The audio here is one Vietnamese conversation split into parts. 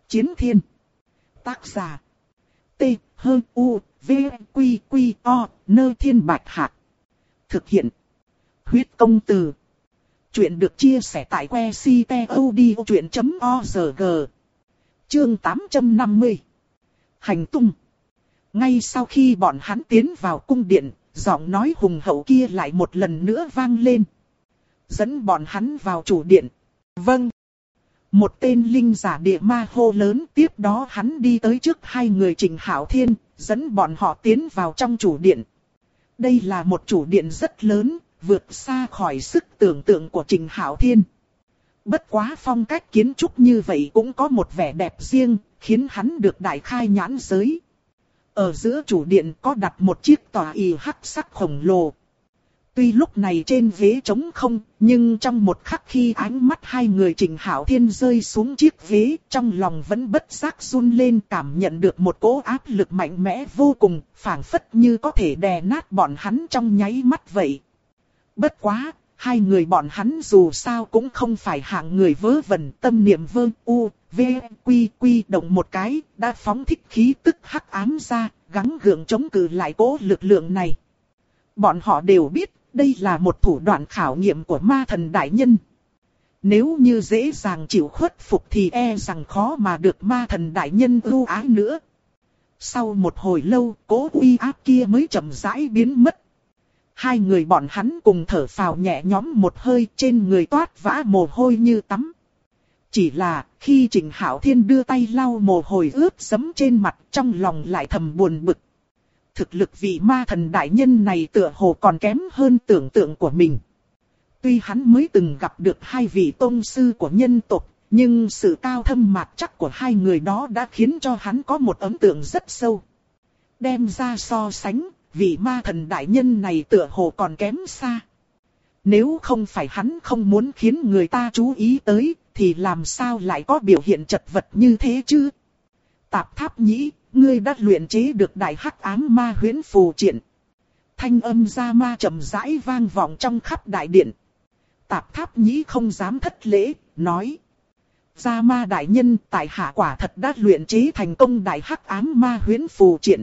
Chiến thiên. Tác giả. T-H-U-V-Q-Q-O, Nơ Thiên Bạch Hạc. Thực hiện. Huyết công từ. Chuyện được chia sẻ tại que ctod.org. Chương 850. Hành tung. Ngay sau khi bọn hắn tiến vào cung điện, giọng nói hùng hậu kia lại một lần nữa vang lên. Dẫn bọn hắn vào chủ điện. Vâng. Một tên linh giả địa ma hô lớn, tiếp đó hắn đi tới trước hai người Trình Hạo Thiên, dẫn bọn họ tiến vào trong chủ điện. Đây là một chủ điện rất lớn, vượt xa khỏi sức tưởng tượng của Trình Hạo Thiên. Bất quá phong cách kiến trúc như vậy cũng có một vẻ đẹp riêng, khiến hắn được đại khai nhãn giới. Ở giữa chủ điện có đặt một chiếc tòa y hắc sắc khổng lồ. Tuy lúc này trên ghế trống không, nhưng trong một khắc khi ánh mắt hai người Trình Hạo Thiên rơi xuống chiếc ghế, trong lòng vẫn bất giác run lên, cảm nhận được một cỗ áp lực mạnh mẽ vô cùng, phảng phất như có thể đè nát bọn hắn trong nháy mắt vậy. Bất quá, hai người bọn hắn dù sao cũng không phải hạng người vớ vẩn, tâm niệm vơ u, v, quy quy động một cái, đã phóng thích khí tức hắc ám ra, gắng gượng chống cự lại cỗ lực lượng này. Bọn họ đều biết, đây là một thủ đoạn khảo nghiệm của ma thần đại nhân. Nếu như dễ dàng chịu khuất phục thì e rằng khó mà được ma thần đại nhân ưu ái nữa. Sau một hồi lâu, cỗ uy áp kia mới chậm rãi biến mất. Hai người bọn hắn cùng thở phào nhẹ nhõm một hơi, trên người toát vã mồ hôi như tắm. Chỉ là, khi Trình Hạo Thiên đưa tay lau mồ hôi ướt sẫm trên mặt, trong lòng lại thầm buồn bực. Thực lực vị ma thần đại nhân này tựa hồ còn kém hơn tưởng tượng của mình. Tuy hắn mới từng gặp được hai vị tôn sư của nhân tộc, nhưng sự cao thâm mạt chắc của hai người đó đã khiến cho hắn có một ấn tượng rất sâu. Đem ra so sánh, vị ma thần đại nhân này tựa hồ còn kém xa. Nếu không phải hắn không muốn khiến người ta chú ý tới, thì làm sao lại có biểu hiện chật vật như thế chứ? Tạp Tháp Nhĩ, ngươi đã luyện chế được đại hắc ám ma huyễn phù triện. Thanh âm Gia Ma chậm rãi vang vọng trong khắp đại điện. Tạp Tháp Nhĩ không dám thất lễ, nói. Gia Ma đại nhân, tại hạ quả thật đã luyện chế thành công đại hắc ám ma huyễn phù triện.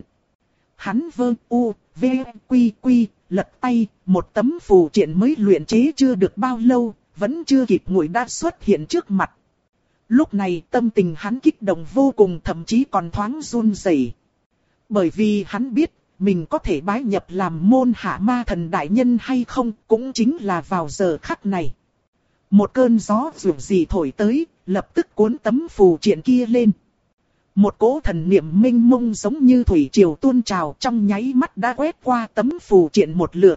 Hắn vơ u, v, quy quy, lật tay, một tấm phù triện mới luyện chế chưa được bao lâu, vẫn chưa kịp nguội đã xuất hiện trước mặt. Lúc này tâm tình hắn kích động vô cùng, thậm chí còn thoáng run rẩy. Bởi vì hắn biết, mình có thể bái nhập làm môn hạ ma thần đại nhân hay không, cũng chính là vào giờ khắc này. Một cơn gió dịu gì thổi tới, lập tức cuốn tấm phù triện kia lên. Một cỗ thần niệm mênh mông giống như thủy triều tuôn trào, trong nháy mắt đã quét qua tấm phù triện một lượt.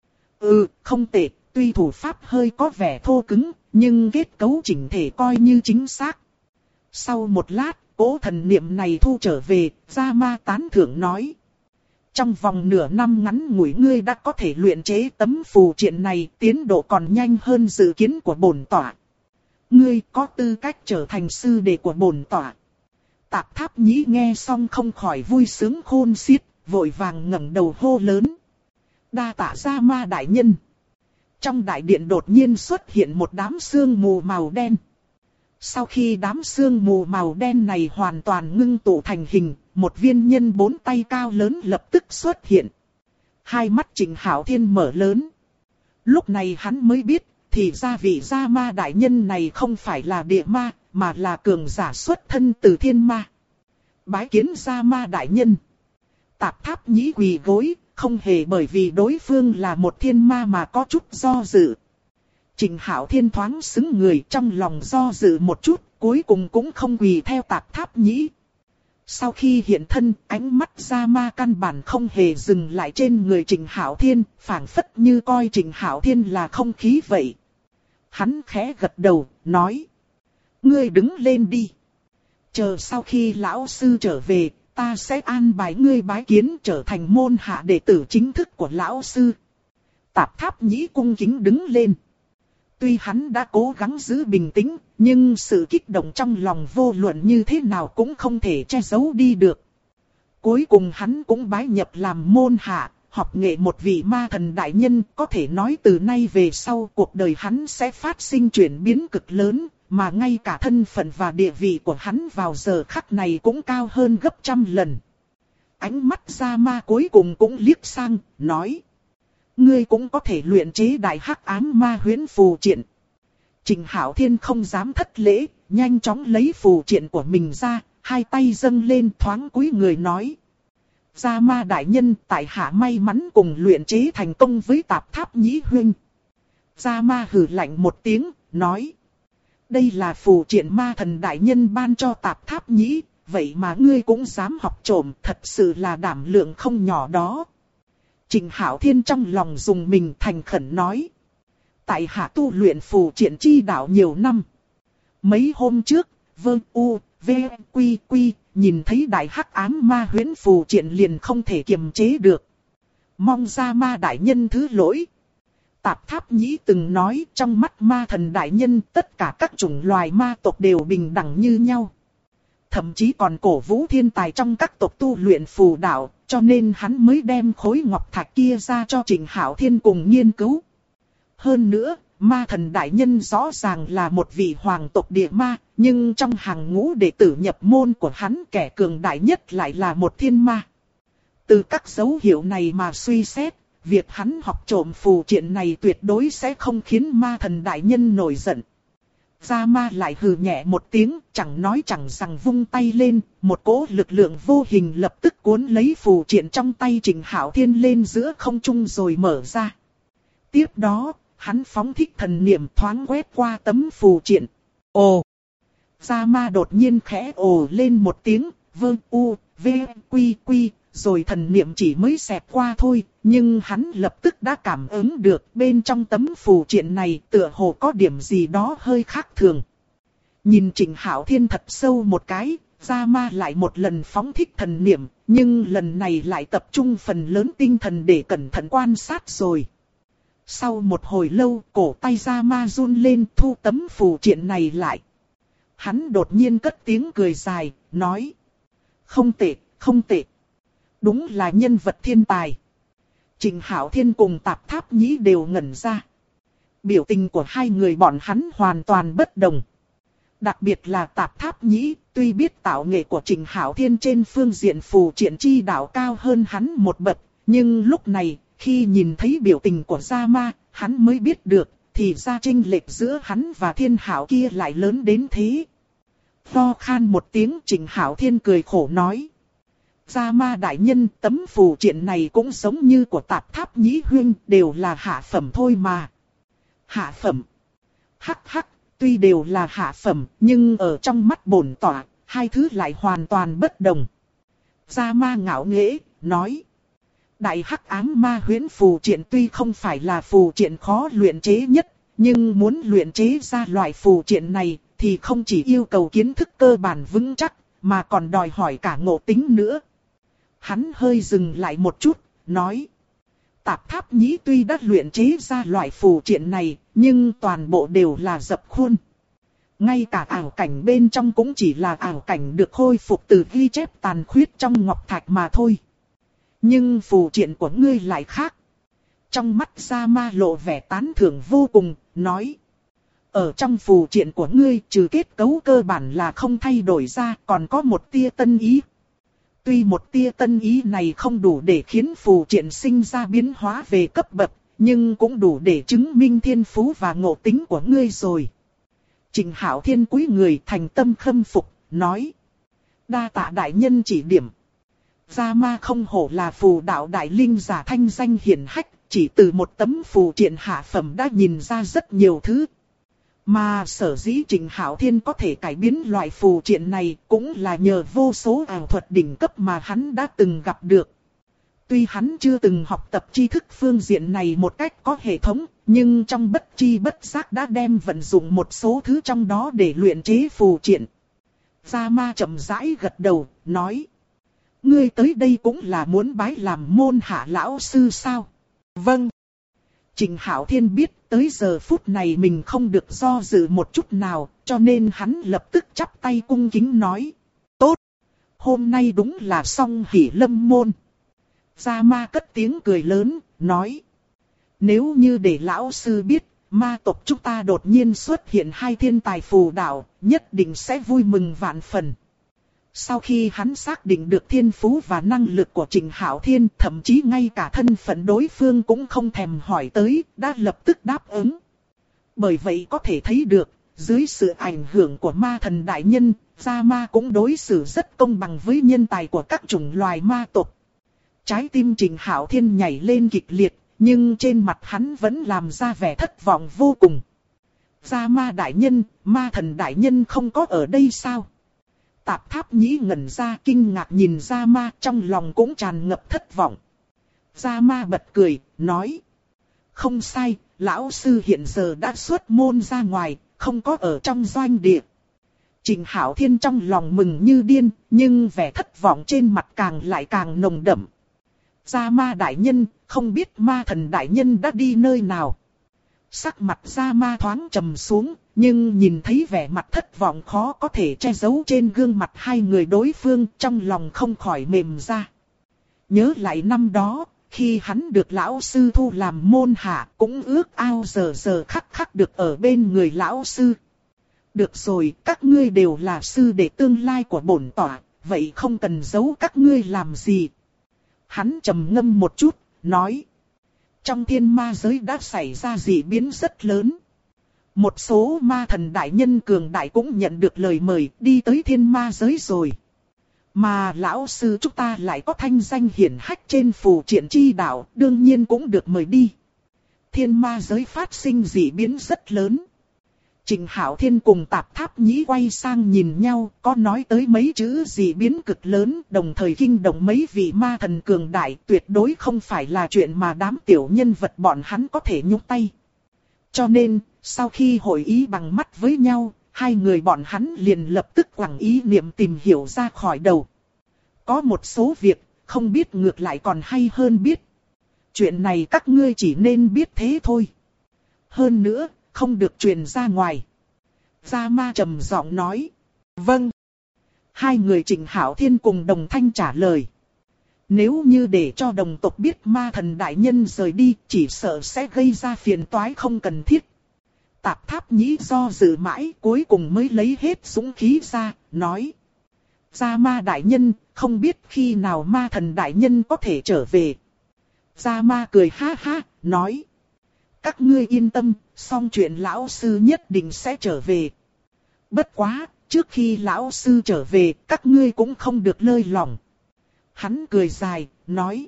Không tệ, tuy thủ pháp hơi có vẻ thô cứng, nhưng kết cấu chỉnh thể coi như chính xác. Sau một lát, cỗ thần niệm này thu trở về, Gia Ma tán thưởng nói. Trong vòng nửa năm ngắn ngủi ngươi đã có thể luyện chế tấm phù triện này, tiến độ còn nhanh hơn dự kiến của bổn tọa. Ngươi có tư cách trở thành sư đệ của bổn tọa. Tạp Tháp Nhĩ nghe xong không khỏi vui sướng khôn xiết, vội vàng ngẩng đầu hô lớn. Đa tạ Gia Ma đại nhân. Trong đại điện đột nhiên xuất hiện một đám sương mù màu đen. Sau khi đám sương mù màu đen này hoàn toàn ngưng tụ thành hình, một viên nhân 4 tay cao lớn lập tức xuất hiện. Hai mắt Trình Hạo Thiên mở lớn. Lúc này hắn mới biết, thì ra vị Gia Ma đại nhân này không phải là địa ma, mà là cường giả xuất thân từ thiên ma. Bái kiến Gia Ma đại nhân. Tạp Tháp Nhĩ quỳ gối, không hề bởi vì đối phương là một thiên ma mà có chút do dự. Trình Hạo Thiên thoáng xứng người, trong lòng do dự một chút, cuối cùng cũng không quỳ theo Tạp Tháp Nhĩ. Sau khi hiện thân, ánh mắt Gia Ma căn bản không hề dừng lại trên người Trình Hạo Thiên, phảng phất như coi Trình Hạo Thiên là không khí vậy. Hắn khẽ gật đầu, nói. Ngươi đứng lên đi. Chờ sau khi lão sư trở về, ta sẽ an bài ngươi bái kiến trở thành môn hạ đệ tử chính thức của lão sư. Tạp Tháp Nhĩ cung kính đứng lên. Tuy hắn đã cố gắng giữ bình tĩnh, nhưng sự kích động trong lòng vô luận như thế nào cũng không thể che giấu đi được. Cuối cùng hắn cũng bái nhập làm môn hạ, học nghệ một vị ma thần đại nhân, có thể nói từ nay về sau cuộc đời hắn sẽ phát sinh chuyển biến cực lớn, mà ngay cả thân phận và địa vị của hắn vào giờ khắc này cũng cao hơn gấp trăm lần. Ánh mắt Gia Ma cuối cùng cũng liếc sang, nói. Ngươi cũng có thể luyện chế đại hắc ám ma huyễn phù triện. Trình Hạo Thiên không dám thất lễ, nhanh chóng lấy phù triện của mình ra, hai tay dâng lên thoáng cúi người nói. Gia Ma đại nhân, tại hạ may mắn cùng luyện chế thành công với Tạp Tháp Nhĩ huynh. Gia Ma hừ lạnh một tiếng, nói. Đây là phù triện ma thần đại nhân ban cho Tạp Tháp Nhĩ, vậy mà ngươi cũng dám học trộm, thật sự là đảm lượng không nhỏ đó. Trình Hạo Thiên trong lòng dùng mình thành khẩn nói. Tại hạ tu luyện phù triện chi đạo nhiều năm. Mấy hôm trước, nhìn thấy đại hắc ám ma huyễn phù triện liền không thể kiềm chế được. Mong Gia Ma đại nhân thứ lỗi. Tạp Tháp Nhĩ từng nói trong mắt ma thần đại nhân tất cả các chủng loài ma tộc đều bình đẳng như nhau. Thậm chí còn cổ vũ thiên tài trong các tộc tu luyện phù đạo, cho nên hắn mới đem khối ngọc thạch kia ra cho Trình Hạo Thiên cùng nghiên cứu. Hơn nữa, ma thần đại nhân rõ ràng là một vị hoàng tộc địa ma, nhưng trong hàng ngũ đệ tử nhập môn của hắn kẻ cường đại nhất lại là một thiên ma. Từ các dấu hiệu này mà suy xét, việc hắn học trộm phù triện này tuyệt đối sẽ không khiến ma thần đại nhân nổi giận. Gia Ma lại hừ nhẹ một tiếng, chẳng nói chẳng rằng vung tay lên, một cỗ lực lượng vô hình lập tức cuốn lấy phù triện trong tay Trình Hạo Thiên lên giữa không trung rồi mở ra. Tiếp đó, hắn phóng thích thần niệm thoáng quét qua tấm phù triện. Ồ! Gia Ma đột nhiên khẽ ồ lên một tiếng, rồi thần niệm chỉ mới xẹt qua thôi, nhưng hắn lập tức đã cảm ứng được bên trong tấm phù triện này tựa hồ có điểm gì đó hơi khác thường. Nhìn Trình Hạo Thiên thật sâu một cái, Gia Ma lại một lần phóng thích thần niệm, nhưng lần này lại tập trung phần lớn tinh thần để cẩn thận quan sát rồi. Sau một hồi lâu, cổ tay Gia Ma run lên thu tấm phù triện này lại. Hắn đột nhiên cất tiếng cười dài, nói. Không tệ, không tệ. Đúng là nhân vật thiên tài. Trình Hạo Thiên cùng Tạp Tháp Nhĩ đều ngẩn ra. Biểu tình của hai người bọn hắn hoàn toàn bất đồng. Đặc biệt là Tạp Tháp Nhĩ, tuy biết tạo nghệ của Trình Hạo Thiên trên phương diện phù triện chi đạo cao hơn hắn một bậc, nhưng lúc này, khi nhìn thấy biểu tình của Gia Ma, hắn mới biết được, thì ra chênh lệch giữa hắn và Thiên Hạo kia lại lớn đến thế. Ho khan một tiếng, Trình Hạo Thiên cười khổ nói. Gia Ma đại nhân, tấm phù triện này cũng giống như của Tạp Tháp Nhĩ huynh, đều là hạ phẩm thôi mà. Hạ phẩm? Hắc hắc, tuy đều là hạ phẩm, nhưng ở trong mắt bổn tọa, hai thứ lại hoàn toàn bất đồng. Gia Ma ngạo nghễ, nói. Đại hắc ám ma huyễn phù triện tuy không phải là phù triện khó luyện chế nhất, nhưng muốn luyện chế ra loại phù triện này, thì không chỉ yêu cầu kiến thức cơ bản vững chắc, mà còn đòi hỏi cả ngộ tính nữa. Hắn hơi dừng lại một chút, nói. Tạp Tháp Nhĩ tuy đã luyện chế ra loại phù triện này, nhưng toàn bộ đều là dập khuôn. Ngay cả ảo cảnh bên trong cũng chỉ là ảo cảnh được khôi phục từ ghi chép tàn khuyết trong ngọc thạch mà thôi. Nhưng phù triện của ngươi lại khác. Trong mắt Gia Ma lộ vẻ tán thưởng vô cùng, nói. Ở trong phù triện của ngươi trừ kết cấu cơ bản là không thay đổi ra, còn có một tia tân ý. Tuy một tia tân ý này không đủ để khiến phù triện sinh ra biến hóa về cấp bậc, nhưng cũng đủ để chứng minh thiên phú và ngộ tính của ngươi rồi. Trình Hạo Thiên cúi người thành tâm khâm phục, nói. Đa tạ đại nhân chỉ điểm. Gia Ma không hổ là phù đạo đại linh giả thanh danh hiển hách, chỉ từ một tấm phù triện hạ phẩm đã nhìn ra rất nhiều thứ. Mà sở dĩ Trình Hạo Thiên có thể cải biến loại phù triện này cũng là nhờ vô số ảo thuật đỉnh cấp mà hắn đã từng gặp được. Tuy hắn chưa từng học tập tri thức phương diện này một cách có hệ thống, nhưng trong bất tri bất giác đã đem vận dụng một số thứ trong đó để luyện chế phù triện. Gia Ma chậm rãi gật đầu, nói. Ngươi tới đây cũng là muốn bái làm môn hạ lão sư sao? Vâng. Trình Hạo Thiên biết tới giờ phút này mình không được do dự một chút nào, cho nên hắn lập tức chắp tay cung kính nói. Tốt! Hôm nay đúng là song hỷ lâm môn. Gia Ma cất tiếng cười lớn, nói. Nếu như để lão sư biết, ma tộc chúng ta đột nhiên xuất hiện hai thiên tài phù đạo, nhất định sẽ vui mừng vạn phần. Sau khi hắn xác định được thiên phú và năng lực của Trình Hạo Thiên, thậm chí ngay cả thân phận đối phương cũng không thèm hỏi tới, đã lập tức đáp ứng. Bởi vậy có thể thấy được, dưới sự ảnh hưởng của ma thần đại nhân, Gia Ma cũng đối xử rất công bằng với nhân tài của các chủng loài ma tộc. Trái tim Trình Hạo Thiên nhảy lên kịch liệt, nhưng trên mặt hắn vẫn làm ra vẻ thất vọng vô cùng. Gia Ma đại nhân, ma thần đại nhân không có ở đây sao? Tạp Tháp Nhĩ ngẩn ra kinh ngạc nhìn Gia Ma, trong lòng cũng tràn ngập thất vọng. Gia Ma bật cười, nói. Không sai, lão sư hiện giờ đã xuất môn ra ngoài, không có ở trong doanh địa. Trình Hạo Thiên trong lòng mừng như điên, nhưng vẻ thất vọng trên mặt lại càng nồng đậm. Gia Ma đại nhân, không biết ma thần đại nhân đã đi nơi nào. Sắc mặt Gia Ma thoáng trầm xuống, nhưng nhìn thấy vẻ mặt thất vọng khó có thể che giấu trên gương mặt hai người đối phương, trong lòng không khỏi mềm ra. Nhớ lại năm đó, khi hắn được lão sư thu làm môn hạ, cũng ước ao giờ khắc được ở bên người lão sư. Được rồi, các ngươi đều là sư đệ tương lai của bổn tọa, vậy không cần giấu các ngươi làm gì. Hắn trầm ngâm một chút, nói. Trong thiên ma giới đã xảy ra dị biến rất lớn. Một số ma thần đại nhân cường đại cũng nhận được lời mời đi tới thiên ma giới rồi. Mà lão sư chúng ta lại có thanh danh hiển hách trên phù triện chi đạo, đương nhiên cũng được mời đi. Thiên ma giới phát sinh dị biến rất lớn. Trình Hạo Thiên cùng Tạp Tháp Nhĩ quay sang nhìn nhau, có nói tới mấy chữ dị biến cực lớn, đồng thời kinh động mấy vị ma thần cường đại, tuyệt đối không phải là chuyện mà đám tiểu nhân vật bọn hắn có thể nhúc tay. Cho nên, sau khi hội ý bằng mắt với nhau, hai người bọn hắn liền lập tức quẳng ý niệm tìm hiểu ra khỏi đầu. Có một số việc, không biết ngược lại còn hay hơn biết. Chuyện này các ngươi chỉ nên biết thế thôi. Hơn nữa, không được truyền ra ngoài. Gia Ma trầm giọng nói. Vâng. Hai người Trình Hạo Thiên cùng đồng thanh trả lời. Nếu như để cho đồng tộc biết ma thần đại nhân rời đi, chỉ sợ sẽ gây ra phiền toái không cần thiết. Tạp Tháp Nhĩ do dự mãi, cuối cùng mới lấy hết dũng khí ra, nói. Gia Ma đại nhân, không biết khi nào ma thần đại nhân có thể trở về. Gia Ma cười ha ha, nói. Các ngươi yên tâm, xong chuyện lão sư nhất định sẽ trở về. Bất quá, trước khi lão sư trở về, các ngươi cũng không được lơi lỏng. Hắn cười dài, nói.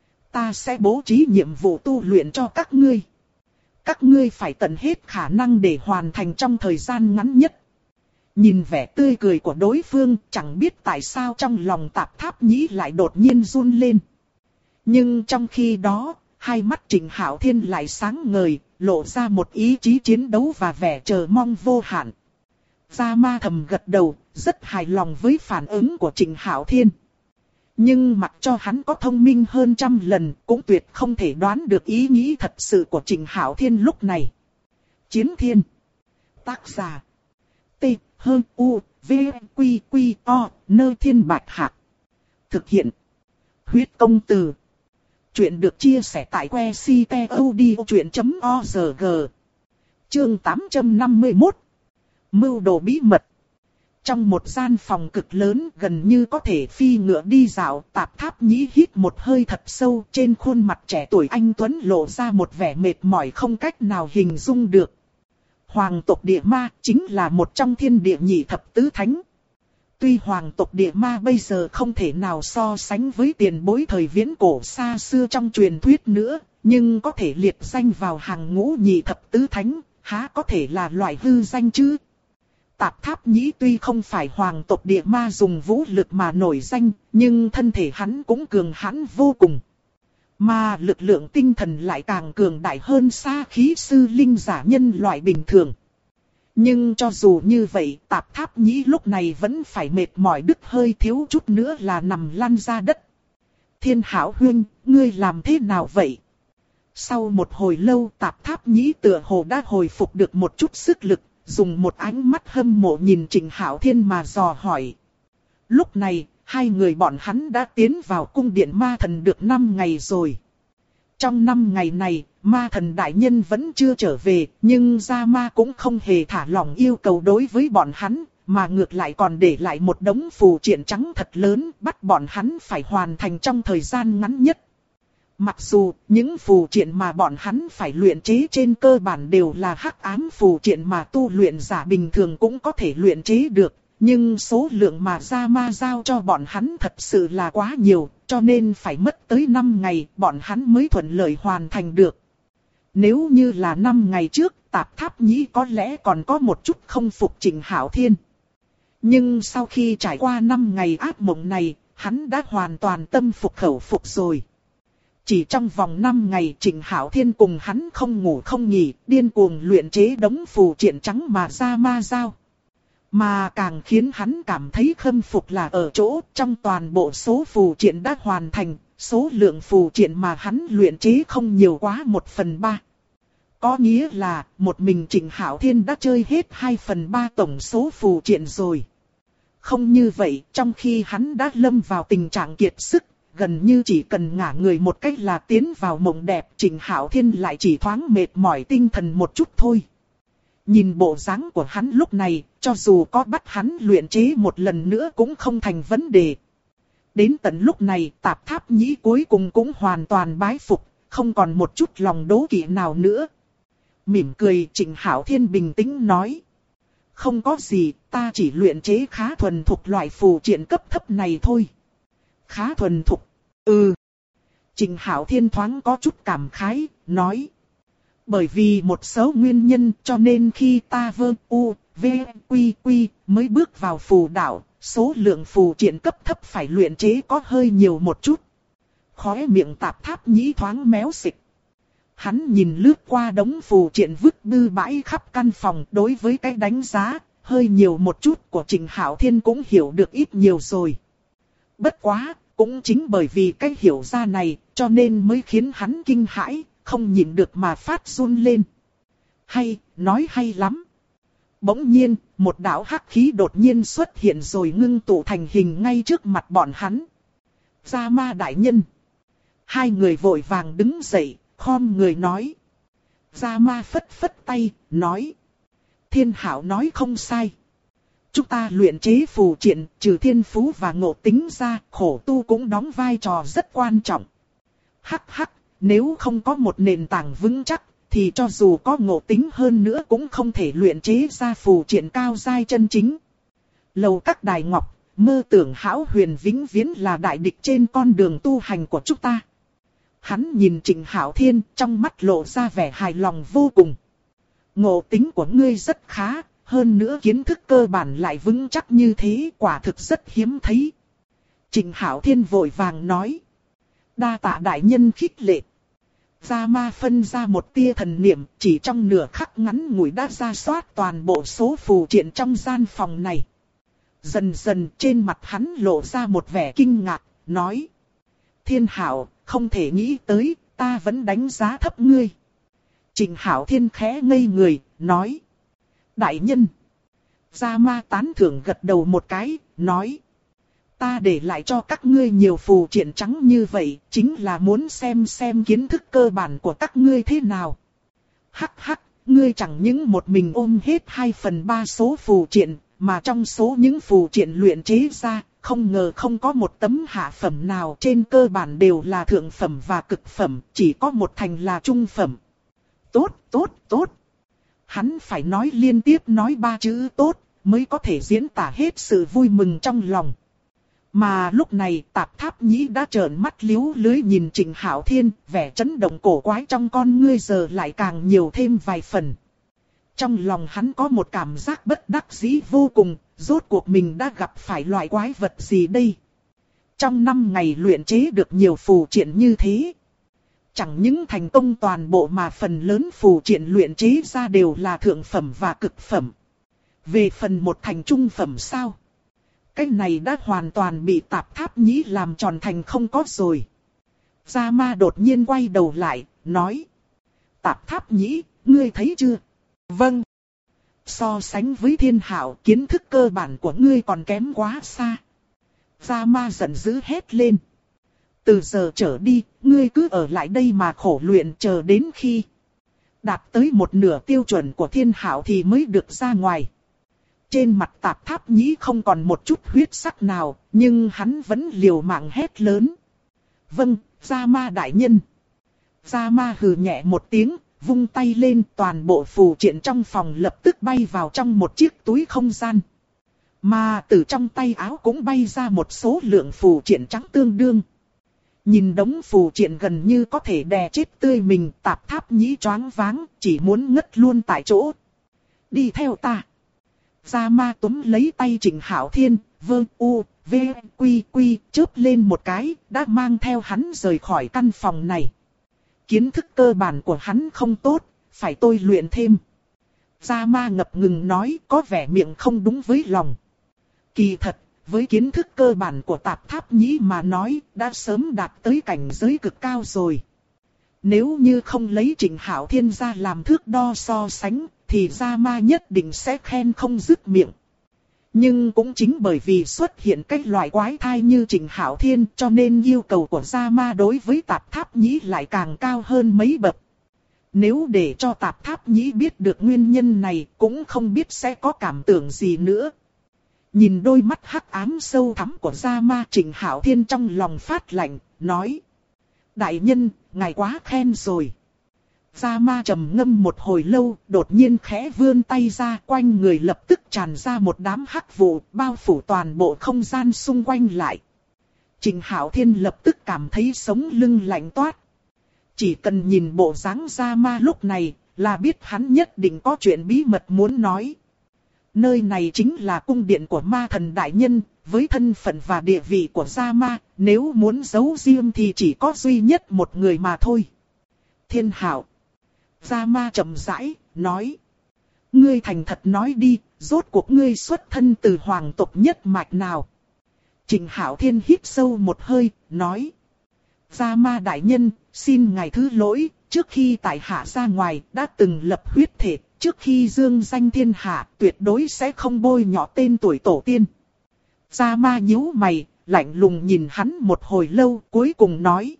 Ta sẽ bố trí nhiệm vụ tu luyện cho các ngươi. Các ngươi phải tận hết khả năng để hoàn thành trong thời gian ngắn nhất. Nhìn vẻ tươi cười của đối phương, chẳng biết tại sao trong lòng Tạp Tháp Nhĩ lại đột nhiên run lên. Nhưng trong khi đó, hai mắt Trình Hạo Thiên lại sáng ngời, lộ ra một ý chí chiến đấu và vẻ chờ mong vô hạn. Gia Ma thầm gật đầu, rất hài lòng với phản ứng của Trình Hạo Thiên. Nhưng mặc cho hắn có thông minh hơn trăm lần, cũng tuyệt không thể đoán được ý nghĩ thật sự của Trình Hạo Thiên lúc này. Chiến Thiên. Tác giả. T, H, U, V, Quy, Quy, O, Nơ Thiên Bạch Hạc. Thực hiện. Huyết Công Từ. Chuyện được chia sẻ tại que ctod.org. Chương 851. Mưu đồ bí mật. Trong một gian phòng cực lớn gần như có thể phi ngựa đi dạo, Tạp Tháp Nhĩ hít một hơi thật sâu, trên khuôn mặt trẻ tuổi anh tuấn lộ ra một vẻ mệt mỏi không cách nào hình dung được. Hoàng tộc địa ma chính là một trong thiên địa nhị thập tứ thánh. Tuy hoàng tộc địa ma bây giờ không thể nào so sánh với tiền bối thời viễn cổ xa xưa trong truyền thuyết nữa, nhưng có thể liệt danh vào hàng ngũ nhị thập tứ thánh, há có thể là loại hư danh chứ? Tạp Tháp Nhĩ tuy không phải hoàng tộc địa ma dùng vũ lực mà nổi danh, nhưng thân thể hắn cũng cường hãn vô cùng. Mà lực lượng tinh thần lại càng cường đại hơn xa khí sư linh giả nhân loại bình thường. Nhưng cho dù như vậy, Tạp Tháp Nhĩ lúc này vẫn phải mệt mỏi đứt hơi, thiếu chút nữa là nằm lăn ra đất. Thiên Hảo huynh, ngươi làm thế nào vậy? Sau một hồi lâu, Tạp Tháp Nhĩ tựa hồ đã hồi phục được một chút sức lực, dùng một ánh mắt hâm mộ nhìn Trình Hạo Thiên mà dò hỏi. Lúc này, hai người bọn hắn đã tiến vào cung điện ma thần được 5 ngày rồi. Trong 5 ngày này, ma thần đại nhân vẫn chưa trở về, nhưng Gia Ma cũng không hề thả lỏng yêu cầu đối với bọn hắn, mà ngược lại còn để lại một đống phù triện trắng thật lớn, bắt bọn hắn phải hoàn thành trong thời gian ngắn nhất. Mặc dù những phù triện mà bọn hắn phải luyện chế trên cơ bản đều là hắc ám phù triện mà tu luyện giả bình thường cũng có thể luyện chế được, nhưng số lượng mà Gia Ma giao cho bọn hắn thật sự là quá nhiều, cho nên phải mất tới 5 ngày bọn hắn mới thuận lợi hoàn thành được. Nếu như là 5 ngày trước, Tạp Tháp Nhĩ có lẽ còn có một chút không phục Trịnh Hạo Thiên. Nhưng sau khi trải qua 5 ngày ác mộng này, hắn đã hoàn toàn tâm phục khẩu phục rồi. Chỉ trong vòng 5 ngày Trịnh Hạo Thiên cùng hắn không ngủ không nghỉ, điên cuồng luyện chế đống phù triện trắng mà Gia Ma giao. Mà càng khiến hắn cảm thấy khâm phục là ở chỗ trong toàn bộ số phù triện đã hoàn thành, số lượng phù triện mà hắn luyện chế không nhiều quá 1/3. Có nghĩa là một mình Trịnh Hạo Thiên đã chơi hết 2/3 tổng số phù triện rồi. Không như vậy, trong khi hắn đã lâm vào tình trạng kiệt sức, gần như chỉ cần ngả người một cách là tiến vào mộng đẹp, Trịnh Hạo Thiên lại chỉ thoáng mệt mỏi tinh thần một chút thôi. Nhìn bộ dáng của hắn lúc này, cho dù có bắt hắn luyện chế một lần nữa cũng không thành vấn đề. Đến tận lúc này, Tạp Tháp Nhĩ cuối cùng cũng hoàn toàn bái phục, không còn một chút lòng đố kỵ nào nữa. Mỉm cười, Trịnh Hạo Thiên bình tĩnh nói. Không có gì, ta chỉ luyện chế khá thuần thục loại phù triện cấp thấp này thôi. Khá thuần thục. Trịnh Hạo Thiên thoáng có chút cảm khái, nói. Bởi vì một số nguyên nhân cho nên khi ta mới bước vào phù đạo, số lượng phù triện cấp thấp phải luyện chế có hơi nhiều một chút. Khóe miệng Tạp Tháp Nhĩ thoáng méo xịch. Hắn nhìn lướt qua đống phù triện vứt bư bãi khắp căn phòng, đối với cái đánh giá hơi nhiều một chút của Trịnh Hạo Thiên cũng hiểu được ít nhiều rồi. Bất quá, cũng chính bởi vì cái hiểu ra này, cho nên mới khiến hắn kinh hãi, không nhịn được mà phát run lên. Hay, nói hay lắm. Bỗng nhiên, một đạo hắc khí đột nhiên xuất hiện rồi ngưng tụ thành hình ngay trước mặt bọn hắn. Gia Ma đại nhân. Hai người vội vàng đứng dậy, khom người nói. Gia Ma phất phất tay, nói. Thiên Hạo nói không sai. Chúng ta luyện chế phù triện, trừ thiên phú và ngộ tính ra, khổ tu cũng đóng vai trò rất quan trọng. Hắc hắc, nếu không có một nền tảng vững chắc, thì cho dù có ngộ tính hơn nữa cũng không thể luyện chế ra phù triện cao giai chân chính. Lầu Các Đài Ngọc, mơ tưởng Hão Huyền vĩnh viễn là đại địch trên con đường tu hành của chúng ta. Hắn nhìn Trịnh Hạo Thiên, trong mắt lộ ra vẻ hài lòng vô cùng. Ngộ tính của ngươi rất khá, hơn nữa kiến thức cơ bản lại vững chắc như thế, quả thực rất hiếm thấy. Trịnh Hạo Thiên vội vàng nói. Đa tạ đại nhân khích lệ. Gia Ma phân ra một tia thần niệm, chỉ trong nửa khắc ngắn ngủi đã ra soát toàn bộ số phù triện trong gian phòng này. Dần dần trên mặt hắn lộ ra một vẻ kinh ngạc, nói. Thiên Hạo, không thể nghĩ tới, ta vẫn đánh giá thấp ngươi. Trịnh Hạo Thiên khẽ ngây người, nói. Đại nhân. Gia Ma tán thưởng gật đầu một cái, nói. Ta để lại cho các ngươi nhiều phù triện trắng như vậy, chính là muốn xem kiến thức cơ bản của các ngươi thế nào. Hắc hắc, ngươi chẳng những một mình ôm hết 2/3 số phù triện, mà trong số những phù triện luyện chế ra, không ngờ không có một tấm hạ phẩm nào, trên cơ bản đều là thượng phẩm và cực phẩm, chỉ có một thành là trung phẩm. Tốt. Hắn phải nói liên tiếp nói 3 chữ tốt, mới có thể diễn tả hết sự vui mừng trong lòng. Mà lúc này Tạp Tháp Nhĩ đã trợn mắt liếu lưới nhìn Trịnh Hạo Thiên, vẻ chấn động cổ quái trong con ngươi giờ lại càng nhiều thêm vài phần. Trong lòng hắn có một cảm giác bất đắc dĩ vô cùng, rốt cuộc mình đã gặp phải loại quái vật gì đây. Trong 5 ngày luyện chế được nhiều phù triện như thế. Chẳng những thành công toàn bộ mà phần lớn phù triện luyện chế ra đều là thượng phẩm và cực phẩm. Về phần một thành trung phẩm sao? Cái này đã hoàn toàn bị Tạp Tháp Nhĩ làm tròn thành không có rồi. Gia Ma đột nhiên quay đầu lại, nói. Tạp Tháp Nhĩ, ngươi thấy chưa? Vâng. So sánh với Thiên Hạo, kiến thức cơ bản của ngươi còn kém quá xa. Gia Ma giận dữ hét lên. từ giờ trở đi, ngươi cứ ở lại đây mà khổ luyện chờ đến khi đạt tới một nửa tiêu chuẩn của Thiên Hạo thì mới được ra ngoài. Trên mặt Tạp Tháp Nhĩ không còn một chút huyết sắc nào, nhưng hắn vẫn liều mạng hét lớn. Vâng, Gia Ma đại nhân. Gia Ma hừ nhẹ một tiếng, vung tay lên, toàn bộ phù triện trong phòng lập tức bay vào trong một chiếc túi không gian. Mà từ trong tay áo cũng bay ra một số lượng phù triện trắng tương đương. Nhìn đống phù triện gần như có thể đè chết tươi mình, Tạp Tháp Nhĩ choáng váng, chỉ muốn ngất luôn tại chỗ. Đi theo ta. Gia Ma túm lấy tay Trịnh Hạo Thiên, vơ u, v, quy quy, chớp lên một cái, đã mang theo hắn rời khỏi căn phòng này. Kiến thức cơ bản của hắn không tốt, phải tôi luyện thêm. Gia Ma ngập ngừng nói, có vẻ miệng không đúng với lòng. Kỳ thật, với kiến thức cơ bản của Tạp Tháp Nhĩ mà nói, đã sớm đạt tới cảnh giới cực cao rồi. Nếu như không lấy Trịnh Hạo Thiên ra làm thước đo so sánh, thì Gia Ma nhất định sẽ khen không dứt miệng. Nhưng cũng chính bởi vì xuất hiện cái loại quái thai như Trịnh Hạo Thiên, cho nên yêu cầu của Gia Ma đối với Tạp Tháp Nhĩ lại càng cao hơn mấy bậc. Nếu để cho Tạp Tháp Nhĩ biết được nguyên nhân này, cũng không biết sẽ có cảm tưởng gì nữa. Nhìn đôi mắt hắc ám sâu thẳm của Gia Ma, Trịnh Hạo Thiên trong lòng phát lạnh, nói. Đại nhân, ngài quá khen rồi. Gia Ma trầm ngâm một hồi lâu, đột nhiên khẽ vươn tay ra, quanh người lập tức tràn ra một đám hắc vụ, bao phủ toàn bộ không gian xung quanh lại. Trịnh Hạo Thiên lập tức cảm thấy sống lưng lạnh toát. Chỉ cần nhìn bộ dáng Gia Ma lúc này, là biết hắn nhất định có chuyện bí mật muốn nói. Nơi này chính là cung điện của Ma Thần đại nhân, với thân phận và địa vị của Gia Ma, nếu muốn giấu riêng thì chỉ có duy nhất một người mà thôi. Thiên Hạo. Gia Ma chậm rãi, nói. Ngươi thành thật nói đi, rốt cuộc ngươi xuất thân từ hoàng tộc nhất mạch nào? Trịnh Hạo Thiên hít sâu một hơi, nói. Gia Ma đại nhân, xin ngài thứ lỗi, trước khi tại hạ ra ngoài, đã từng lập huyết thể, trước khi dương danh thiên hạ, tuyệt đối sẽ không bôi nhọ tên tuổi tổ tiên. Gia Ma nhíu mày, lạnh lùng nhìn hắn một hồi lâu, cuối cùng nói.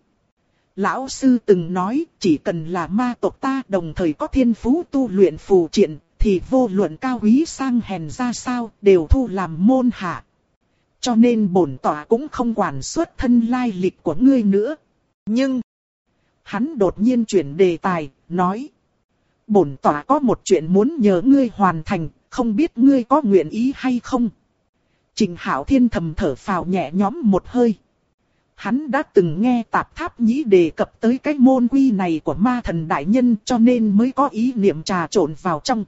Lão sư từng nói, chỉ cần là ma tộc ta đồng thời có thiên phú tu luyện phù triện, thì vô luận cao quý sang hèn ra sao, đều thu làm môn hạ. Cho nên bổn tọa cũng không quản xuất thân lai lịch của ngươi nữa. Nhưng, hắn đột nhiên chuyển đề tài, nói. Bổn tọa có một chuyện muốn nhờ ngươi hoàn thành, không biết ngươi có nguyện ý hay không? Trịnh Hạo Thiên thầm thở phào nhẹ nhõm một hơi. Hắn đã từng nghe Tạp Tháp Nhĩ đề cập tới cái môn quy này của Ma Thần đại nhân, cho nên mới có ý niệm trà trộn vào trong.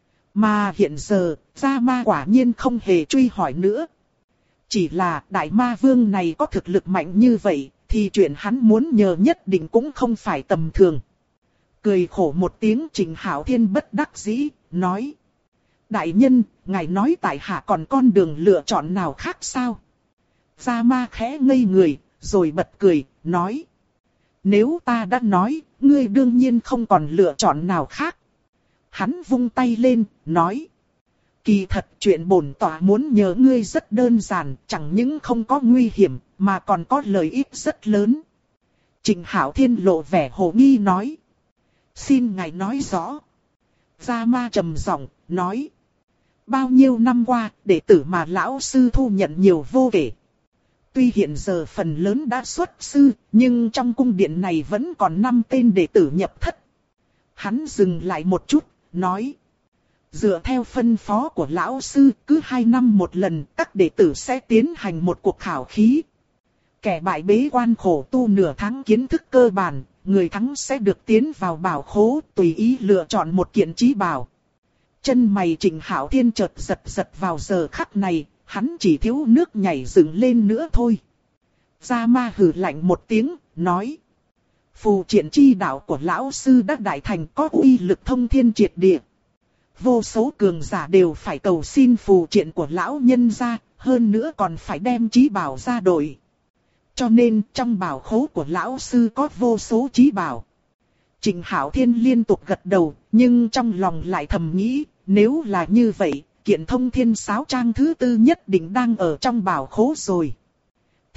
Mà hiện giờ, Gia Ma quả nhiên không hề truy hỏi nữa. Chỉ là Đại Ma Vương này có thực lực mạnh như vậy, thì chuyện hắn muốn nhờ nhất định cũng không phải tầm thường. Cười khổ một tiếng, Trịnh Hạo Thiên bất đắc dĩ, nói. Đại nhân, ngài nói tại hạ còn con đường lựa chọn nào khác sao? Gia Ma khẽ ngây người, rồi bật cười, nói. Nếu ta đã nói, ngươi đương nhiên không còn lựa chọn nào khác. Hắn vung tay lên, nói. Kỳ thật chuyện bổn tọa muốn nhờ ngươi rất đơn giản, chẳng những không có nguy hiểm, mà còn có lợi ích rất lớn. Trịnh Hạo Thiên lộ vẻ hồ nghi nói. Xin ngài nói rõ. Gia Ma trầm giọng, nói. Bao nhiêu năm qua, đệ tử mà lão sư thu nhận nhiều vô kể. Tuy hiện giờ phần lớn đã xuất sư, nhưng trong cung điện này vẫn còn 5 tên đệ tử nhập thất. Hắn dừng lại một chút, nói. Dựa theo phân phó của lão sư, cứ 2 năm một lần, các đệ tử sẽ tiến hành một cuộc khảo khí. Kẻ bại bế quan khổ tu nửa tháng kiến thức cơ bản, người thắng sẽ được tiến vào bảo khố, tùy ý lựa chọn một kiện chí bảo. Chân mày Trịnh Hạo Thiên chợt giật giật vào giờ khắc này, hắn chỉ thiếu nước nhảy dựng lên nữa thôi. Gia Ma hừ lạnh một tiếng, nói. Phù triện chi đạo của lão sư đã đại thành, có uy lực thông thiên triệt địa. Vô số cường giả đều phải cầu xin phù triện của lão nhân ra, hơn nữa còn phải đem chí bảo ra đổi. Cho nên trong bảo khố của lão sư có vô số chí bảo. Trịnh Hạo Thiên liên tục gật đầu, nhưng trong lòng lại thầm nghĩ, nếu là như vậy, kiện thông thiên sáo trang thứ tư nhất định đang ở trong bảo khố rồi.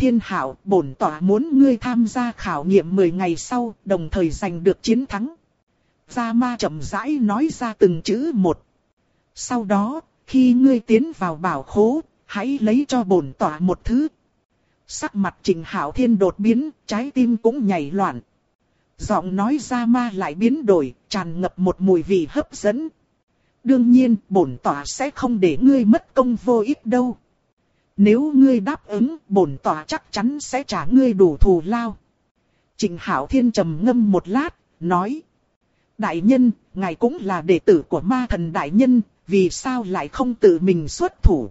Thiên Hạo, bổn tọa muốn ngươi tham gia khảo nghiệm 10 ngày sau, đồng thời giành được chiến thắng. Gia Ma chậm rãi nói ra từng chữ một. Sau đó, khi ngươi tiến vào bảo khố, hãy lấy cho bổn tọa một thứ. Sắc mặt Trịnh Hạo Thiên đột biến, trái tim cũng nhảy loạn. Giọng nói Gia Ma lại biến đổi, tràn ngập một mùi vị hấp dẫn. Đương nhiên, bổn tọa sẽ không để ngươi mất công vô ích đâu. Nếu ngươi đáp ứng, bổn tọa chắc chắn sẽ trả ngươi đủ thù lao. Trịnh Hạo Thiên trầm ngâm một lát, nói. Đại nhân, ngài cũng là đệ tử của ma thần đại nhân, vì sao lại không tự mình xuất thủ?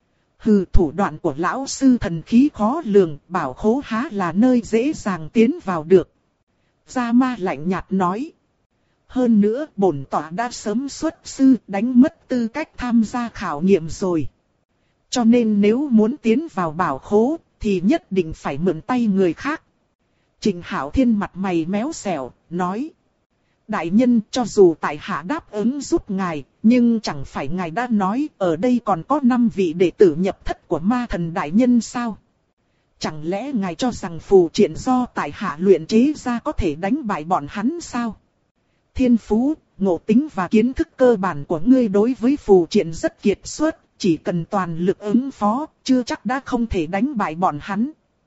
Hừ, thủ đoạn của lão sư thần khí khó lường, bảo khố há là nơi dễ dàng tiến vào được. Gia Ma lạnh nhạt nói. Hơn nữa, bổn tọa đã sớm xuất sư, đánh mất tư cách tham gia khảo nghiệm rồi. Cho nên nếu muốn tiến vào bảo khố, thì nhất định phải mượn tay người khác. Trịnh Hạo Thiên mặt mày méo xẻo, nói. Đại nhân, cho dù tại hạ đáp ứng giúp ngài, nhưng chẳng phải ngài đã nói ở đây còn có 5 vị đệ tử nhập thất của ma thần đại nhân sao? Chẳng lẽ ngài cho rằng phù triện do tại hạ luyện chế ra có thể đánh bại bọn hắn sao? Thiên phú, ngộ tính và kiến thức cơ bản của ngươi đối với phù triện rất kiệt xuất, chỉ cần toàn lực ứng phó, chưa chắc đã không thể đánh bại bọn hắn.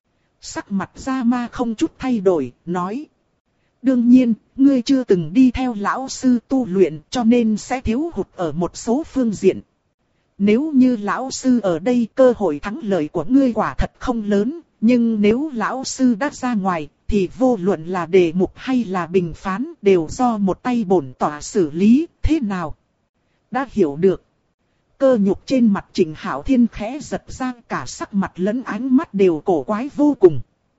Sắc mặt Gia Ma không chút thay đổi, nói. Đương nhiên, ngươi chưa từng đi theo lão sư tu luyện cho nên sẽ thiếu hụt ở một số phương diện. Nếu như lão sư ở đây cơ hội thắng lợi của ngươi quả thật không lớn, nhưng nếu lão sư đã ra ngoài, thì vô luận là đề mục hay là bình phán đều do một tay bổn tọa xử lý, thế nào? Đã hiểu được. Cơ nhục trên mặt Trịnh Hạo Thiên khẽ giật ra, cả sắc mặt lẫn ánh mắt đều cổ quái vô cùng.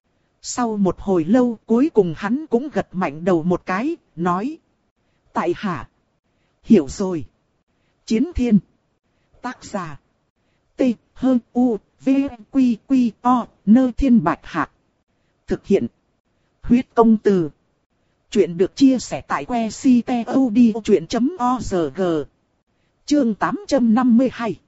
Sau một hồi lâu cuối cùng hắn cũng gật mạnh đầu một cái, nói. Tại hạ. Hiểu rồi. Chiến Thiên. Tác giả. T, H, U, V, Quy, Quy, O, Nơ Thiên Bạch Hạc. Thực hiện. Huyết công từ. Chuyện được chia sẻ tại que ctod.org. Chương 852.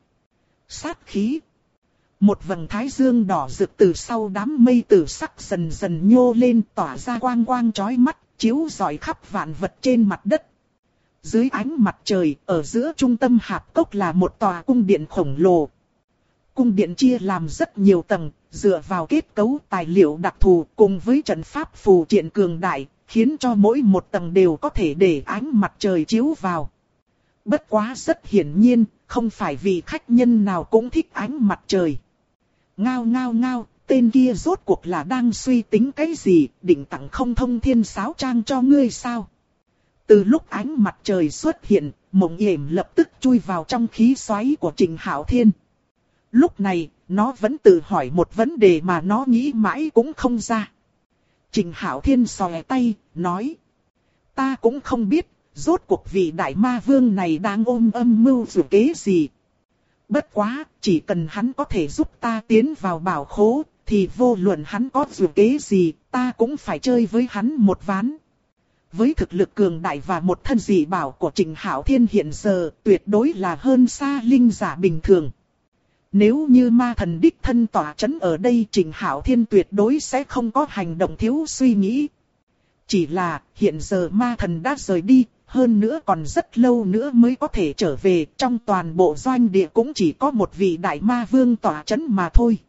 Sát khí. Một vầng thái dương đỏ rực từ sau đám mây tử sắc dần dần nhô lên, tỏa ra quang quang chói mắt, chiếu rọi khắp vạn vật trên mặt đất. Dưới ánh mặt trời, ở giữa trung tâm hạp cốc là một tòa cung điện khổng lồ. Cung điện chia làm rất nhiều tầng, dựa vào kết cấu tài liệu đặc thù cùng với trận pháp phù triện cường đại, khiến cho mỗi một tầng đều có thể để ánh mặt trời chiếu vào. Bất quá rất hiển nhiên, không phải vì khách nhân nào cũng thích ánh mặt trời. Ngao ngao ngao, tên kia rốt cuộc là đang suy tính cái gì, định tặng không thông thiên sáo trang cho ngươi sao? Từ lúc ánh mặt trời xuất hiện, Mộng Yểm lập tức chui vào trong khí xoáy của Trịnh Hạo Thiên. Lúc này, nó vẫn tự hỏi một vấn đề mà nó nghĩ mãi cũng không ra. Trịnh Hạo Thiên xòe tay, nói. Ta cũng không biết, rốt cuộc vị đại ma vương này đang ôm âm mưu dự kế gì. Bất quá, chỉ cần hắn có thể giúp ta tiến vào bảo khố, thì vô luận hắn có dự kế gì, ta cũng phải chơi với hắn một ván. Với thực lực cường đại và một thân dị bảo của Trịnh Hạo Thiên hiện giờ, tuyệt đối là hơn xa linh giả bình thường. Nếu như ma thần đích thân tỏa chấn ở đây, Trịnh Hạo Thiên tuyệt đối sẽ không có hành động thiếu suy nghĩ. Chỉ là, hiện giờ ma thần đã rời đi, hơn nữa còn rất lâu nữa mới có thể trở về, trong toàn bộ doanh địa cũng chỉ có một vị đại ma vương tỏa chấn mà thôi.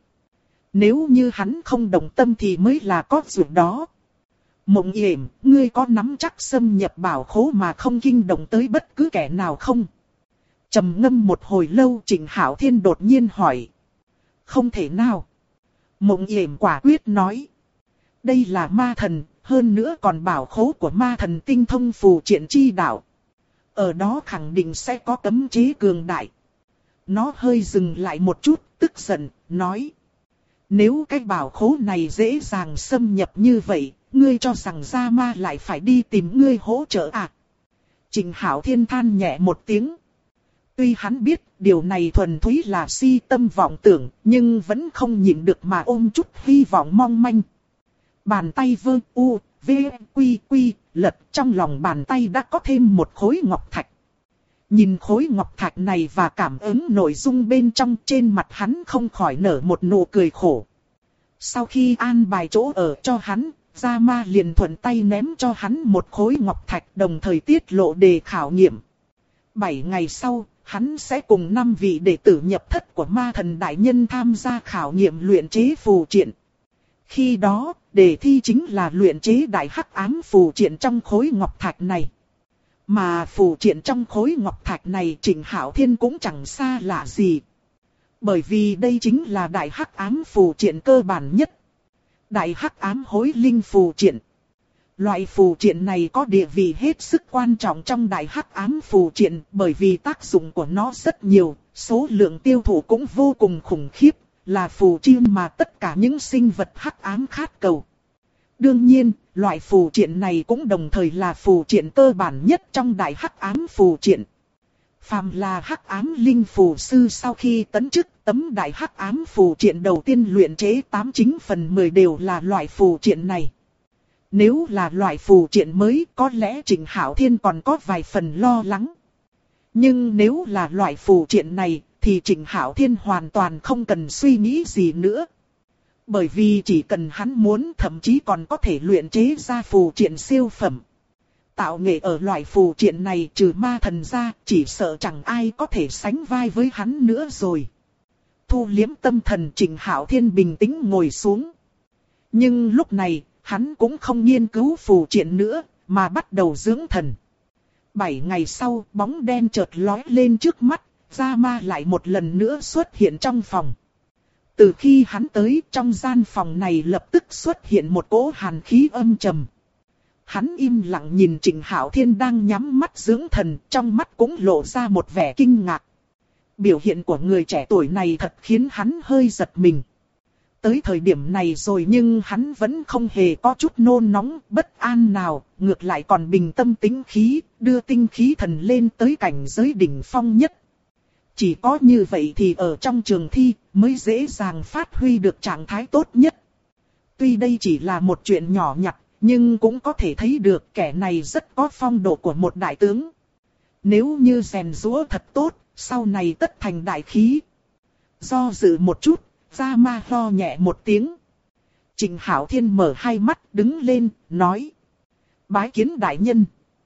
Nếu như hắn không đồng tâm thì mới là có chuyện đó. Mộng Yểm, ngươi có nắm chắc xâm nhập bảo khố mà không kinh động tới bất cứ kẻ nào không? Trầm ngâm một hồi lâu, Trịnh Hạo Thiên đột nhiên hỏi. Không thể nào. Mộng Yểm quả quyết nói. Đây là ma thần, hơn nữa còn bảo khố của ma thần tinh thông phù triện chi đạo. Ở đó khẳng định sẽ có cấm chế cường đại. Nó hơi dừng lại một chút, tức giận, nói. Nếu cái bảo khố này dễ dàng xâm nhập như vậy, ngươi cho rằng Gia Ma lại phải đi tìm ngươi hỗ trợ à? Trịnh Hạo Thiên than nhẹ một tiếng. Tuy hắn biết điều này thuần túy là si tâm vọng tưởng, nhưng vẫn không nhịn được mà ôm chút hy vọng mong manh. Bàn tay vơ u, v, quy quy, lật, trong lòng bàn tay đã có thêm một khối ngọc thạch. Nhìn khối ngọc thạch này và cảm ứng nội dung bên trong, trên mặt hắn không khỏi nở một nụ cười khổ. Sau khi an bài chỗ ở cho hắn, Gia Ma liền thuận tay ném cho hắn một khối ngọc thạch, đồng thời tiết lộ đề khảo nghiệm. 7 ngày sau, hắn sẽ cùng 5 vị đệ tử nhập thất của Ma Thần Đại Nhân tham gia khảo nghiệm luyện chế phù triện. Khi đó, đề thi chính là luyện chế đại hắc ám phù triện trong khối ngọc thạch này. Mà phù triện trong khối ngọc thạch này Trịnh Hạo Thiên cũng chẳng xa lạ gì. Bởi vì đây chính là đại hắc ám phù triện cơ bản nhất. Đại hắc ám hối linh phù triện. Loại phù triện này có địa vị hết sức quan trọng trong đại hắc ám phù triện bởi vì tác dụng của nó rất nhiều, số lượng tiêu thụ cũng vô cùng khủng khiếp, là phù triện mà tất cả những sinh vật hắc ám khát cầu. Đương nhiên, loại phù triện này cũng đồng thời là phù triện cơ bản nhất trong đại hắc ám phù triện. Phàm là hắc ám linh phù sư sau khi tấn chức, tấm đại hắc ám phù triện đầu tiên luyện chế 89/10 đều là loại phù triện này. Nếu là loại phù triện mới, có lẽ Trịnh Hạo Thiên còn có vài phần lo lắng. Nhưng nếu là loại phù triện này, thì Trịnh Hạo Thiên hoàn toàn không cần suy nghĩ gì nữa. Bởi vì chỉ cần hắn muốn, thậm chí còn có thể luyện chế ra phù triện siêu phẩm. Tạo nghệ ở loại phù triện này trừ Ma Thần ra, chỉ sợ chẳng ai có thể sánh vai với hắn nữa rồi. Thu liếm tâm thần, Trịnh Hạo Thiên bình tĩnh ngồi xuống. Nhưng lúc này, hắn cũng không nghiên cứu phù triện nữa, mà bắt đầu dưỡng thần. 7 ngày sau, bóng đen chợt lóe lên trước mắt, Gia Ma lại một lần nữa xuất hiện trong phòng. Từ khi hắn tới, trong gian phòng này lập tức xuất hiện một cỗ hàn khí âm trầm. Hắn im lặng nhìn Trịnh Hạo Thiên đang nhắm mắt dưỡng thần, trong mắt cũng lộ ra một vẻ kinh ngạc. Biểu hiện của người trẻ tuổi này thật khiến hắn hơi giật mình. Tới thời điểm này rồi nhưng hắn vẫn không hề có chút nôn nóng, bất an nào, ngược lại còn bình tâm tĩnh khí, đưa tinh khí thần lên tới cảnh giới đỉnh phong nhất. Chỉ có như vậy thì ở trong trường thi mới dễ dàng phát huy được trạng thái tốt nhất. Tuy đây chỉ là một chuyện nhỏ nhặt, nhưng cũng có thể thấy được kẻ này rất có phong độ của một đại tướng. Nếu như rèn giũa thật tốt, sau này tất thành đại khí. Do dự một chút, Gia Ma ho nhẹ một tiếng. Trịnh Hạo Thiên mở hai mắt đứng lên, nói. Bái kiến đại nhân.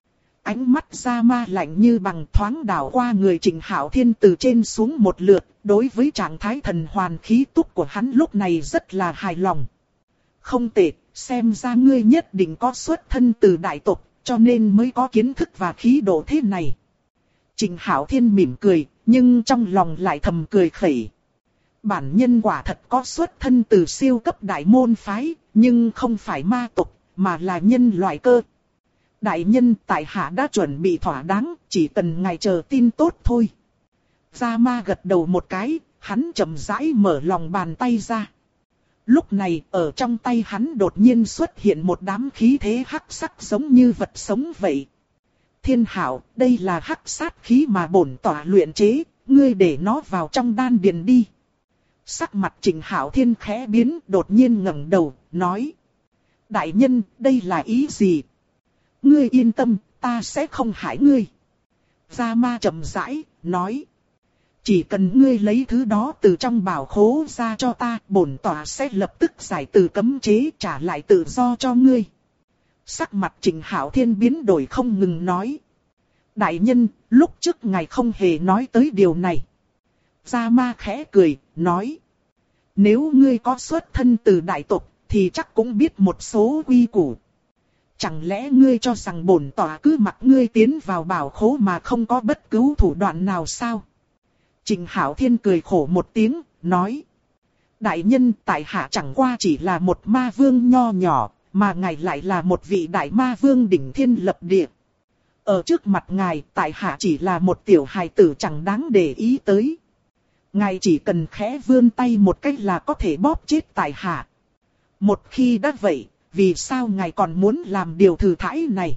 Ánh mắt Gia Ma lạnh như bằng thoáng đảo qua người Trịnh Hạo Thiên từ trên xuống một lượt. Đối với trạng thái thần hoàn khí túc của hắn lúc này rất là hài lòng. Không tệ, xem ra ngươi nhất định có xuất thân từ đại tộc, cho nên mới có kiến thức và khí độ thế này. Trịnh Hạo Thiên mỉm cười, nhưng trong lòng lại thầm cười khẩy. Bản nhân quả thật có xuất thân từ siêu cấp đại môn phái, nhưng không phải ma tộc, mà là nhân loại cơ. Đại nhân, tại hạ đã chuẩn bị thỏa đáng, chỉ cần ngài chờ tin tốt thôi. Gia Ma gật đầu một cái, hắn chậm rãi mở lòng bàn tay ra. Lúc này, ở trong tay hắn đột nhiên xuất hiện một đám khí thế hắc sắc giống như vật sống vậy. Thiên Hạo, đây là hắc sát khí mà bổn tỏa luyện chế, ngươi để nó vào trong đan điền đi. Sắc mặt Trịnh Hạo Thiên khẽ biến, đột nhiên ngẩng đầu, nói. Đại nhân, đây là ý gì? Ngươi yên tâm, ta sẽ không hại ngươi. Gia Ma chậm rãi, nói. Chỉ cần ngươi lấy thứ đó từ trong bảo khố ra cho ta, bổn tỏa sẽ lập tức giải trừ cấm chế, trả lại tự do cho ngươi. Sắc mặt Trịnh Hạo Thiên biến đổi không ngừng nói. Đại nhân, lúc trước ngài không hề nói tới điều này. Gia Ma khẽ cười, nói. Nếu ngươi có xuất thân từ đại tộc, thì chắc cũng biết một số quy củ. Chẳng lẽ ngươi cho rằng bổn tỏa cứ mặc ngươi tiến vào bảo khố mà không có bất cứ thủ đoạn nào sao? Trịnh Hạo Thiên cười khổ một tiếng, nói. Đại nhân, tại hạ chẳng qua chỉ là một ma vương nho nhỏ, mà ngài lại là một vị đại ma vương đỉnh thiên lập địa. Ở trước mặt ngài, tại hạ chỉ là một tiểu hài tử chẳng đáng để ý tới. Ngài chỉ cần khẽ vươn tay một cách là có thể bóp chết tại hạ. Một khi đã vậy, vì sao ngài còn muốn làm điều thử thãi này?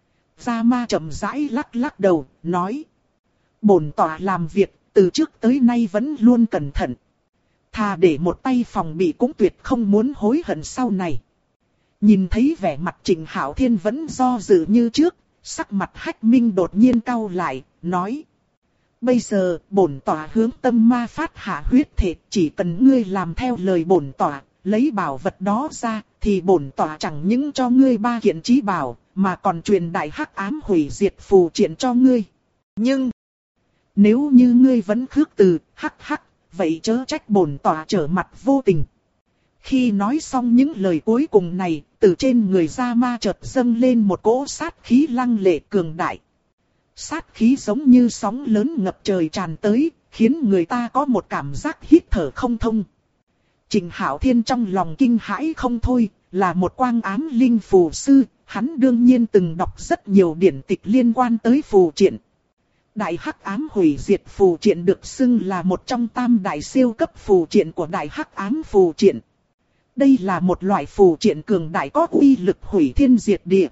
Gia Ma chậm rãi lắc lắc đầu, nói. Bổn tỏa làm việc, từ trước tới nay vẫn luôn cẩn thận. Thà để một tay phòng bị cũng tuyệt không muốn hối hận sau này. Nhìn thấy vẻ mặt Trịnh Hạo Thiên vẫn do dự như trước, sắc mặt Hách Minh đột nhiên cau lại, nói. Bây giờ, bổn tỏa hướng tâm ma phát hạ huyết thể, chỉ cần ngươi làm theo lời bổn tỏa, lấy bảo vật đó ra, thì bổn tọa chẳng những cho ngươi 3 kiện chí bảo, mà còn truyền đại hắc ám hủy diệt phù triện cho ngươi. Nhưng, nếu như ngươi vẫn khước từ, hắc, vậy chớ trách bổn tọa trở mặt vô tình. Khi nói xong những lời cuối cùng này, từ trên người Gia Ma chợt dâng lên một cỗ sát khí lăng lệ cường đại. Sát khí giống như sóng lớn ngập trời tràn tới, khiến người ta có một cảm giác hít thở không thông. Trình Hạo Thiên trong lòng kinh hãi không thôi, là một quang ám linh phù sư, hắn đương nhiên từng đọc rất nhiều điển tịch liên quan tới phù triện. Đại hắc ám hủy diệt phù triện được xưng là một trong tam đại siêu cấp phù triện của đại hắc ám phù triện. Đây là một loại phù triện cường đại có uy lực hủy thiên diệt địa.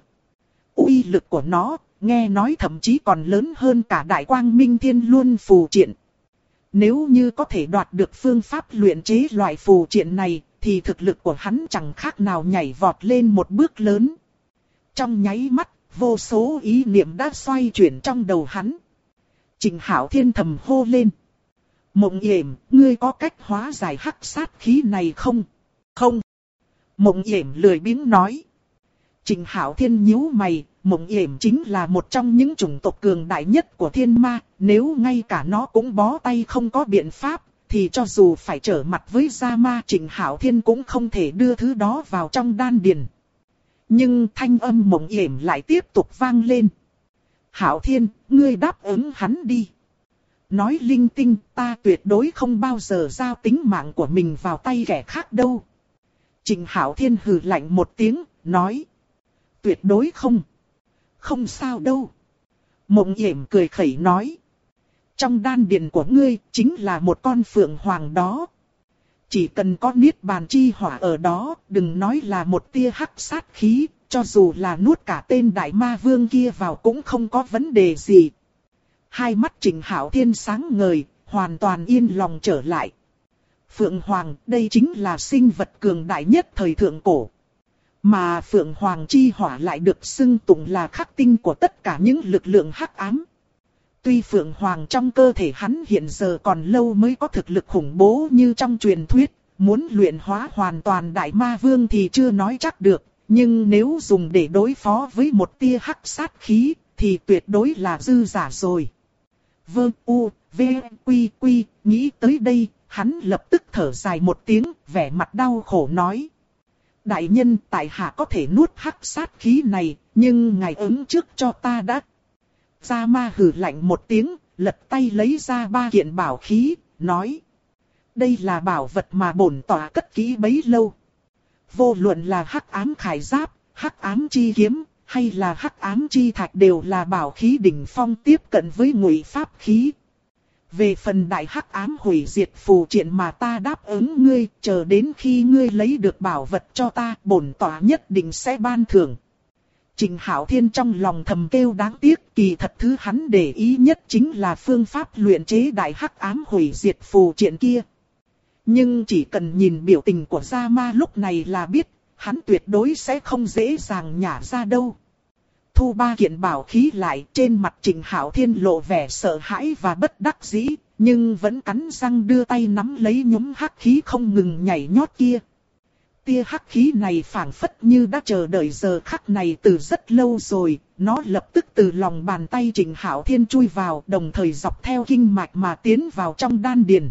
Uy lực của nó, nghe nói thậm chí còn lớn hơn cả đại quang minh thiên luân phù triện. Nếu như có thể đoạt được phương pháp luyện chế loại phù triện này, thì thực lực của hắn chẳng khác nào nhảy vọt lên một bước lớn. Trong nháy mắt, vô số ý niệm đã xoay chuyển trong đầu hắn. Trình Hạo Thiên thầm hô lên. Mộng Yểm, ngươi có cách hóa giải hắc sát khí này không? Không. Mộng Yểm lười biếng nói. Trình Hạo Thiên nhíu mày, Mộng Yểm chính là một trong những chủng tộc cường đại nhất của thiên ma, nếu ngay cả nó cũng bó tay không có biện pháp, thì cho dù phải trở mặt với Gia Ma, Trình Hạo Thiên cũng không thể đưa thứ đó vào trong đan điền. Nhưng thanh âm Mộng Yểm lại tiếp tục vang lên. Hạo Thiên, ngươi đáp ứng hắn đi. Nói linh tinh, ta tuyệt đối không bao giờ giao tính mạng của mình vào tay kẻ khác đâu. Trình Hạo Thiên hừ lạnh một tiếng, nói. Tuyệt đối không. Không sao đâu. Mộng Yểm cười khẩy nói. Trong đan điền của ngươi chính là một con phượng hoàng đó. Chỉ cần có niết bàn chi hỏa ở đó, đừng nói là một tia hắc sát khí, cho dù là nuốt cả tên đại ma vương kia vào cũng không có vấn đề gì. Hai mắt Trình Hạo Thiên sáng ngời, hoàn toàn yên lòng trở lại. Phượng Hoàng, đây chính là sinh vật cường đại nhất thời thượng cổ. Mà Phượng Hoàng chi hỏa lại được xưng tụng là khắc tinh của tất cả những lực lượng hắc ám. Tuy Phượng Hoàng trong cơ thể hắn hiện giờ còn lâu mới có thực lực khủng bố như trong truyền thuyết, muốn luyện hóa hoàn toàn đại ma vương thì chưa nói chắc được, nhưng nếu dùng để đối phó với một tia hắc sát khí, thì tuyệt đối là dư giả rồi. Vương U, V, Quy, Quy, nghĩ tới đây, hắn lập tức thở dài một tiếng, vẻ mặt đau khổ nói. Đại nhân, tại hạ có thể nuốt hắc sát khí này, nhưng ngài ứng trước cho ta đã. Gia Ma hừ lạnh một tiếng, lật tay lấy ra 3 kiện bảo khí, nói. Đây là bảo vật mà bổn tọa cất kỹ bấy lâu. Vô luận là hắc ám khải giáp, hắc ám chi kiếm, hay là hắc ám chi thạch đều là bảo khí đỉnh phong tiếp cận với ngụy pháp khí. Về phần đại hắc ám hủy diệt phù triện mà ta đáp ứng ngươi, chờ đến khi ngươi lấy được bảo vật cho ta, bổn tọa nhất định sẽ ban thưởng. Trình Hạo Thiên trong lòng thầm kêu đáng tiếc, kỳ thật thứ hắn để ý nhất chính là phương pháp luyện chế đại hắc ám hủy diệt phù triện kia. Nhưng chỉ cần nhìn biểu tình của Gia Ma lúc này là biết, hắn tuyệt đối sẽ không dễ dàng nhả ra đâu. Thu 3 kiện bảo khí lại, trên mặt Trình Hạo Thiên lộ vẻ sợ hãi và bất đắc dĩ, nhưng vẫn cắn răng đưa tay nắm lấy nhúm hắc khí không ngừng nhảy nhót kia. Tia hắc khí này phảng phất như đã chờ đợi giờ khắc này từ rất lâu rồi, nó lập tức từ lòng bàn tay Trình Hạo Thiên chui vào, đồng thời dọc theo kinh mạch mà tiến vào trong đan điền.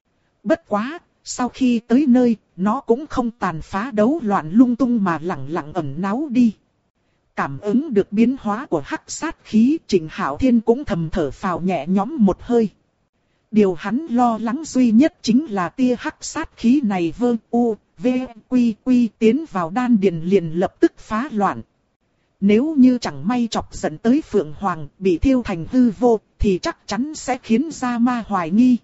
Bất quá, sau khi tới nơi, nó cũng không tàn phá đấu loạn lung tung mà lẳng lặng ẩn náu đi. Cảm ứng được biến hóa của hắc sát khí, Trình Hạo Thiên cũng thầm thở phào nhẹ nhõm một hơi. Điều hắn lo lắng duy nhất chính là tia hắc sát khí này Vương U, V, Quy, Quy tiến vào đan điền liền lập tức phá loạn. Nếu như chẳng may chọc giận tới Phượng Hoàng bị thiêu thành hư vô, thì chắc chắn sẽ khiến Gia Ma hoài nghi.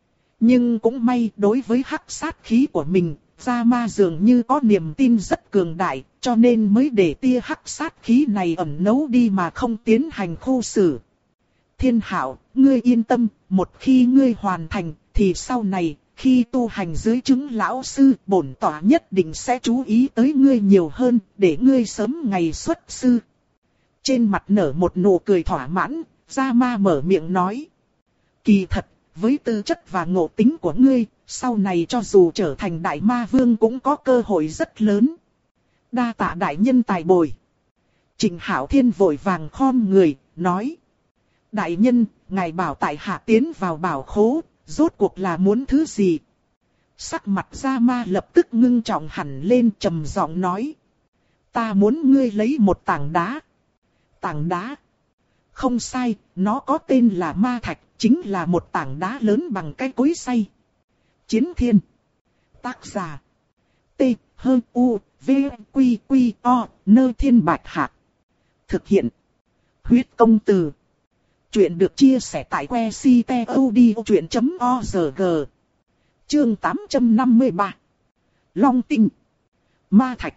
Nhưng cũng may đối với hắc sát khí của mình, Gia Ma dường như có niềm tin rất cường đại, cho nên mới để tia hắc sát khí này ẩn nấu đi mà không tiến hành khu xử. Thiên Hạo, ngươi yên tâm, một khi ngươi hoàn thành, thì sau này, khi tu hành dưới chứng lão sư, bổn tọa nhất định sẽ chú ý tới ngươi nhiều hơn, để ngươi sớm ngày xuất sư. Trên mặt nở một nụ cười thỏa mãn, Gia Ma mở miệng nói. Kỳ thật, với tư chất và ngộ tính của ngươi, sau này cho dù trở thành đại ma vương cũng có cơ hội rất lớn. Đa tạ đại nhân tài bồi. Trịnh Hạo Thiên vội vàng khom người, nói. Đại nhân, ngài bảo tại hạ tiến vào bảo khố, rốt cuộc là muốn thứ gì? Sắc mặt Gia Ma lập tức ngưng trọng hẳn lên, trầm giọng nói. Ta muốn ngươi lấy một tảng đá. Tảng đá? Không sai, nó có tên là ma thạch, chính là một tảng đá lớn bằng cái cối xay. Chiến Thiên. Tác giả. T, H, U, V, Q, Q, O, Nơ Thiên Bạch Hạc. Thực hiện. Huyết Công Từ. Chuyện được chia sẻ tại website.odchuyện.org. Chương 853. Long Tinh. Ma thạch.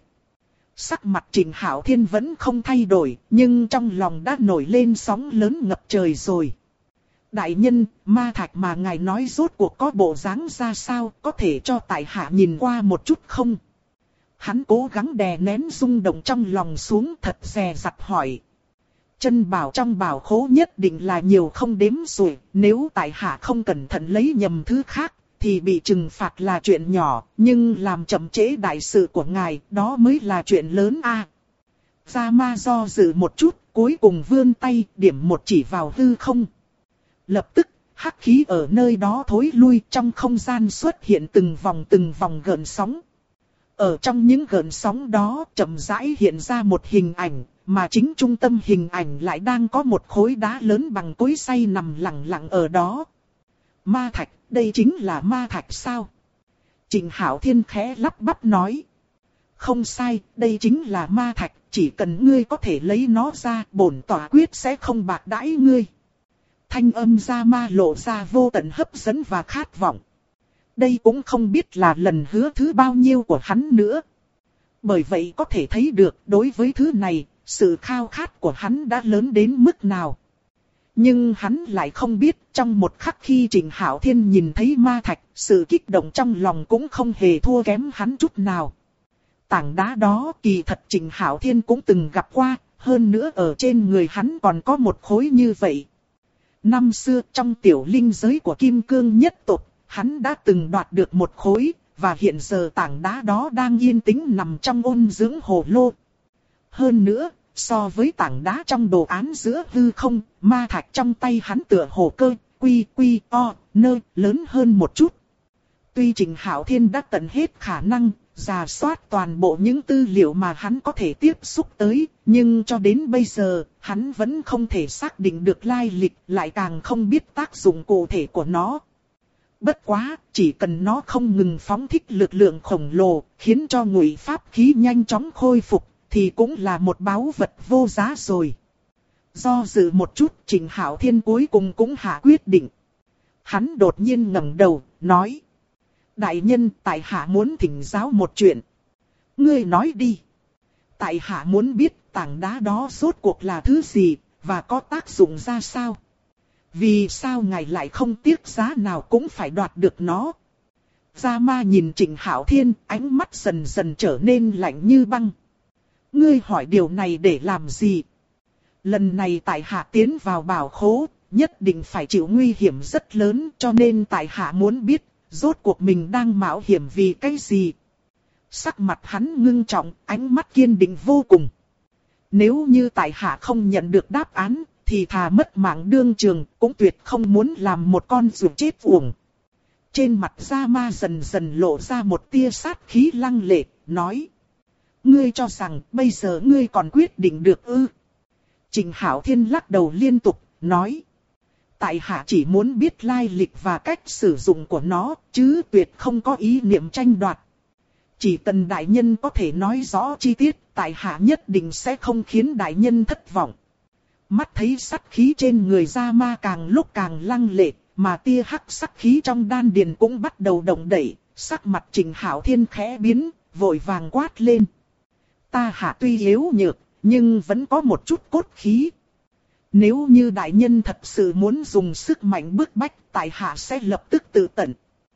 Sắc mặt Trịnh Hạo Thiên vẫn không thay đổi, nhưng trong lòng đã nổi lên sóng lớn ngập trời rồi. Đại nhân, ma thạch mà ngài nói rốt cuộc có bộ dáng ra sao, có thể cho tại hạ nhìn qua một chút không? Hắn cố gắng đè nén rung động trong lòng xuống, thật dè dặt hỏi. Chân bảo trong bảo khố nhất định là nhiều không đếm xuể, nếu tại hạ không cẩn thận lấy nhầm thứ khác, thì bị trừng phạt là chuyện nhỏ, nhưng làm chậm trễ đại sự của ngài, đó mới là chuyện lớn a. Gia Ma do dự một chút, cuối cùng vươn tay, điểm một chỉ vào hư không. Lập tức, hắc khí ở nơi đó thối lui, trong không gian xuất hiện từng vòng gợn sóng. Ở trong những gợn sóng đó, chậm rãi hiện ra một hình ảnh, mà chính trung tâm hình ảnh lại đang có một khối đá lớn bằng cối xay nằm lặng lặng ở đó. Ma thạch, đây chính là ma thạch sao? Trịnh Hạo Thiên khẽ lắp bắp nói. Không sai, đây chính là ma thạch, chỉ cần ngươi có thể lấy nó ra, bổn tỏa quyết sẽ không bạc đãi ngươi. Thanh âm Gia Ma lộ ra vô tận hấp dẫn và khát vọng. Đây cũng không biết là lần hứa thứ bao nhiêu của hắn nữa. Bởi vậy có thể thấy được đối với thứ này, sự khao khát của hắn đã lớn đến mức nào. Nhưng hắn lại không biết trong một khắc khi Trịnh Hạo Thiên nhìn thấy ma thạch, sự kích động trong lòng cũng không hề thua kém hắn chút nào. Tảng đá đó kỳ thật Trịnh Hạo Thiên cũng từng gặp qua, hơn nữa ở trên người hắn còn có một khối như vậy. Năm xưa trong tiểu linh giới của Kim Cương nhất tộc, hắn đã từng đoạt được một khối, và hiện giờ tảng đá đó đang yên tĩnh nằm trong ôn dưỡng hồ lô. Hơn nữa, so với tảng đá trong đồ án giữa hư không, ma thạch trong tay hắn tựa hồ cơ, quy, nơ, lớn hơn một chút. Tuy Trịnh Hạo Thiên đã tận hết khả năng, rà soát toàn bộ những tư liệu mà hắn có thể tiếp xúc tới, nhưng cho đến bây giờ, hắn vẫn không thể xác định được lai lịch, lại càng không biết tác dụng cụ thể của nó. Bất quá, chỉ cần nó không ngừng phóng thích lực lượng khổng lồ, khiến cho ngụy pháp khí nhanh chóng khôi phục, thì cũng là một báu vật vô giá rồi. Do dự một chút, Trịnh Hạo Thiên cuối cùng cũng hạ quyết định. Hắn đột nhiên ngẩng đầu, nói. Đại nhân, tại hạ muốn thỉnh giáo một chuyện. Ngươi nói đi. Tại hạ muốn biết tảng đá đó rốt cuộc là thứ gì, và có tác dụng ra sao. Vì sao ngài lại không tiếc giá nào cũng phải đoạt được nó? Gia Ma nhìn Trịnh Hạo Thiên, ánh mắt dần dần trở nên lạnh như băng. Ngươi hỏi điều này để làm gì? Lần này tại hạ tiến vào bảo khố, nhất định phải chịu nguy hiểm rất lớn, cho nên tại hạ muốn biết, rốt cuộc mình đang mạo hiểm vì cái gì? Sắc mặt hắn ngưng trọng, ánh mắt kiên định vô cùng. Nếu như tại hạ không nhận được đáp án, thì thà mất mạng đương trường, cũng tuyệt không muốn làm một con ruồi chết uổng. Trên mặt Gia Ma dần dần lộ ra một tia sát khí lăng lệ, nói. Ngươi cho rằng bây giờ ngươi còn quyết định được ư? Trịnh Hạo Thiên lắc đầu liên tục, nói. Tại hạ chỉ muốn biết lai lịch và cách sử dụng của nó, chứ tuyệt không có ý niệm tranh đoạt. Chỉ cần đại nhân có thể nói rõ chi tiết, tại hạ nhất định sẽ không khiến đại nhân thất vọng. Mắt thấy sắc khí trên người Gia Ma càng lúc càng lăng lệ, mà tia hắc sắc khí trong đan điền cũng bắt đầu động đậy, sắc mặt Trịnh Hạo Thiên khẽ biến, vội vàng quát lên. Ta hạ tuy yếu nhược, nhưng vẫn có một chút cốt khí. Nếu như đại nhân thật sự muốn dùng sức mạnh bức bách, tại hạ sẽ lập tức tự tận.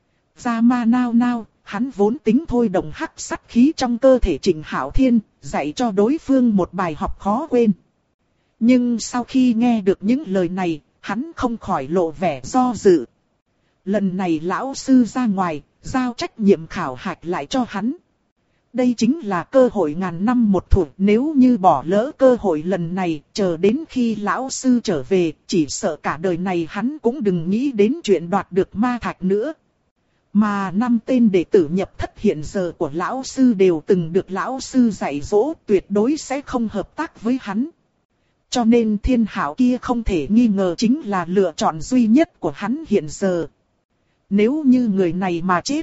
Gia Ma nao nao, hắn vốn tính thôi động hắc sắc khí trong cơ thể Trịnh Hạo Thiên, dạy cho đối phương một bài học khó quên. Nhưng sau khi nghe được những lời này, hắn không khỏi lộ vẻ do dự. Lần này lão sư ra ngoài, giao trách nhiệm khảo hạch lại cho hắn. Đây chính là cơ hội ngàn năm một thủa, nếu như bỏ lỡ cơ hội lần này, chờ đến khi lão sư trở về, chỉ sợ cả đời này hắn cũng đừng nghĩ đến chuyện đoạt được ma thạch nữa. Mà 5 tên đệ tử nhập thất hiện giờ của lão sư đều từng được lão sư dạy dỗ, tuyệt đối sẽ không hợp tác với hắn. Cho nên Thiên Hạo kia không thể nghi ngờ chính là lựa chọn duy nhất của hắn hiện giờ. Nếu như người này mà chết,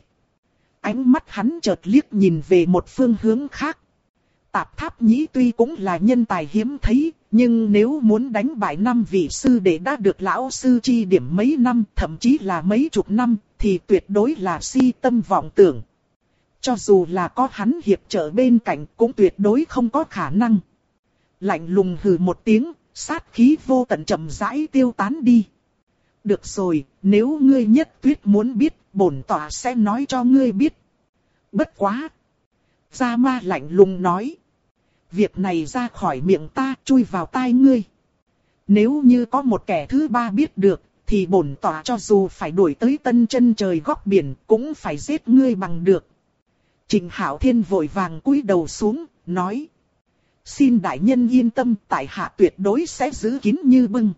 ánh mắt hắn chợt liếc nhìn về một phương hướng khác. Tạp Tháp Nhĩ tuy cũng là nhân tài hiếm thấy, nhưng nếu muốn đánh bại 5 vị sư đệ đã được lão sư chi điểm mấy năm, thậm chí là mấy chục năm, thì tuyệt đối là si tâm vọng tưởng. Cho dù là có hắn hiệp trợ bên cạnh cũng tuyệt đối không có khả năng. Lạnh lùng hừ một tiếng, sát khí vô tận chậm rãi tiêu tán đi. Được rồi, nếu ngươi nhất quyết muốn biết, bổn tọa sẽ nói cho ngươi biết. Bất quá. Gia Ma lạnh lùng nói. Việc này ra khỏi miệng ta, chui vào tai ngươi. Nếu như có một kẻ thứ ba biết được, thì bổn tọa cho dù phải đuổi tới tân chân trời góc biển, cũng phải giết ngươi bằng được. Trịnh Hạo Thiên vội vàng cúi đầu xuống, nói. Xin đại nhân yên tâm, tại hạ tuyệt đối sẽ giữ kín như bưng.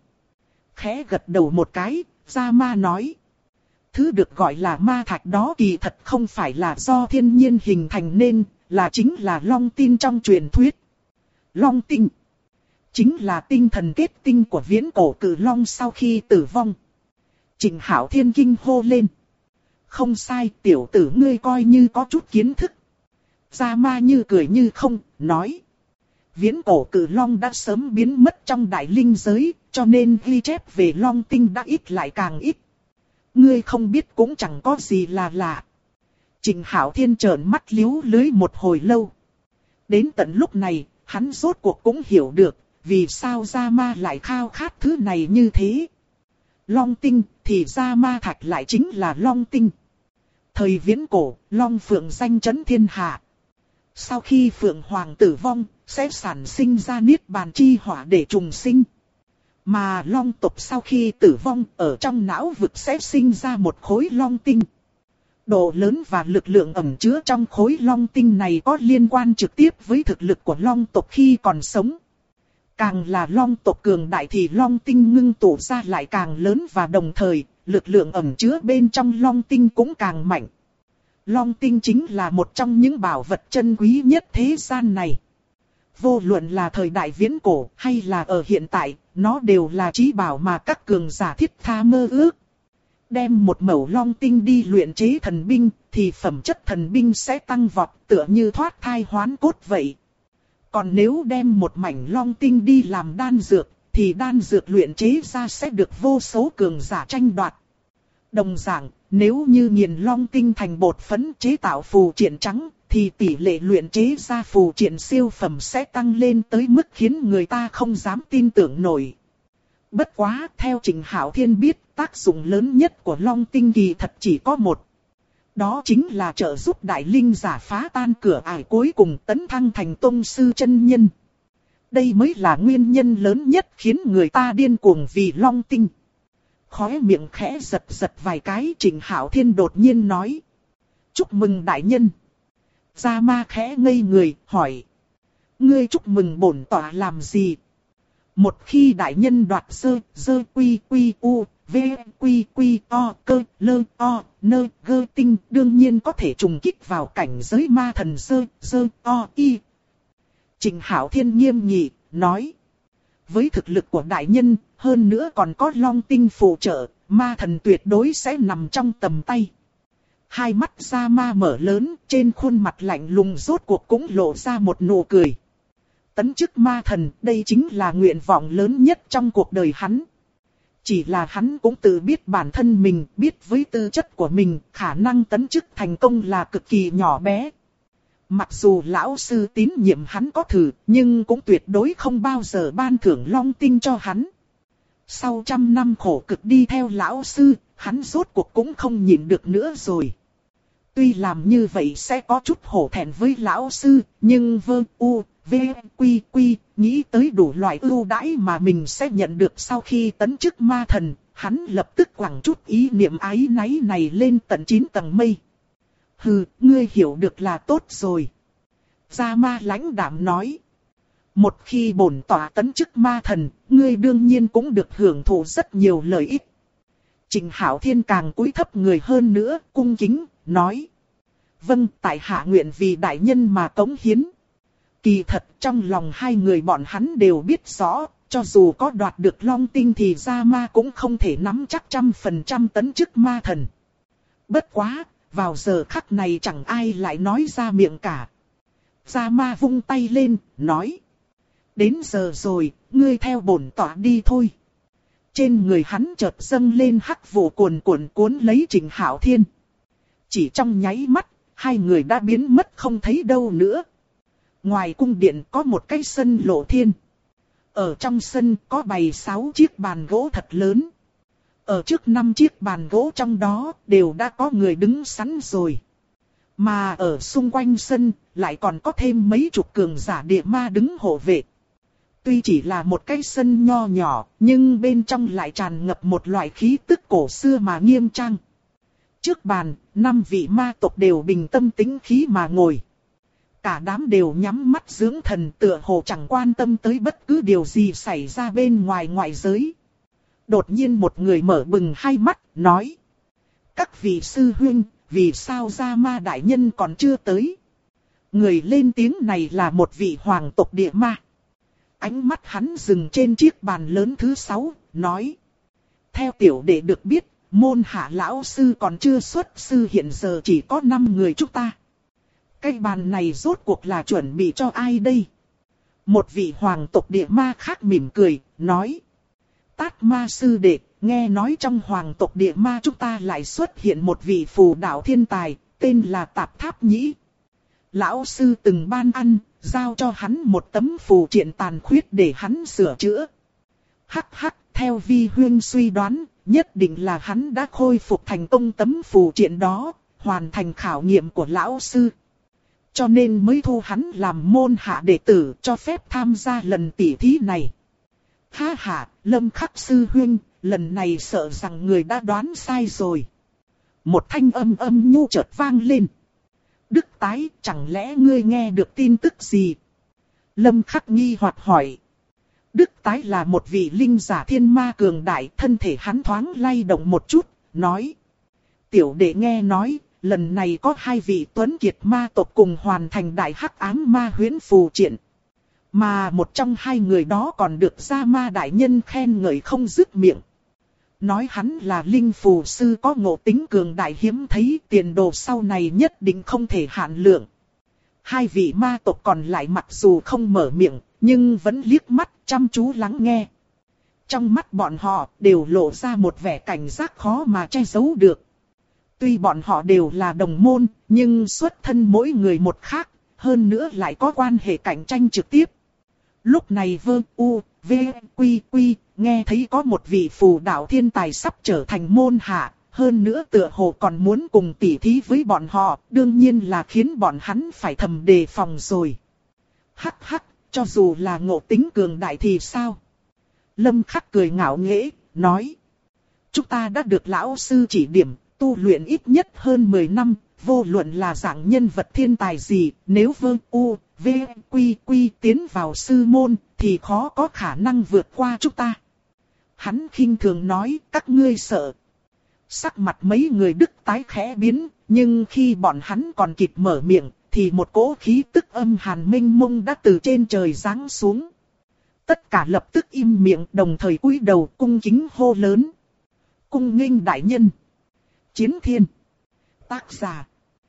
Khẽ gật đầu một cái, Gia Ma nói. Thứ được gọi là ma thạch đó kỳ thật không phải là do thiên nhiên hình thành nên, là chính là long tinh trong truyền thuyết. Long tinh chính là tinh thần kết tinh của viễn cổ cử long sau khi tử vong. Trịnh Hạo Thiên kinh hô lên. Không sai, tiểu tử ngươi coi như có chút kiến thức. Gia Ma như cười như không, nói. Viễn cổ cử long đã sớm biến mất trong đại linh giới, cho nên ghi chép về long tinh đã ít lại càng ít. Ngươi không biết cũng chẳng có gì là lạ. Trịnh Hạo Thiên trợn mắt liếu lưới một hồi lâu. Đến tận lúc này, hắn rốt cuộc cũng hiểu được, vì sao Gia Ma lại khao khát thứ này như thế. Long tinh, thì Gia Ma thạch lại chính là long tinh. Thời viễn cổ, long phượng danh chấn thiên hạ. Sau khi phượng hoàng tử vong, sẽ sản sinh ra niết bàn chi hỏa để trùng sinh. Mà long tộc sau khi tử vong, ở trong não vực sẽ sinh ra một khối long tinh. Độ lớn và lực lượng ẩn chứa trong khối long tinh này có liên quan trực tiếp với thực lực của long tộc khi còn sống. Càng là long tộc cường đại thì long tinh ngưng tụ ra lại càng lớn và đồng thời, lực lượng ẩn chứa bên trong long tinh cũng càng mạnh. Long tinh chính là một trong những bảo vật chân quý nhất thế gian này. Vô luận là thời đại viễn cổ hay là ở hiện tại, nó đều là chí bảo mà các cường giả thiết tha mơ ước. Đem một mẩu long tinh đi luyện chế thần binh, thì phẩm chất thần binh sẽ tăng vọt tựa như thoát thai hoán cốt vậy. Còn nếu đem một mảnh long tinh đi làm đan dược, thì đan dược luyện chế ra sẽ được vô số cường giả tranh đoạt. Đồng dạng, nếu như nghiền long tinh thành bột phấn chế tạo phù triện trắng, thì tỷ lệ luyện chế ra phù triện siêu phẩm sẽ tăng lên tới mức khiến người ta không dám tin tưởng nổi. Bất quá, theo Trịnh Hạo Thiên biết, tác dụng lớn nhất của long tinh kỳ thật chỉ có một. Đó chính là trợ giúp đại linh giả phá tan cửa ải cuối cùng tấn thăng thành tông sư chân nhân. Đây mới là nguyên nhân lớn nhất khiến người ta điên cuồng vì long tinh. Khóe miệng khẽ giật giật vài cái, Trịnh Hạo Thiên đột nhiên nói. Chúc mừng đại nhân. Gia Ma khẽ ngây người, hỏi. Ngươi chúc mừng bổn tọa làm gì? Một khi đại nhân đoạt dơ quy quy u, v quy quy o, cơ lơ o, nơ gơ tinh, đương nhiên có thể trùng kích vào cảnh giới ma thần dơ o y. Trịnh Hạo Thiên nghiêm nghị, nói. Với thực lực của đại nhân, hơn nữa còn có long tinh phụ trợ, ma thần tuyệt đối sẽ nằm trong tầm tay. Hai mắt Gia Ma mở lớn, trên khuôn mặt lạnh lùng rốt cuộc cũng lộ ra một nụ cười. Tấn chức ma thần, đây chính là nguyện vọng lớn nhất trong cuộc đời hắn. Chỉ là hắn cũng tự biết bản thân mình, biết với tư chất của mình, khả năng tấn chức thành công là cực kỳ nhỏ bé. Mặc dù lão sư tín nhiệm hắn có thử, nhưng cũng tuyệt đối không bao giờ ban thưởng long tinh cho hắn. Sau 100 năm khổ cực đi theo lão sư, hắn rốt cuộc cũng không nhịn được nữa rồi. Tuy làm như vậy sẽ có chút hổ thẹn với lão sư, nhưng nghĩ tới đủ loại ưu đãi mà mình sẽ nhận được sau khi tấn chức ma thần, Hắn lập tức quẳng chút ý niệm áy náy này lên tận 9 tầng mây. Hừ, ngươi hiểu được là tốt rồi. Gia Ma lãnh đạm nói. Một khi bổn tọa tấn chức ma thần, ngươi đương nhiên cũng được hưởng thụ rất nhiều lợi ích. Trịnh Hạo Thiên càng cúi thấp người hơn nữa, cung kính, nói. Vâng, tại hạ nguyện vì đại nhân mà cống hiến. Kỳ thật trong lòng hai người bọn hắn đều biết rõ, cho dù có đoạt được Long Tinh thì Gia Ma cũng không thể nắm chắc 100% tấn chức ma thần. Bất quá, vào giờ khắc này chẳng ai lại nói ra miệng cả. Gia Ma vung tay lên, nói. Đến giờ rồi, ngươi theo bổn tọa đi thôi. Trên người hắn chợt dâng lên hắc vụ cuồn cuộn cuốn lấy Trịnh Hạo Thiên. Chỉ trong nháy mắt, hai người đã biến mất không thấy đâu nữa. Ngoài cung điện có một cái sân lộ thiên. Ở trong sân có bày 6 chiếc bàn gỗ thật lớn. Ở trước 5 chiếc bàn gỗ trong đó đều đã có người đứng sẵn rồi. Mà ở xung quanh sân lại còn có thêm mấy chục cường giả địa ma đứng hộ vệ. Tuy chỉ là một cái sân nho nhỏ, nhưng bên trong lại tràn ngập một loại khí tức cổ xưa mà nghiêm trang. Trước bàn, 5 vị ma tộc đều bình tâm tĩnh khí mà ngồi. Cả đám đều nhắm mắt dưỡng thần, tựa hồ chẳng quan tâm tới bất cứ điều gì xảy ra bên ngoài ngoại giới. Đột nhiên một người mở bừng hai mắt, nói. Các vị sư huynh, vì sao Gia Ma đại nhân còn chưa tới? Người lên tiếng này là một vị hoàng tộc địa ma. Ánh mắt hắn dừng trên chiếc bàn lớn thứ 6, nói. Theo tiểu đệ được biết, môn hạ lão sư còn chưa xuất sư, hiện giờ chỉ có 5 người chúng ta. Cái bàn này rốt cuộc là chuẩn bị cho ai đây? Một vị hoàng tộc địa ma khác mỉm cười, nói. Tát ma sư đệ, nghe nói trong hoàng tộc địa ma chúng ta lại xuất hiện một vị phù đạo thiên tài, tên là Tạp Tháp Nhĩ. Lão sư từng ban ăn, giao cho hắn một tấm phù triện tàn khuyết để hắn sửa chữa. Hắc hắc, theo vi huyên suy đoán, nhất định là hắn đã khôi phục thành công tấm phù triện đó, hoàn thành khảo nghiệm của lão sư. Cho nên mới thu hắn làm môn hạ đệ tử, cho phép tham gia lần tỉ thí này. Ha ha, Lâm Khắc sư huynh, lần này sợ rằng người đã đoán sai rồi. Một thanh âm nhu chợt vang lên. Đức Tái, chẳng lẽ ngươi nghe được tin tức gì? Lâm Khắc nghi hoặc hỏi. Đức Tái là một vị linh giả thiên ma cường đại, thân thể hắn thoáng lay động một chút, nói. Tiểu đệ nghe nói, lần này có 2 vị tuấn kiệt ma tộc cùng hoàn thành đại hắc ám ma huyễn phù triện. Mà một trong 2 người đó còn được Gia Ma đại nhân khen ngợi không dứt miệng. Nói hắn là linh phù sư có ngộ tính cường đại hiếm thấy, tiền đồ sau này nhất định không thể hạn lượng. 2 vị ma tộc còn lại mặc dù không mở miệng, nhưng vẫn liếc mắt chăm chú lắng nghe. Trong mắt bọn họ đều lộ ra một vẻ cảnh giác khó mà che giấu được. Tuy bọn họ đều là đồng môn, nhưng xuất thân mỗi người một khác, hơn nữa lại có quan hệ cạnh tranh trực tiếp. Lúc này Quy nghe thấy có một vị phù đạo thiên tài sắp trở thành môn hạ, hơn nữa tựa hồ còn muốn cùng tỉ thí với bọn họ, đương nhiên là khiến bọn hắn phải thầm đề phòng rồi. Hắc hắc, cho dù là ngộ tính cường đại thì sao? Lâm Khắc cười ngạo nghễ, nói. Chúng ta đã được lão sư chỉ điểm, tu luyện ít nhất hơn 10 năm, vô luận là dạng nhân vật thiên tài gì, nếu Quy tiến vào sư môn, thì khó có khả năng vượt qua chúng ta. Hắn khinh thường nói, các ngươi sợ. Sắc mặt mấy người Đức Tái khẽ biến, nhưng khi bọn hắn còn kịp mở miệng, thì một cỗ khí tức âm hàn mênh mông đã từ trên trời giáng xuống. Tất cả lập tức im miệng, đồng thời cúi đầu cung kính hô lớn. Cung nghênh đại nhân. Chiến thiên. Tác giả.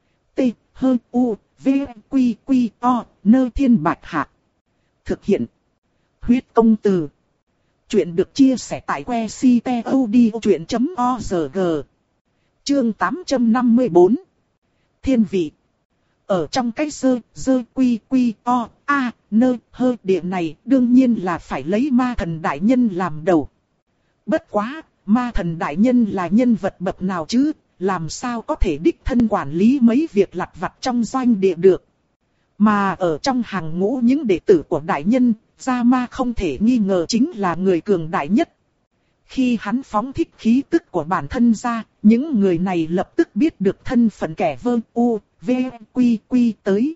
T-H-U-V-Q-Q-O, Nơi Thiên Bạch Hạ. Thực hiện. Huyết công từ. Chuyện được chia sẻ tại website.odchuyện.org. Chương 854. Thiên vị. Ở trong cái nơi hơi địa này đương nhiên là phải lấy ma thần đại nhân làm đầu. Bất quá, ma thần đại nhân là nhân vật bậc nào chứ, làm sao có thể đích thân quản lý mấy việc lặt vặt trong doanh địa được. Mà ở trong hàng ngũ những đệ tử của đại nhân, Gia Ma không thể nghi ngờ chính là người cường đại nhất. Khi hắn phóng thích khí tức của bản thân ra, những người này lập tức biết được thân phận kẻ vơ u, v, quy quy tới.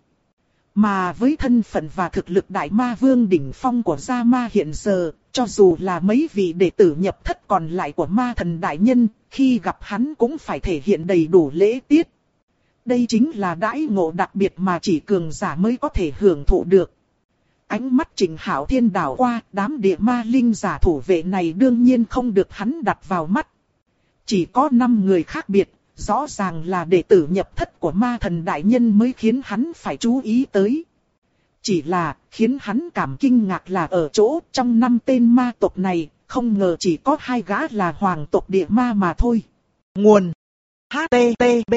Mà với thân phận và thực lực đại ma vương đỉnh phong của Gia Ma hiện giờ, cho dù là mấy vị đệ tử nhập thất còn lại của ma thần đại nhân, khi gặp hắn cũng phải thể hiện đầy đủ lễ tiết. Đây chính là đãi ngộ đặc biệt mà chỉ cường giả mới có thể hưởng thụ được. Ánh mắt Trịnh Hạo Thiên đảo qua, đám địa ma linh giả thủ vệ này đương nhiên không được hắn đặt vào mắt. Chỉ có 5 người khác biệt, rõ ràng là đệ tử nhập thất của ma thần đại nhân mới khiến hắn phải chú ý tới. Chỉ là, khiến hắn cảm kinh ngạc là ở chỗ trong 5 tên ma tộc này, không ngờ chỉ có 2 gã là hoàng tộc địa ma mà thôi. Nguồn HTTP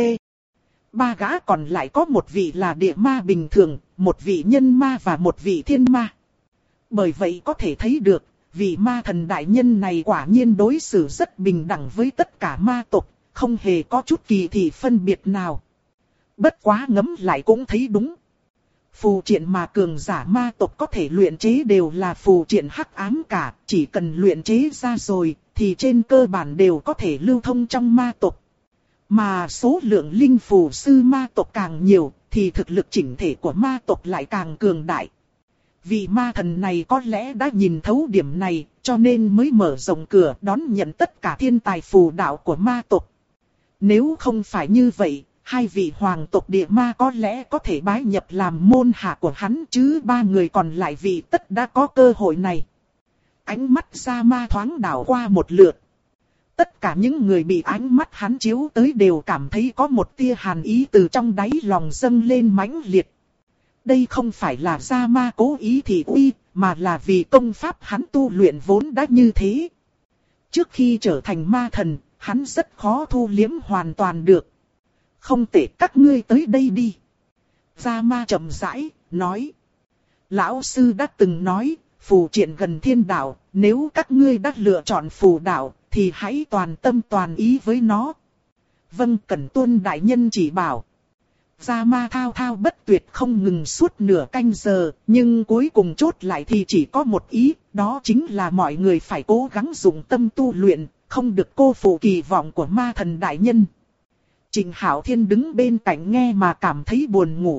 3 gã còn lại có một vị là địa ma bình thường, một vị nhân ma và một vị thiên ma. Bởi vậy có thể thấy được, vị ma thần đại nhân này quả nhiên đối xử rất bình đẳng với tất cả ma tộc, không hề có chút kỳ thị phân biệt nào. Bất quá ngẫm lại cũng thấy đúng. Phù triện mà cường giả ma tộc có thể luyện chế đều là phù triện hắc ám cả, chỉ cần luyện chế ra rồi thì trên cơ bản đều có thể lưu thông trong ma tộc. Mà số lượng linh phù sư ma tộc càng nhiều thì thực lực chỉnh thể của ma tộc lại càng cường đại. Vị ma thần này có lẽ đã nhìn thấu điểm này, cho nên mới mở rộng cửa đón nhận tất cả thiên tài phù đạo của ma tộc. Nếu không phải như vậy, 2 vị hoàng tộc địa ma có lẽ có thể bái nhập làm môn hạ của hắn, chứ 3 người còn lại vị tất đã có cơ hội này. Ánh mắt Gia Ma thoáng đảo qua một lượt. Tất cả những người bị ánh mắt hắn chiếu tới đều cảm thấy có một tia hàn ý từ trong đáy lòng dâng lên mãnh liệt. Đây không phải là Gia Ma cố ý thị uy, mà là vì công pháp hắn tu luyện vốn đã như thế. Trước khi trở thành ma thần, hắn rất khó thu liếm hoàn toàn được. Không tệ, các ngươi tới đây đi. Gia Ma chậm rãi, nói. Lão sư đã từng nói, phù triện gần thiên đạo, nếu các ngươi đã lựa chọn phù đạo, thì hãy toàn tâm toàn ý với nó. Vâng, Cẩn Tuân đại nhân chỉ bảo. Gia Ma thao thao bất tuyệt không ngừng suốt nửa canh giờ, nhưng cuối cùng chốt lại thì chỉ có một ý, đó chính là mọi người phải cố gắng dùng tâm tu luyện, không được cô phụ kỳ vọng của ma thần đại nhân. Trịnh Hạo Thiên đứng bên cạnh nghe mà cảm thấy buồn ngủ.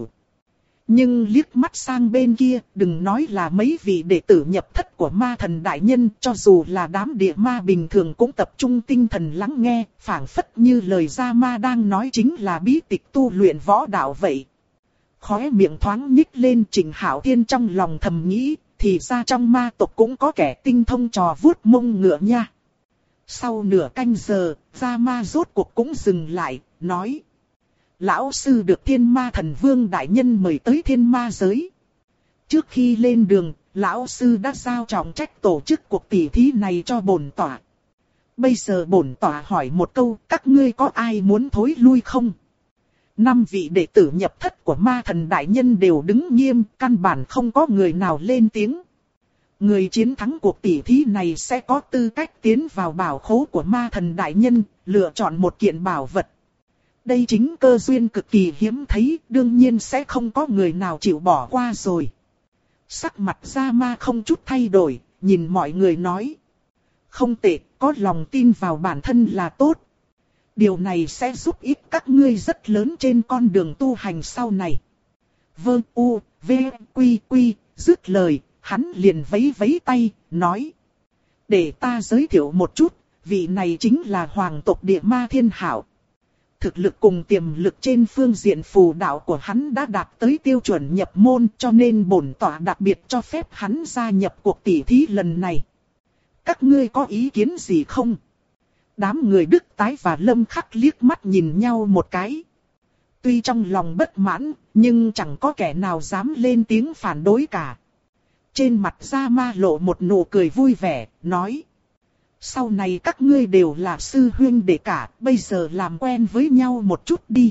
Nhưng liếc mắt sang bên kia, đừng nói là mấy vị đệ tử nhập thất của ma thần đại nhân, cho dù là đám địa ma bình thường cũng tập trung tinh thần lắng nghe, phảng phất như lời Gia Ma đang nói chính là bí tịch tu luyện võ đạo vậy. Khóe miệng thoáng nhích lên, Trịnh Hạo Thiên trong lòng thầm nghĩ, thì ra trong ma tộc cũng có kẻ tinh thông trò vuốt mông ngựa nha. Sau nửa canh giờ, Gia Ma rốt cuộc cũng dừng lại, nói. Lão sư được Thiên Ma Thần Vương đại nhân mời tới thiên ma giới. Trước khi lên đường, lão sư đã giao trọng trách tổ chức cuộc tỷ thí này cho bổn tọa. Bây giờ bổn tọa hỏi một câu, các ngươi có ai muốn thối lui không? 5 vị đệ tử nhập thất của ma thần đại nhân đều đứng nghiêm, căn bản không có người nào lên tiếng. Người chiến thắng cuộc tỷ thí này sẽ có tư cách tiến vào bảo khố của ma thần đại nhân, lựa chọn một kiện bảo vật. Đây chính cơ duyên cực kỳ hiếm thấy, đương nhiên sẽ không có người nào chịu bỏ qua rồi. Sắc mặt Gia Ma không chút thay đổi, nhìn mọi người nói. Không tệ, có lòng tin vào bản thân là tốt. Điều này sẽ giúp ích các ngươi rất lớn trên con đường tu hành sau này. Vâng, u, v, quy quy, dứt lời, hắn liền vẫy vẫy tay, nói. Để ta giới thiệu một chút, vị này chính là hoàng tộc địa ma Thiên Hạo. Thực lực cùng tiềm lực trên phương diện phù đạo của hắn đã đạt tới tiêu chuẩn nhập môn, cho nên bổn tọa đặc biệt cho phép hắn gia nhập cuộc tỷ thí lần này. Các ngươi có ý kiến gì không? Đám người Đức Tái và Lâm Khắc liếc mắt nhìn nhau một cái. Tuy trong lòng bất mãn, nhưng chẳng có kẻ nào dám lên tiếng phản đối cả. Trên mặt Gia Ma lộ một nụ cười vui vẻ, nói. Sau này các ngươi đều là sư huynh đệ cả, bây giờ làm quen với nhau một chút đi.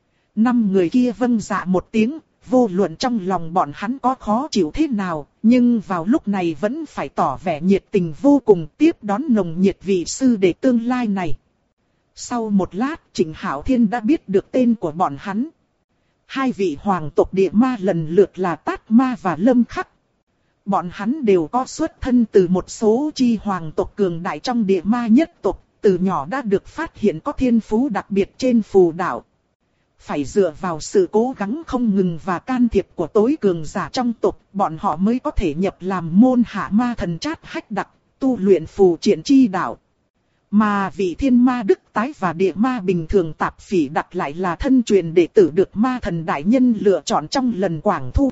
5 người kia vâng dạ một tiếng, vô luận trong lòng bọn hắn có khó chịu thế nào, nhưng vào lúc này vẫn phải tỏ vẻ nhiệt tình vô cùng tiếp đón nồng nhiệt vị sư đệ tương lai này. Sau một lát, Trịnh Hạo Thiên đã biết được tên của bọn hắn. 2 vị hoàng tộc địa ma lần lượt là Tát Ma và Lâm Khắc. Bọn hắn đều có xuất thân từ một số chi hoàng tộc cường đại trong địa ma nhất tộc, từ nhỏ đã được phát hiện có thiên phú đặc biệt trên phù đạo. Phải dựa vào sự cố gắng không ngừng và can thiệp của tối cường giả trong tộc, bọn họ mới có thể nhập làm môn hạ ma thần Trát Hách Đặc, tu luyện phù triện chi đạo. Mà vị thiên ma đức tái và địa ma bình thường Tạp Phỉ Đặc lại là thân truyền đệ tử được ma thần đại nhân lựa chọn trong lần quảng thu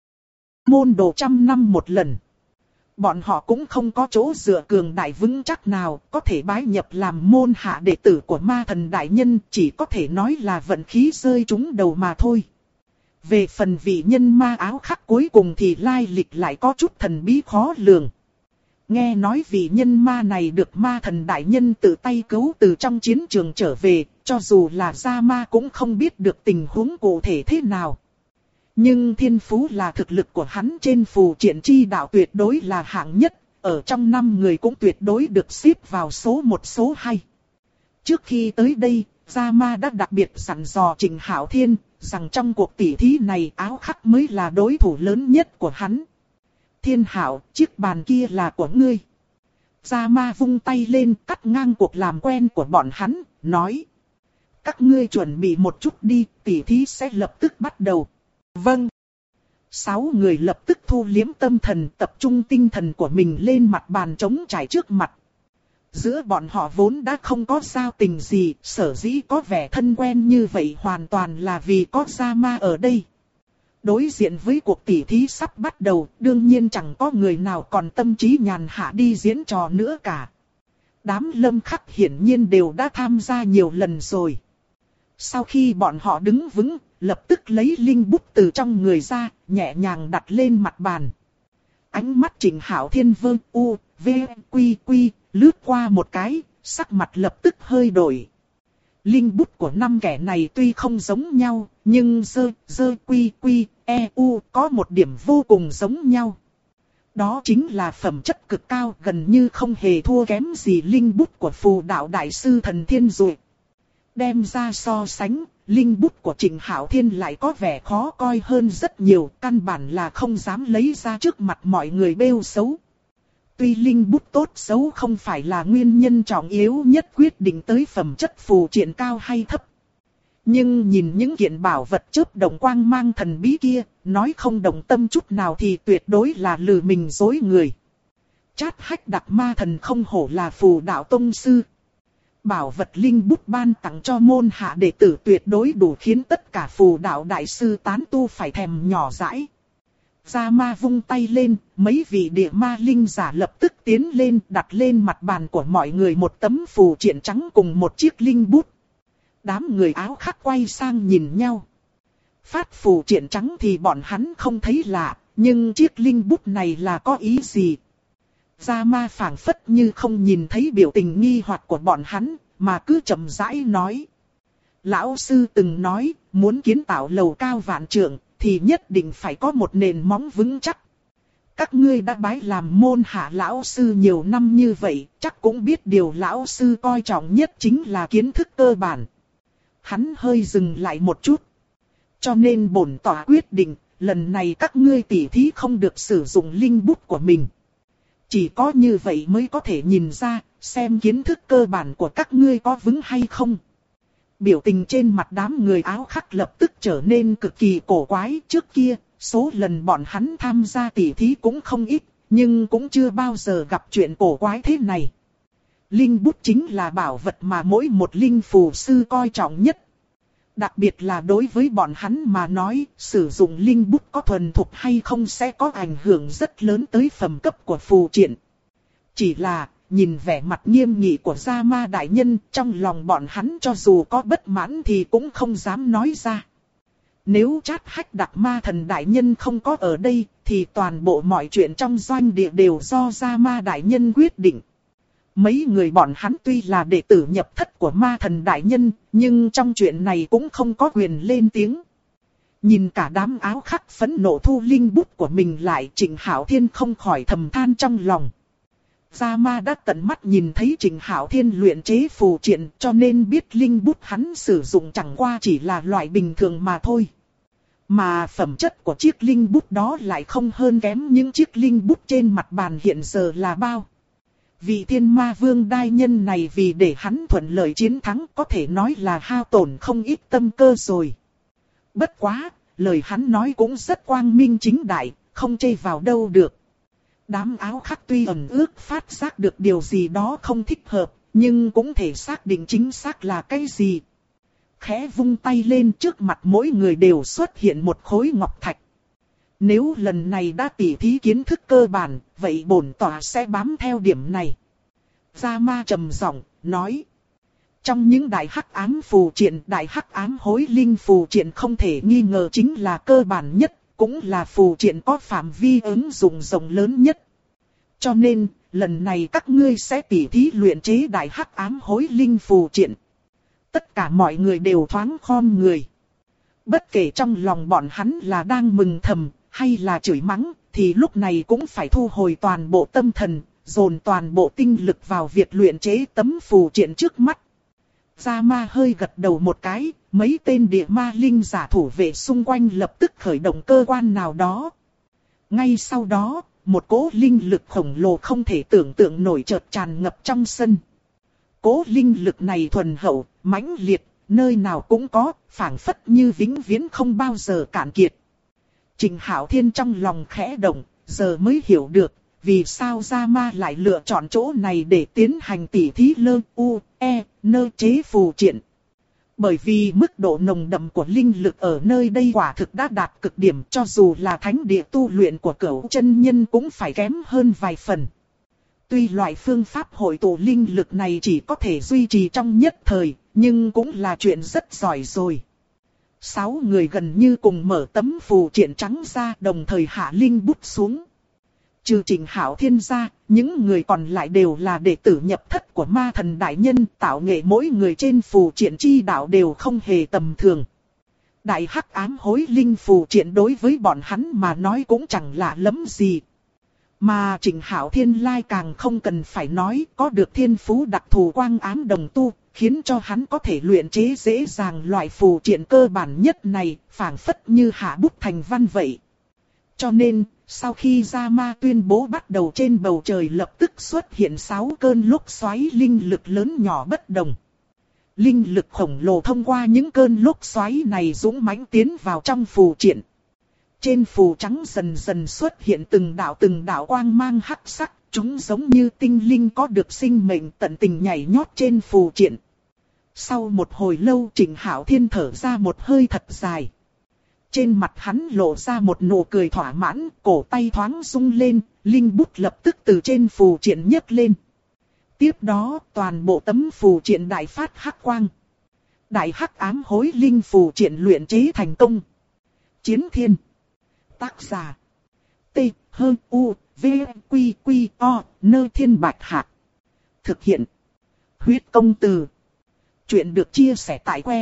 môn đồ 100 năm một lần. Bọn họ cũng không có chỗ dựa cường đại vững chắc nào có thể bái nhập làm môn hạ đệ tử của ma thần đại nhân, chỉ có thể nói là vận khí rơi trúng đầu mà thôi. Về phần vị nhân ma áo khắc cuối cùng thì lai lịch lại có chút thần bí khó lường. Nghe nói vị nhân ma này được ma thần đại nhân tự tay cứu từ trong chiến trường trở về, cho dù là gia ma cũng không biết được tình huống cụ thể thế nào. Nhưng thiên phú là thực lực của hắn trên phù triện chi đạo tuyệt đối là hạng nhất, ở trong 5 người cũng tuyệt đối được xếp vào số 1 số 2. Trước khi tới đây, Gia Ma đã đặc biệt dặn dò Trịnh Hạo Thiên, rằng trong cuộc tỉ thí này áo khắc mới là đối thủ lớn nhất của hắn. Thiên Hạo, chiếc bàn kia là của ngươi. Gia Ma vung tay lên cắt ngang cuộc làm quen của bọn hắn, nói. Các ngươi chuẩn bị một chút đi, tỉ thí sẽ lập tức bắt đầu. Vâng. 6 người lập tức thu liếm tâm thần, tập trung tinh thần của mình lên mặt bàn trống trải trước mặt. Giữa bọn họ vốn đã không có giao tình gì, sở dĩ có vẻ thân quen như vậy hoàn toàn là vì có Gia Ma ở đây. Đối diện với cuộc tỉ thí sắp bắt đầu, đương nhiên chẳng có người nào còn tâm trí nhàn hạ đi diễn trò nữa cả. Đám Lâm Khắc hiển nhiên đều đã tham gia nhiều lần rồi. Sau khi bọn họ đứng vững, lập tức lấy linh bút từ trong người ra, nhẹ nhàng đặt lên mặt bàn. Ánh mắt Trịnh Hạo Thiên vương u, v, quy quy, lướt qua một cái, sắc mặt lập tức hơi đổi. Linh bút của 5 kẻ này tuy không giống nhau, nhưng dơ quy quy, e u có một điểm vô cùng giống nhau. Đó chính là phẩm chất cực cao, gần như không hề thua kém gì linh bút của phù đạo đại sư Thần Thiên Dụ. Đem ra so sánh, linh bút của Trịnh Hạo Thiên lại có vẻ khó coi hơn rất nhiều, căn bản là không dám lấy ra trước mặt mọi người bêu xấu. Tuy linh bút tốt xấu không phải là nguyên nhân trọng yếu nhất quyết định tới phẩm chất phù triện cao hay thấp. Nhưng nhìn những kiện bảo vật chớp động quang mang thần bí kia, nói không động tâm chút nào thì tuyệt đối là lừa mình dối người. Trát Hách Đặc ma thần không hổ là phù đạo tông sư. Bảo vật linh bút ban tặng cho môn hạ đệ tử tuyệt đối đủ khiến tất cả phù đạo đại sư tán tu phải thèm nhỏ dãi. Gia Ma vung tay lên, mấy vị địa ma linh giả lập tức tiến lên đặt lên mặt bàn của mọi người một tấm phù triện trắng cùng một chiếc linh bút. Đám người áo khắc quay sang nhìn nhau. Phát phù triện trắng thì bọn hắn không thấy lạ, nhưng chiếc linh bút này là có ý gì? Gia Ma phảng phất như không nhìn thấy biểu tình nghi hoặc của bọn hắn, mà cứ chậm rãi nói. Lão sư từng nói, muốn kiến tạo lầu cao vạn trượng, thì nhất định phải có một nền móng vững chắc. Các ngươi đã bái làm môn hạ lão sư nhiều năm như vậy, chắc cũng biết điều lão sư coi trọng nhất chính là kiến thức cơ bản. Hắn hơi dừng lại một chút. Cho nên bổn tọa quyết định, lần này các ngươi tỉ thí không được sử dụng linh bút của mình. Chỉ có như vậy mới có thể nhìn ra, xem kiến thức cơ bản của các ngươi có vững hay không. Biểu tình trên mặt đám người áo khắc lập tức trở nên cực kỳ cổ quái. Trước kia, số lần bọn hắn tham gia tỉ thí cũng không ít, nhưng cũng chưa bao giờ gặp chuyện cổ quái thế này. Linh bút chính là bảo vật mà mỗi một linh phù sư coi trọng nhất. Đặc biệt là đối với bọn hắn mà nói, sử dụng linh bút có thuần thục hay không sẽ có ảnh hưởng rất lớn tới phẩm cấp của phù triện. Chỉ là, nhìn vẻ mặt nghiêm nghị của Gia Ma đại nhân, trong lòng bọn hắn cho dù có bất mãn thì cũng không dám nói ra. Nếu Trát Hách Đặc ma thần đại nhân không có ở đây, thì toàn bộ mọi chuyện trong doanh địa đều do Gia Ma đại nhân quyết định. Mấy người bọn hắn tuy là đệ tử nhập thất của ma thần đại nhân, nhưng trong chuyện này cũng không có quyền lên tiếng. Nhìn cả đám áo khắc phẫn nộ thu linh bút của mình lại, Trịnh Hạo Thiên không khỏi thầm than trong lòng. Gia Ma đã tận mắt nhìn thấy Trịnh Hạo Thiên luyện chế phù triện, cho nên biết linh bút hắn sử dụng chẳng qua chỉ là loại bình thường mà thôi. Mà phẩm chất của chiếc linh bút đó lại không hơn kém những chiếc linh bút trên mặt bàn hiện giờ là bao. Vị thiên ma vương đai nhân này vì để hắn thuận lợi chiến thắng có thể nói là hao tổn không ít tâm cơ rồi. Bất quá, lời hắn nói cũng rất quang minh chính đại, không chê vào đâu được. Đám áo khắc tuy ẩn ước phát giác được điều gì đó không thích hợp, nhưng cũng thể xác định chính xác là cái gì. Khẽ vung tay lên, trước mặt mỗi người đều xuất hiện một khối ngọc thạch. Nếu lần này đã tỉ thí kiến thức cơ bản, vậy bổn tọa sẽ bám theo điểm này. Gia Ma trầm giọng nói. Trong những đại hắc ám phù triện, đại hắc ám hối linh phù triện không thể nghi ngờ chính là cơ bản nhất, cũng là phù triện có phạm vi ứng dụng rộng lớn nhất. Cho nên, lần này các ngươi sẽ tỉ thí luyện chế đại hắc ám hối linh phù triện. Tất cả mọi người đều thoáng khom người. Bất kể trong lòng bọn hắn là đang mừng thầm, hay là chửi mắng, thì lúc này cũng phải thu hồi toàn bộ tâm thần, dồn toàn bộ tinh lực vào việc luyện chế tấm phù triện trước mắt. Gia Ma hơi gật đầu một cái, mấy tên địa ma linh giả thủ vệ xung quanh lập tức khởi động cơ quan nào đó. Ngay sau đó, một cỗ linh lực khổng lồ không thể tưởng tượng nổi chợt tràn ngập trong sân. Cỗ linh lực này thuần hậu, mãnh liệt, nơi nào cũng có, phảng phất như vĩnh viễn không bao giờ cạn kiệt. Trình Hạo Thiên trong lòng khẽ động, giờ mới hiểu được, vì sao Gia Ma lại lựa chọn chỗ này để tiến hành tỉ thí nơ chế phù triện. Bởi vì mức độ nồng đậm của linh lực ở nơi đây quả thực đã đạt cực điểm, cho dù là thánh địa tu luyện của Cửu chân nhân cũng phải kém hơn vài phần. Tuy loại phương pháp hội tụ linh lực này chỉ có thể duy trì trong nhất thời, nhưng cũng là chuyện rất giỏi rồi. 6 người gần như cùng mở tấm phù triện trắng ra, đồng thời hạ linh bút xuống. Trừ Trình Hạo Thiên ra, những người còn lại đều là đệ tử nhập thất của ma thần đại nhân, tạo nghệ mỗi người trên phù triện chi đạo đều không hề tầm thường. Đại hắc ám hối linh phù triện đối với bọn hắn mà nói cũng chẳng lạ lắm gì. Mà Trình Hạo Thiên lai càng không cần phải nói, có được thiên phú đặc thù quang ám đồng tu, khiến cho hắn có thể luyện chế dễ dàng loại phù triện cơ bản nhất này, phảng phất như hạ bút thành văn vậy. Cho nên, sau khi Gia Ma tuyên bố bắt đầu, trên bầu trời lập tức xuất hiện 6 cơn lốc xoáy linh lực lớn nhỏ bất đồng. Linh lực khổng lồ thông qua những cơn lốc xoáy này dũng mãnh tiến vào trong phù triện. Trên phù trắng dần dần xuất hiện từng đạo quang mang hắc sắc, chúng giống như tinh linh có được sinh mệnh tận tình nhảy nhót trên phù triện. Sau một hồi lâu, Trình Hạo Thiên thở ra một hơi thật dài. Trên mặt hắn lộ ra một nụ cười thỏa mãn, cổ tay thoáng rung lên, linh bút lập tức từ trên phù triện nhấc lên. Tiếp đó, toàn bộ tấm phù triện đại phát hắc quang. Đại hắc ám hối linh phù triện luyện chế thành công. Chiến thiên. Tác giả. T. H. U. V. Q. Q. O. Nơ Thiên Bạch Hạc. Thực hiện. Huyết công từ. Chuyện được chia sẻ tại que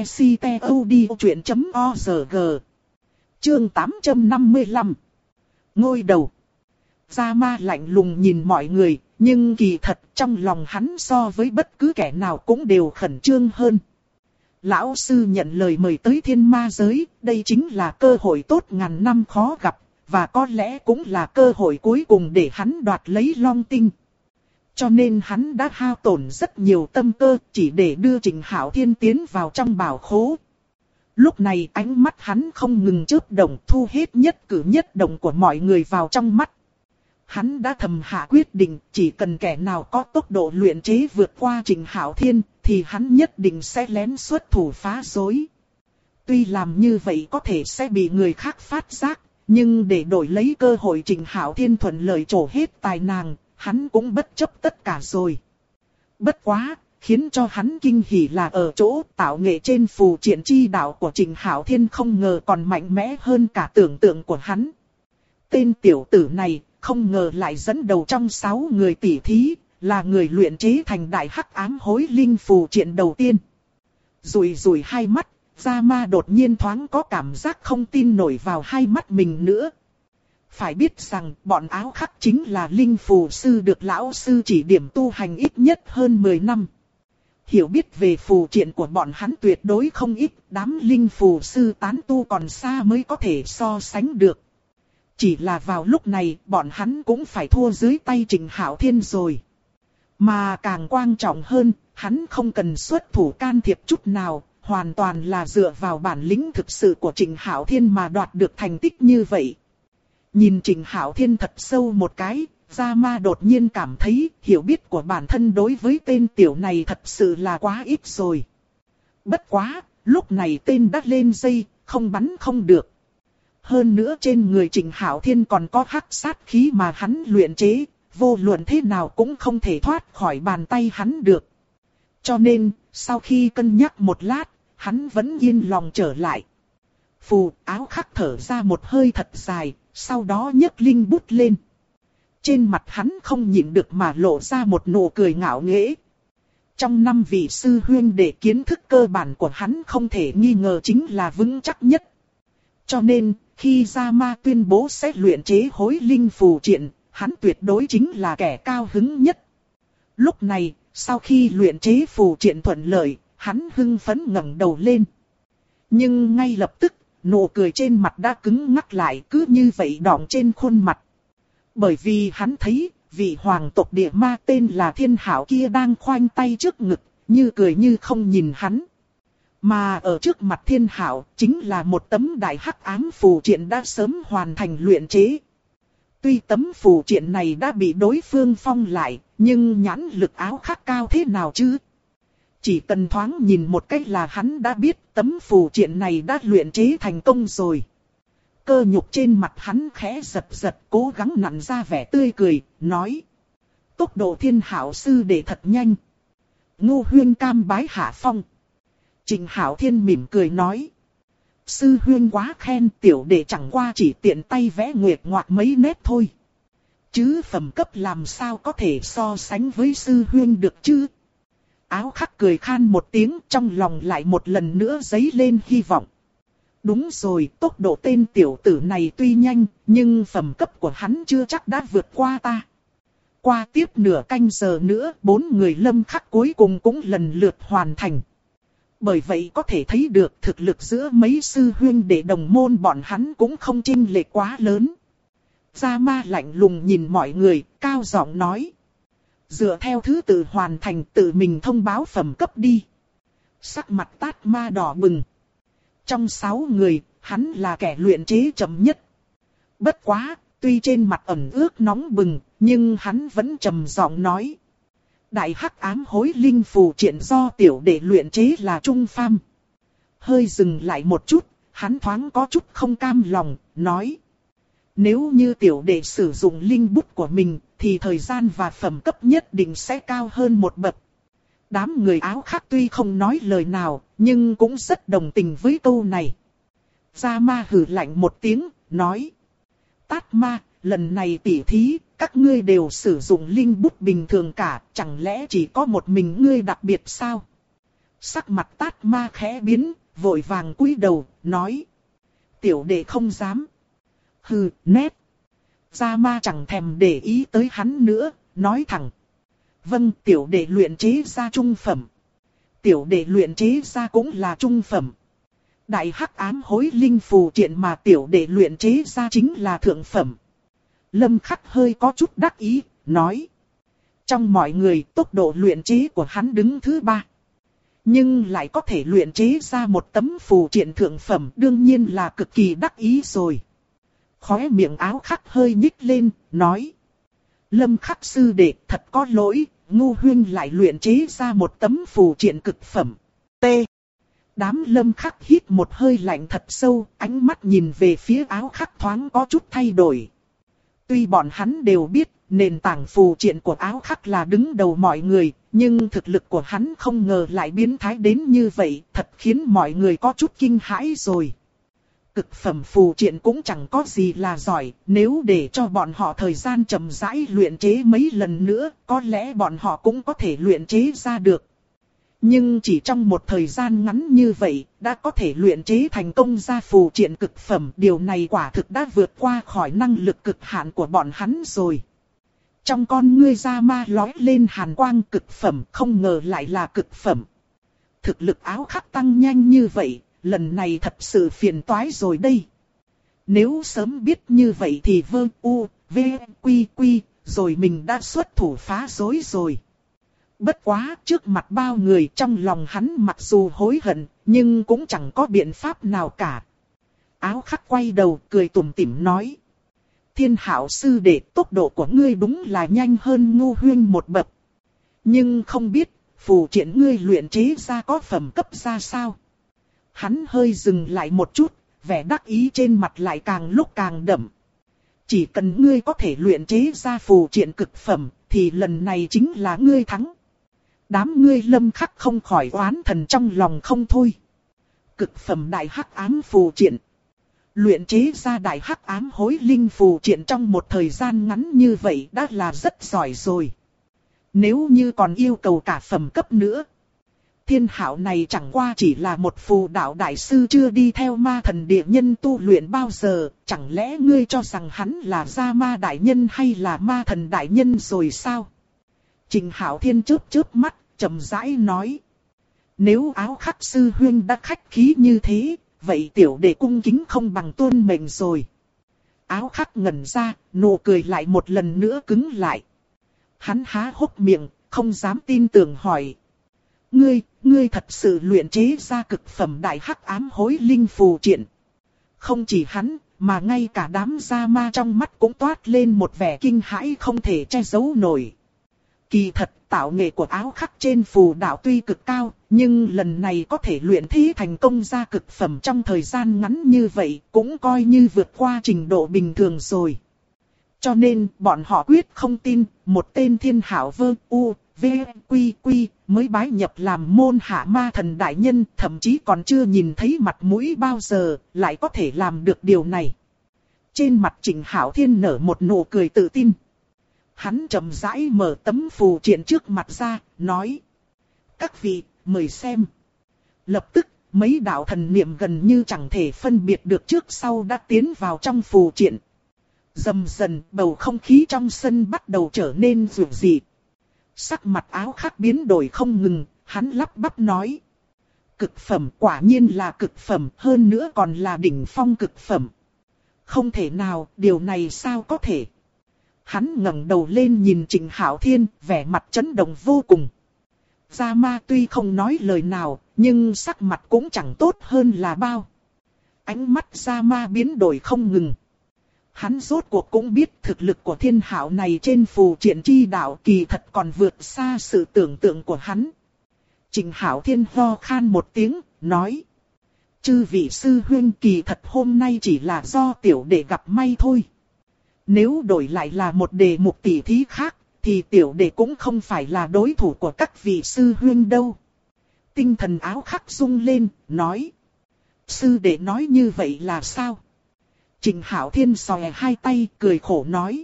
ctod.org. Chương 855. Ngôi đầu. Gia Ma lạnh lùng nhìn mọi người, nhưng kỳ thật trong lòng hắn so với bất cứ kẻ nào cũng đều khẩn trương hơn. Lão sư nhận lời mời tới thiên ma giới, đây chính là cơ hội tốt ngàn năm khó gặp, và có lẽ cũng là cơ hội cuối cùng để hắn đoạt lấy Long Tinh. Cho nên hắn đã hao tổn rất nhiều tâm cơ chỉ để đưa Trình Hạo Thiên tiến vào trong bảo khố. Lúc này ánh mắt hắn không ngừng chớp động, thu hết nhất cử nhất động của mọi người vào trong mắt. Hắn đã thầm hạ quyết định, chỉ cần kẻ nào có tốc độ luyện chế vượt qua Trình Hạo Thiên, thì hắn nhất định sẽ lén xuất thủ phá rối. Tuy làm như vậy có thể sẽ bị người khác phát giác, nhưng để đổi lấy cơ hội Trình Hạo Thiên thuận lợi trổ hết tài nàng, hắn cũng bất chấp tất cả rồi. Bất quá, khiến cho hắn kinh hỉ là ở chỗ tạo nghệ trên phù triện chi đạo của Trình Hạo Thiên không ngờ còn mạnh mẽ hơn cả tưởng tượng của hắn. Tên tiểu tử này không ngờ lại dẫn đầu trong 6 người tỷ thí, là người luyện chế thành đại hắc ám hối linh phù triện đầu tiên. Rủi hai mắt, Gia Ma đột nhiên thoáng có cảm giác không tin nổi vào hai mắt mình nữa. Phải biết rằng bọn áo khắc chính là linh phù sư được lão sư chỉ điểm tu hành ít nhất hơn 10 năm. hiểu biết về phù triện của bọn hắn tuyệt đối không ít, đám linh phù sư tán tu còn xa mới có thể so sánh được. Chỉ là vào lúc này, bọn hắn cũng phải thua dưới tay Trịnh Hạo Thiên rồi. Mà càng quan trọng hơn, hắn không cần xuất thủ can thiệp chút nào, hoàn toàn là dựa vào bản lĩnh thực sự của Trịnh Hạo Thiên mà đoạt được thành tích như vậy. Nhìn Trịnh Hạo Thiên thật sâu một cái, Gia Ma đột nhiên cảm thấy hiểu biết của bản thân đối với tên tiểu này thật sự là quá ít rồi. Bất quá, lúc này tên đã lên dây, không bắn không được. Hơn nữa trên người Trịnh Hạo Thiên còn có hắc sát khí mà hắn luyện chế, vô luận thế nào cũng không thể thoát khỏi bàn tay hắn được. Cho nên, sau khi cân nhắc một lát, hắn vẫn yên lòng trở lại. Phù áo khắc thở ra một hơi thật dài, sau đó nhấc linh bút lên. Trên mặt hắn không nhịn được mà lộ ra một nụ cười ngạo nghễ. Trong 5 vị sư huynh đệ kiến thức cơ bản của hắn không thể nghi ngờ chính là vững chắc nhất. Cho nên, khi Gia Ma tuyên bố sẽ luyện chế hối linh phù triện, hắn tuyệt đối chính là kẻ cao hứng nhất. Lúc này, sau khi luyện chế phù triện thuận lợi, hắn hưng phấn ngẩng đầu lên. Nhưng ngay lập tức, nụ cười trên mặt đã cứng ngắc lại, cứ như vậy đọng trên khuôn mặt. Bởi vì hắn thấy, vị hoàng tộc địa ma tên là Thiên Hảo kia đang khoanh tay trước ngực, như cười như không nhìn hắn. Mà ở trước mặt Thiên Hảo, chính là một tấm đại hắc ám phù triện đã sớm hoàn thành luyện chế. Tuy tấm phù triện này đã bị đối phương phong lại, nhưng nhãn lực áo khắc cao thế nào chứ? Chỉ cần thoáng nhìn một cách là hắn đã biết tấm phù triện này đã luyện chế thành công rồi. Cơ nhục trên mặt hắn khẽ giật giật, cố gắng nặn ra vẻ tươi cười, nói. Tốc độ Thiên Hảo sư đệ thật nhanh. Ngô huyên cam bái hạ phong. Trịnh Hạo Thiên mỉm cười nói. Sư huyên quá khen, tiểu đệ chẳng qua chỉ tiện tay vẽ nguyệt ngoạc mấy nét thôi. Chứ phẩm cấp làm sao có thể so sánh với sư huyên được chứ? Áo khắc cười khan một tiếng, trong lòng lại một lần nữa dấy lên hy vọng. Đúng rồi, tốc độ tên tiểu tử này tuy nhanh, nhưng phẩm cấp của hắn chưa chắc đã vượt qua ta. Qua tiếp nửa canh giờ nữa, 4 người lâm khắc cuối cùng cũng lần lượt hoàn thành. Bởi vậy có thể thấy được thực lực giữa mấy sư huynh đệ đồng môn bọn hắn cũng không chênh lệch quá lớn. Gia Ma lạnh lùng nhìn mọi người, cao giọng nói. Dựa theo thứ tự hoàn thành, tự mình thông báo phẩm cấp đi. Sắc mặt Tát Ma đỏ bừng. Trong 6 người, hắn là kẻ luyện chế chậm nhất. Bất quá, tuy trên mặt ẩn ước nóng bừng, nhưng hắn vẫn trầm giọng nói. Đại hắc ám hối linh phù triện do tiểu đệ luyện chế là trung phàm. Hơi dừng lại một chút, hắn thoáng có chút không cam lòng, nói. Nếu như tiểu đệ sử dụng linh bút của mình, thì thời gian và phẩm cấp nhất định sẽ cao hơn một bậc. Đám người áo khắc tuy không nói lời nào, nhưng cũng rất đồng tình với câu này. Gia Ma hừ lạnh một tiếng, nói. Tát Ma, lần này tỉ thí, các ngươi đều sử dụng linh bút bình thường cả, chẳng lẽ chỉ có một mình ngươi đặc biệt sao? Sắc mặt Tát Ma khẽ biến, vội vàng cúi đầu, nói. Tiểu đệ không dám. Hừ, nét. Gia Ma chẳng thèm để ý tới hắn nữa, nói thẳng. Vâng, tiểu đệ luyện chế ra trung phẩm. Tiểu đệ luyện chế ra cũng là trung phẩm. Đại hắc ám hối linh phù triện mà tiểu đệ luyện chế ra chính là thượng phẩm. Lâm Khắc hơi có chút đắc ý, nói. Trong mọi người, tốc độ luyện chế của hắn đứng thứ 3. Nhưng lại có thể luyện chế ra một tấm phù triện thượng phẩm, đương nhiên là cực kỳ đắc ý rồi. Khóe miệng áo khắc hơi nhích lên, nói. Lâm Khắc sư đệ thật có lỗi, Ngô huynh lại luyện chế ra một tấm phù triện cực phẩm. T. Đám Lâm Khắc hít một hơi lạnh thật sâu, ánh mắt nhìn về phía áo khắc thoáng có chút thay đổi. Tuy bọn hắn đều biết, nền tảng phù triện của áo khắc là đứng đầu mọi người, nhưng thực lực của hắn không ngờ lại biến thái đến như vậy, thật khiến mọi người có chút kinh hãi rồi. Cực phẩm phù triện cũng chẳng có gì là giỏi, nếu để cho bọn họ thời gian chậm rãi luyện chế mấy lần nữa, có lẽ bọn họ cũng có thể luyện chế ra được. Nhưng chỉ trong một thời gian ngắn như vậy, đã có thể luyện chế thành công ra phù triện cực phẩm, điều này quả thực đã vượt qua khỏi năng lực cực hạn của bọn hắn rồi. Trong con ngươi Gia Ma lóe lên hàn quang, cực phẩm, không ngờ lại là cực phẩm. Thực lực áo khắc tăng nhanh như vậy, lần này thật sự phiền toái rồi đây. Nếu sớm biết như vậy thì rồi mình đã xuất thủ phá rối rồi. Bất quá, trước mặt bao người, trong lòng hắn mặc dù hối hận, nhưng cũng chẳng có biện pháp nào cả. Áo khắc quay đầu cười tủm tỉm nói: Thiên Hạo sư đệ, tốc độ của ngươi đúng là nhanh hơn Ngô Huyên một bậc. Nhưng không biết, phù triện ngươi luyện chế ra có phẩm cấp ra sao? Hắn hơi dừng lại một chút, vẻ đắc ý trên mặt lại càng lúc càng đậm. Chỉ cần ngươi có thể luyện chế ra phù triện cực phẩm, thì lần này chính là ngươi thắng. Đám ngươi Lâm Khắc không khỏi oán thần trong lòng không thôi. Cực phẩm đại hắc ám phù triện. Luyện chế ra đại hắc ám hối linh phù triện trong một thời gian ngắn như vậy đã là rất giỏi rồi. Nếu như còn yêu cầu cả phẩm cấp nữa. Thiên Hạo này chẳng qua chỉ là một phù đạo đại sư chưa đi theo ma thần địa nhân tu luyện bao giờ. Chẳng lẽ ngươi cho rằng hắn là Gia Ma đại nhân hay là ma thần đại nhân rồi sao? Trình Hạo Thiên chớp mắt, chậm rãi nói. Nếu áo khắc sư huynh đã khách khí như thế, vậy tiểu đệ cung kính không bằng tuân mệnh rồi. Áo khắc ngẩn ra, nụ cười lại một lần nữa cứng lại. Hắn há hốc miệng, không dám tin tưởng hỏi. Ngươi thật sự luyện chế ra cực phẩm đại hắc ám hối linh phù triện. Không chỉ hắn, mà ngay cả đám Gia Ma trong mắt cũng toát lên một vẻ kinh hãi không thể che giấu nổi. Kỳ thật, tạo nghệ của áo khắc trên phù đạo tuy cực cao, nhưng lần này có thể luyện thế thành công ra cực phẩm trong thời gian ngắn như vậy, cũng coi như vượt qua trình độ bình thường rồi. Cho nên, bọn họ quyết không tin, một tên Thiên Hạo mới bái nhập làm môn hạ ma thần đại nhân, thậm chí còn chưa nhìn thấy mặt mũi bao giờ, lại có thể làm được điều này. Trên mặt Trình Hạo Thiên nở một nụ cười tự tin. Hắn chậm rãi mở tấm phù triện trước mặt ra, nói. Các vị, mời xem. Lập tức, mấy đạo thần niệm gần như chẳng thể phân biệt được trước sau đã tiến vào trong phù triện. Dần dần, bầu không khí trong sân bắt đầu trở nên rùng rợn. Sắc mặt áo khắc biến đổi không ngừng, hắn lắp bắp nói. Cực phẩm, quả nhiên là cực phẩm, hơn nữa còn là đỉnh phong cực phẩm. Không thể nào, điều này sao có thể? Hắn ngẩng đầu lên nhìn Trình Hạo Thiên, vẻ mặt chấn động vô cùng. Gia Ma tuy không nói lời nào, nhưng sắc mặt cũng chẳng tốt hơn là bao. Ánh mắt Gia Ma biến đổi không ngừng. Hắn rốt cuộc cũng biết thực lực của Thiên Hạo này trên phù triện chi đạo kỳ thật còn vượt xa sự tưởng tượng của hắn. Trình Hạo Thiên ho khan một tiếng, nói. Chư vị sư huynh, kỳ thật hôm nay chỉ là do tiểu đệ gặp may thôi. Nếu đổi lại là một đề mục tỷ thí khác, thì tiểu đệ cũng không phải là đối thủ của các vị sư huynh đâu. Tinh thần áo khắc rung lên, nói. Sư đệ nói như vậy là sao? Trình Hạo Thiên xòe hai tay, cười khổ nói.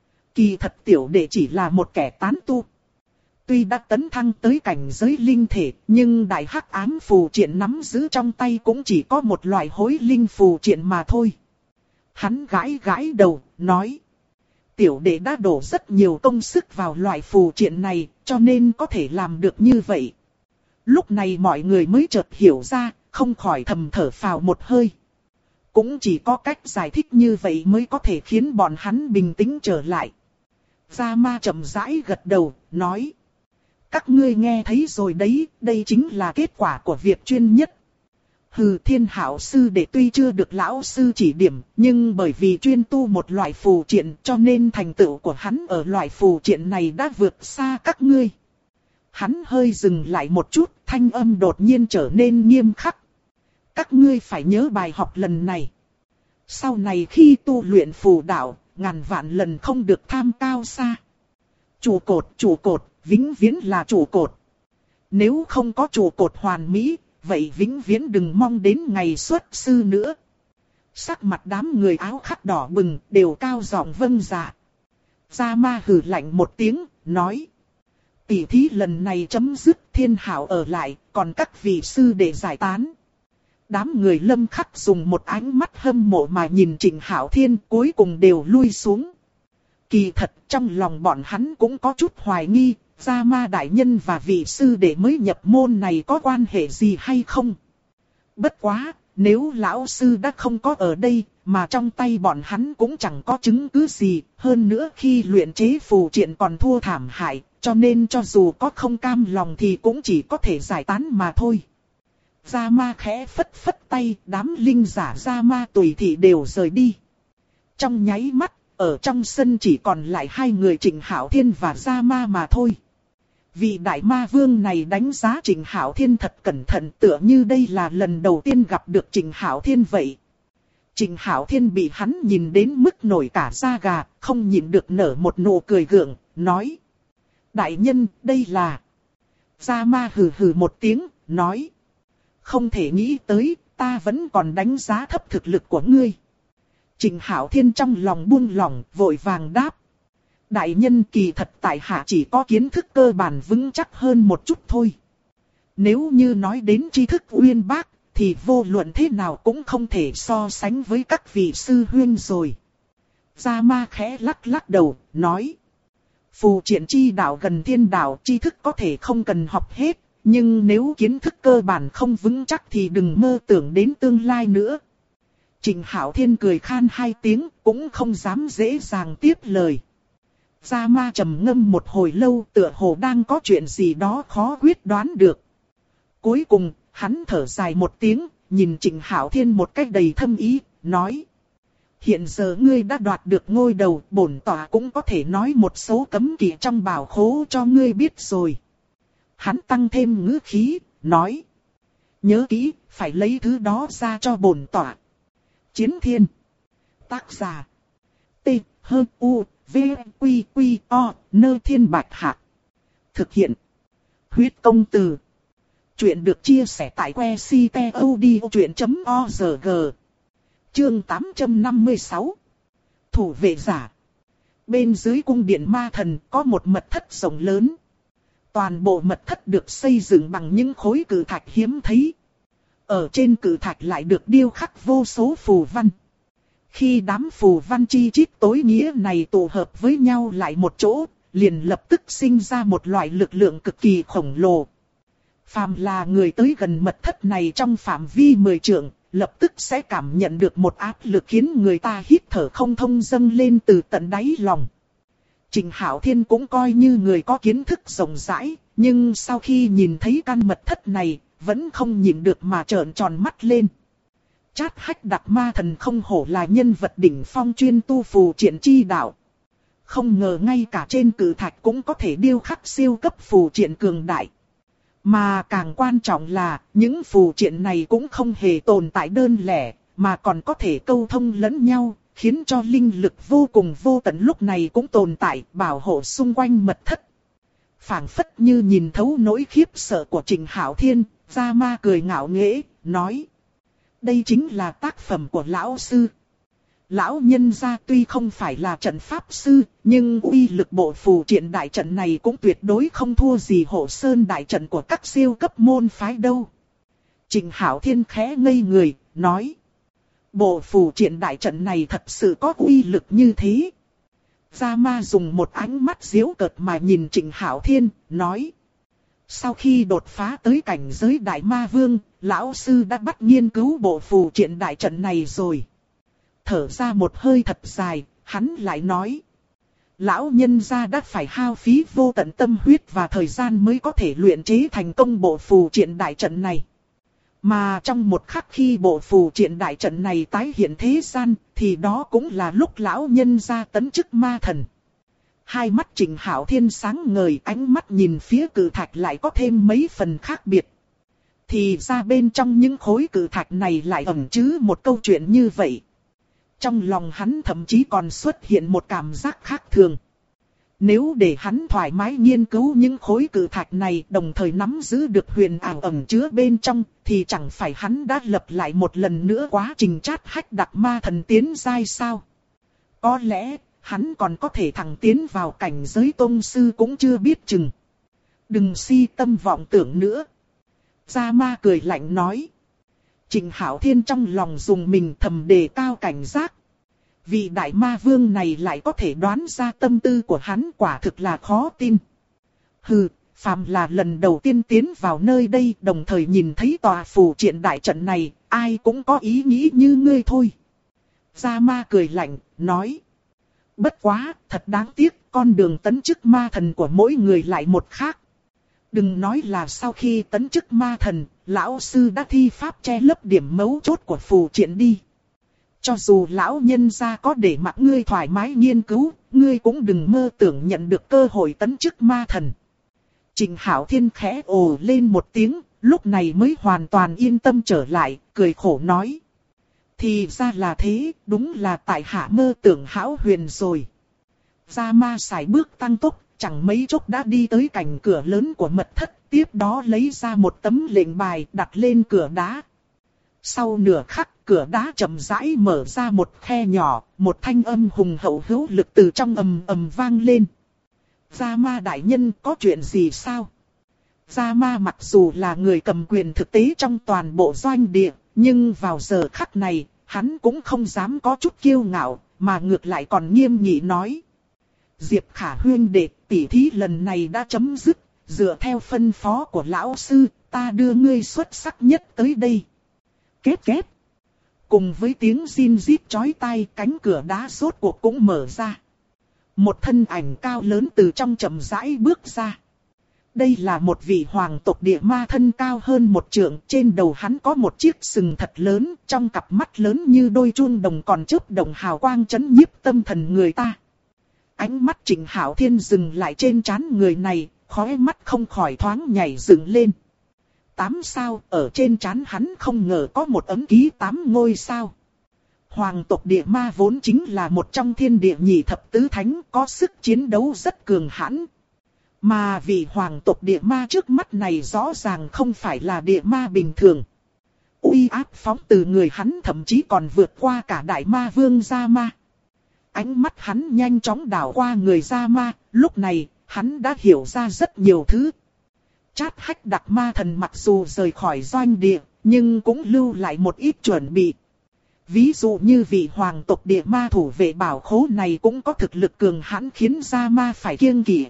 Kỳ thật tiểu đệ chỉ là một kẻ tán tu. Tuy đã tấn thăng tới cảnh giới linh thể, nhưng đại hắc ám phù triện nắm giữ trong tay cũng chỉ có một loại hối linh phù triện mà thôi. Hắn gãi gãi đầu, nói. Tiểu đệ đã đổ rất nhiều công sức vào loại phù triện này, cho nên có thể làm được như vậy. Lúc này mọi người mới chợt hiểu ra, không khỏi thầm thở phào một hơi. Cũng chỉ có cách giải thích như vậy mới có thể khiến bọn hắn bình tĩnh trở lại. Gia Ma chậm rãi gật đầu, nói. Các ngươi nghe thấy rồi đấy, đây chính là kết quả của việc chuyên nhất. Hừ, Thiên Hạo sư đệ tuy chưa được lão sư chỉ điểm, nhưng bởi vì chuyên tu một loại phù triện cho nên thành tựu của hắn ở loại phù triện này đã vượt xa các ngươi. Hắn hơi dừng lại một chút, thanh âm đột nhiên trở nên nghiêm khắc. Các ngươi phải nhớ bài học lần này. Sau này khi tu luyện phù đạo, ngàn vạn lần không được tham cao xa. Trụ cột, vĩnh viễn là trụ cột. Nếu không có trụ cột hoàn mỹ, vậy vĩnh viễn đừng mong đến ngày xuất sư nữa. Sắc mặt đám người áo khắc đỏ bừng, đều cao giọng vâng dạ. Gia Ma hừ lạnh một tiếng, nói. Tỷ thí lần này chấm dứt, Thiên Hạo ở lại, còn các vị sư để giải tán. Đám người Lâm Khắc dùng một ánh mắt hâm mộ mà nhìn Trình Hạo Thiên, cuối cùng đều lui xuống. Kỳ thật trong lòng bọn hắn cũng có chút hoài nghi, Gia Ma đại nhân và vị sư đệ mới nhập môn này có quan hệ gì hay không. Bất quá, nếu lão sư đã không có ở đây, mà trong tay bọn hắn cũng chẳng có chứng cứ gì, hơn nữa khi luyện chế phù triện còn thua thảm hại, cho nên cho dù có không cam lòng thì cũng chỉ có thể giải tán mà thôi. Gia Ma khẽ phất phất tay, đám linh giả Gia Ma tùy thị đều rời đi. Trong nháy mắt, ở trong sân chỉ còn lại hai người Trịnh Hạo Thiên và Gia Ma mà thôi. Vị đại ma vương này đánh giá Trịnh Hạo Thiên thật cẩn thận, tựa như đây là lần đầu tiên gặp được Trịnh Hạo Thiên vậy. Trịnh Hạo Thiên bị hắn nhìn đến mức nổi cả da gà, không nhịn được nở một nụ cười gượng, nói. Đại nhân, đây là... Gia Ma hừ hừ một tiếng, nói. Không thể nghĩ tới, ta vẫn còn đánh giá thấp thực lực của ngươi. Trịnh Hạo Thiên trong lòng buông lỏng, vội vàng đáp. Đại nhân, kỳ thật tại hạ chỉ có kiến thức cơ bản vững chắc hơn một chút thôi. Nếu như nói đến tri thức uyên bác, thì vô luận thế nào cũng không thể so sánh với các vị sư huynh rồi. Gia Ma khẽ lắc lắc đầu, nói. Phù triện chi đạo gần thiên đạo, tri thức có thể không cần học hết, nhưng nếu kiến thức cơ bản không vững chắc thì đừng mơ tưởng đến tương lai nữa. Trịnh Hạo Thiên cười khan hai tiếng, cũng không dám dễ dàng tiếp lời. Gia Ma trầm ngâm một hồi lâu, tựa hồ đang có chuyện gì đó khó quyết đoán được. Cuối cùng, hắn thở dài một tiếng, nhìn Trịnh Hạo Thiên một cách đầy thâm ý, nói. Hiện giờ ngươi đã đoạt được ngôi đầu, bổn tọa cũng có thể nói một số cấm kỵ trong bảo khố cho ngươi biết rồi. Hắn tăng thêm ngữ khí, nói. Nhớ kỹ, phải lấy thứ đó ra cho bổn tọa. Chiến Thiên. Tác giả. T, H, U, V, Quy, Quy, O, Nơ Thiên Bạch Hạc. Thực hiện. Huyết công từ. Chuyện được chia sẻ tại que ctod.org. Chương 856. Thủ vệ giả. Bên dưới cung điện ma thần có một mật thất rộng lớn. Toàn bộ mật thất được xây dựng bằng những khối cự thạch hiếm thấy. Ở trên cự thạch lại được điêu khắc vô số phù văn. Khi đám phù văn chi chít tối nghĩa này tụ hợp với nhau lại một chỗ, liền lập tức sinh ra một loại lực lượng cực kỳ khổng lồ. Phàm là người tới gần mật thất này trong phạm vi 10 trượng, lập tức sẽ cảm nhận được một áp lực khiến người ta hít thở không thông dâng lên từ tận đáy lòng. Trịnh Hạo Thiên cũng coi như người có kiến thức rộng rãi, nhưng sau khi nhìn thấy căn mật thất này, vẫn không nhịn được mà trợn tròn mắt lên. Chát Hách Đặc Ma Thần không hổ là nhân vật đỉnh phong chuyên tu phù triện chi đạo. Không ngờ ngay cả trên cự thạch cũng có thể điêu khắc siêu cấp phù triện cường đại. Mà càng quan trọng là, những phù triện này cũng không hề tồn tại đơn lẻ, mà còn có thể câu thông lẫn nhau, khiến cho linh lực vô cùng vô tận lúc này cũng tồn tại, bảo hộ xung quanh mật thất. Phảng phất như nhìn thấu nỗi khiếp sợ của Trịnh Hạo Thiên, Gia Ma cười ngạo nghễ, nói. Đây chính là tác phẩm của lão sư. Lão nhân gia tuy không phải là trận pháp sư, nhưng uy lực bộ phù triện đại trận này cũng tuyệt đối không thua gì Hộ Sơn đại trận của các siêu cấp môn phái đâu. Trịnh Hạo Thiên khẽ ngây người, nói. Bộ phù triện đại trận này thật sự có uy lực như thế. Gia Ma dùng một ánh mắt giễu cợt mà nhìn Trịnh Hạo Thiên, nói. Sau khi đột phá tới cảnh giới đại ma vương, lão sư đã bắt nghiên cứu bộ phù triện đại trận này rồi. Thở ra một hơi thật dài, hắn lại nói. Lão nhân gia đã phải hao phí vô tận tâm huyết và thời gian mới có thể luyện chế thành công bộ phù triện đại trận này. Mà trong một khắc khi bộ phù triện đại trận này tái hiện thế gian, thì đó cũng là lúc lão nhân gia tấn chức ma thần. Hai mắt Trịnh Hạo Thiên sáng ngời, ánh mắt nhìn phía cự thạch lại có thêm mấy phần khác biệt. Thì ra bên trong những khối cự thạch này lại ẩn chứa một câu chuyện như vậy. Trong lòng hắn thậm chí còn xuất hiện một cảm giác khác thường. Nếu để hắn thoải mái nghiên cứu những khối cự thạch này đồng thời nắm giữ được huyền ảo ẩn chứa bên trong, thì chẳng phải hắn đã lập lại một lần nữa quá trình Chát Hách Đặc Ma Thần tiến giai sao? Có lẽ, hắn còn có thể thẳng tiến vào cảnh giới tôn sư cũng chưa biết chừng. Đừng si tâm vọng tưởng nữa. Gia Ma cười lạnh nói. Trịnh Hạo Thiên trong lòng dùng mình thầm đề cao cảnh giác. Vị đại ma vương này lại có thể đoán ra tâm tư của hắn, quả thực là khó tin. Hừ, phàm là lần đầu tiên tiến vào nơi đây đồng thời nhìn thấy tòa phù triện đại trận này, ai cũng có ý nghĩ như ngươi thôi. Gia Ma cười lạnh, nói. Bất quá, thật đáng tiếc, con đường tấn chức ma thần của mỗi người lại một khác. Đừng nói là sau khi tấn chức ma thần, lão sư đã thi pháp che lấp điểm mấu chốt của phù triện đi. Cho dù lão nhân gia có để mặc ngươi thoải mái nghiên cứu, ngươi cũng đừng mơ tưởng nhận được cơ hội tấn chức ma thần. Trịnh Hạo Thiên khẽ ồ lên một tiếng, lúc này mới hoàn toàn yên tâm trở lại, cười khổ nói. Thì ra là thế, đúng là tại hạ mơ tưởng hão huyền rồi. Gia Ma sải bước tăng tốc, chẳng mấy chốc đã đi tới cạnh cửa lớn của mật thất, tiếp đó lấy ra một tấm lệnh bài đặt lên cửa đá. Sau nửa khắc, cửa đá chậm rãi mở ra một khe nhỏ, một thanh âm hùng hậu hữu lực từ trong ầm ầm vang lên. Gia Ma đại nhân, có chuyện gì sao? Gia Ma mặc dù là người cầm quyền thực tế trong toàn bộ doanh địa, nhưng vào giờ khắc này, hắn cũng không dám có chút kiêu ngạo, mà ngược lại còn nghiêm nghị nói. Diệp Khả huynh đệ, tỉ thí lần này đã chấm dứt, dựa theo phân phó của lão sư, ta đưa ngươi xuất sắc nhất tới đây. Kết kết. Cùng với tiếng rin rít chói tai, cánh cửa đá rốt cuộc cũng mở ra. Một thân ảnh cao lớn từ trong chậm rãi bước ra. Đây là một vị hoàng tộc địa ma thân cao hơn một trượng, trên đầu hắn có một chiếc sừng thật lớn, trong cặp mắt lớn như đôi chuông đồng còn chớp động hào quang chấn nhiếp tâm thần người ta. Ánh mắt Trịnh Hạo Thiên dừng lại trên trán người này, khóe mắt không khỏi thoáng nhảy dựng lên. 8 sao, ở trên trán hắn không ngờ có một ấm ký 8 ngôi sao. Hoàng tộc địa ma vốn chính là một trong thiên địa nhị thập tứ thánh, có sức chiến đấu rất cường hãn. Mà vị hoàng tộc địa ma trước mắt này rõ ràng không phải là địa ma bình thường. Uy áp phóng từ người hắn thậm chí còn vượt qua cả đại ma vương Gia Ma. Ánh mắt hắn nhanh chóng đảo qua người Gia Ma, lúc này hắn đã hiểu ra rất nhiều thứ. Chát Hách Đặc Ma thần mặc dù rời khỏi doanh địa, nhưng cũng lưu lại một ít chuẩn bị. Ví dụ như vị hoàng tộc địa ma thủ vệ bảo khố này cũng có thực lực cường hãn khiến Gia Ma phải kiêng kỵ.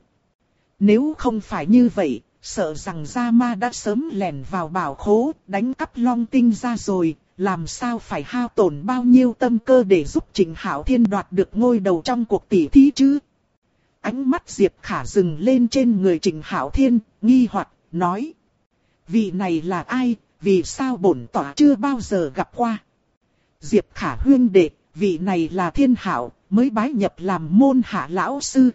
Nếu không phải như vậy, sợ rằng Gia Ma đã sớm lẻn vào bảo khố, đánh cắp long tinh ra rồi, làm sao phải hao tổn bao nhiêu tâm cơ để giúp Trịnh Hạo Thiên đoạt được ngôi đầu trong cuộc tỷ thí chứ. Ánh mắt Diệp Khả dừng lên trên người Trịnh Hạo Thiên, nghi hoặc nói. Vị này là ai, vì sao bổn tỏa chưa bao giờ gặp qua? Diệp Khả huynh đệ, vị này là Thiên Hạo, mới bái nhập làm môn hạ lão sư.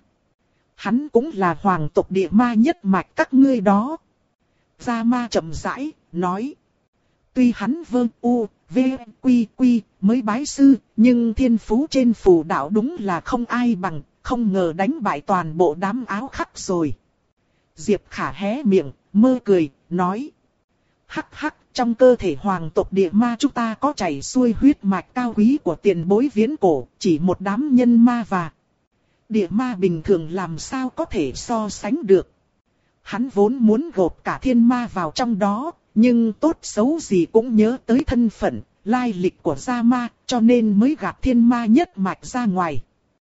Hắn cũng là hoàng tộc địa ma nhất mạch các ngươi đó. Gia Ma chậm rãi, nói. Tuy hắn vương u, v, quy quy, mới bái sư, nhưng thiên phú trên phù đạo đúng là không ai bằng, không ngờ đánh bại toàn bộ đám áo khắc rồi. Diệp Khả hé miệng, mơ cười, nói. Hắc hắc, trong cơ thể hoàng tộc địa ma chúng ta có chảy xuôi huyết mạch cao quý của tiền bối viễn cổ, chỉ một đám nhân ma và địa ma bình thường làm sao có thể so sánh được. Hắn vốn muốn gộp cả thiên ma vào trong đó, nhưng tốt xấu gì cũng nhớ tới thân phận, lai lịch của Gia Ma, cho nên mới gạt thiên ma nhất mạch ra ngoài.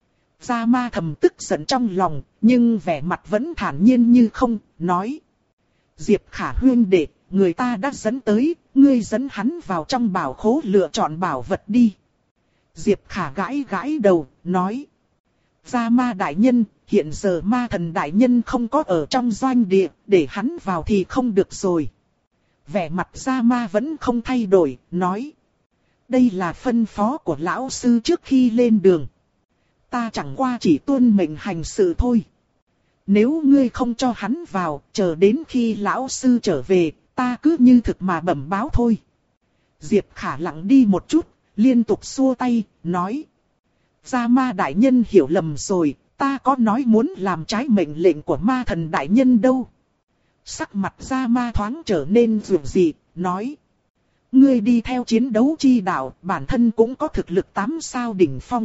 Gia Ma thầm tức giận trong lòng, nhưng vẻ mặt vẫn thản nhiên như không, nói. Diệp Khả huynh đệ, người ta đã dẫn tới, ngươi dẫn hắn vào trong bảo khố lựa chọn bảo vật đi. Diệp Khả gãi gãi đầu, nói. Gia Ma đại nhân, hiện giờ ma thần đại nhân không có ở trong doanh địa, để hắn vào thì không được rồi. Vẻ mặt Gia Ma vẫn không thay đổi, nói. Đây là phân phó của lão sư trước khi lên đường. Ta chẳng qua chỉ tuân mệnh hành sự thôi. Nếu ngươi không cho hắn vào, chờ đến khi lão sư trở về, ta cứ như thực mà bẩm báo thôi. Diệp Khả lặng đi một chút, liên tục xua tay, nói. Gia Ma đại nhân hiểu lầm rồi, ta có nói muốn làm trái mệnh lệnh của ma thần đại nhân đâu. Sắc mặt Gia Ma thoáng trở nên dịu dị, nói. Ngươi đi theo chiến đấu chi đạo, bản thân cũng có thực lực 8 sao đỉnh phong.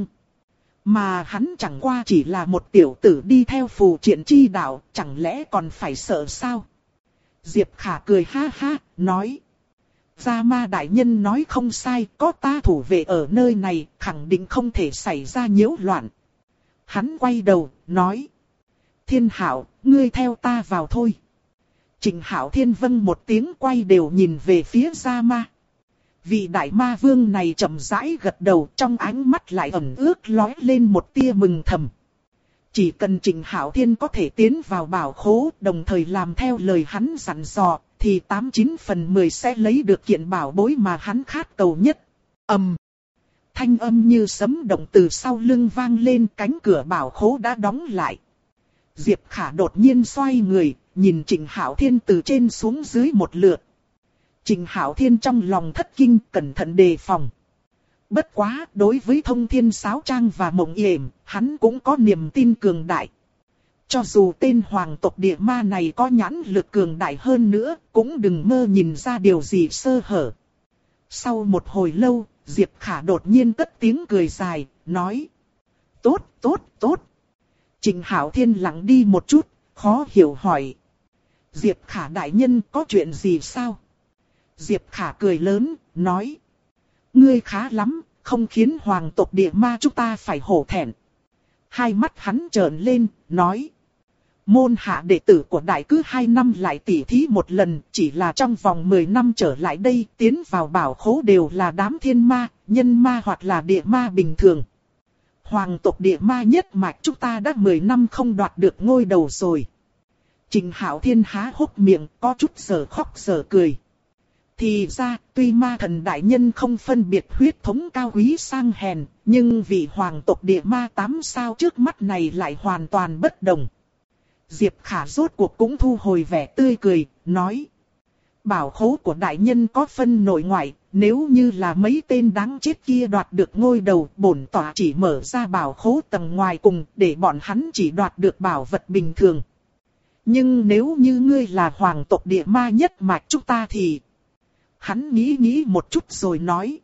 Mà hắn chẳng qua chỉ là một tiểu tử đi theo phù triện chi đạo, chẳng lẽ còn phải sợ sao? Diệp Khả cười ha ha, nói. Gia Ma đại nhân nói không sai, có ta thủ vệ ở nơi này, khẳng định không thể xảy ra nhiễu loạn. Hắn quay đầu, nói. Thiên Hạo, ngươi theo ta vào thôi. Trịnh Hạo Thiên vâng một tiếng quay đều nhìn về phía Gia Ma. Vị đại ma vương này chậm rãi gật đầu, trong ánh mắt lại ẩn ước lóe lên một tia mừng thầm. Chỉ cần Trịnh Hạo Thiên có thể tiến vào bảo khố, đồng thời làm theo lời hắn dặn dò, thì 89/10 sẽ lấy được kiện bảo bối mà hắn khát cầu nhất. Thanh âm như sấm động từ sau lưng vang lên, cánh cửa bảo khố đã đóng lại. Diệp Khả đột nhiên xoay người, nhìn Trịnh Hạo Thiên từ trên xuống dưới một lượt. Trịnh Hạo Thiên trong lòng thất kinh, cẩn thận đề phòng. Bất quá, đối với Thông Thiên Sáo Trang và Mộng Yểm, hắn cũng có niềm tin cường đại. Cho dù tên hoàng tộc địa ma này có nhãn lực cường đại hơn nữa, cũng đừng mơ nhìn ra điều gì sơ hở. Sau một hồi lâu, Diệp Khả đột nhiên cất tiếng cười dài, nói. Tốt. Trịnh Hạo Thiên lặng đi một chút, khó hiểu hỏi. Diệp Khả đại nhân có chuyện gì sao? Diệp Khả cười lớn, nói. Ngươi khá lắm, không khiến hoàng tộc địa ma chúng ta phải hổ thẹn. Hai mắt hắn trợn lên, nói. Môn hạ đệ tử của đại cứ 2 năm lại tỉ thí một lần, chỉ là trong vòng 10 năm trở lại đây, tiến vào bảo khố đều là đám thiên ma, nhân ma hoặc là địa ma bình thường. Hoàng tộc địa ma nhất mạch chúng ta đã 10 năm không đoạt được ngôi đầu rồi. Trịnh Hạo Thiên há hốc miệng, có chút giờ khóc giờ cười. Thì ra, tuy ma thần đại nhân không phân biệt huyết thống cao quý sang hèn, nhưng vị hoàng tộc địa ma 8 sao trước mắt này lại hoàn toàn bất đồng. Diệp Khả rốt cuộc cũng thu hồi vẻ tươi cười, nói. Bảo khố của đại nhân có phân nội ngoại, nếu như là mấy tên đáng chết kia đoạt được ngôi đầu, bổn tọa chỉ mở ra bảo khố tầng ngoài cùng, để bọn hắn chỉ đoạt được bảo vật bình thường. Nhưng nếu như ngươi là hoàng tộc địa ma nhất mạch chúng ta thì... Hắn nghĩ một chút rồi nói.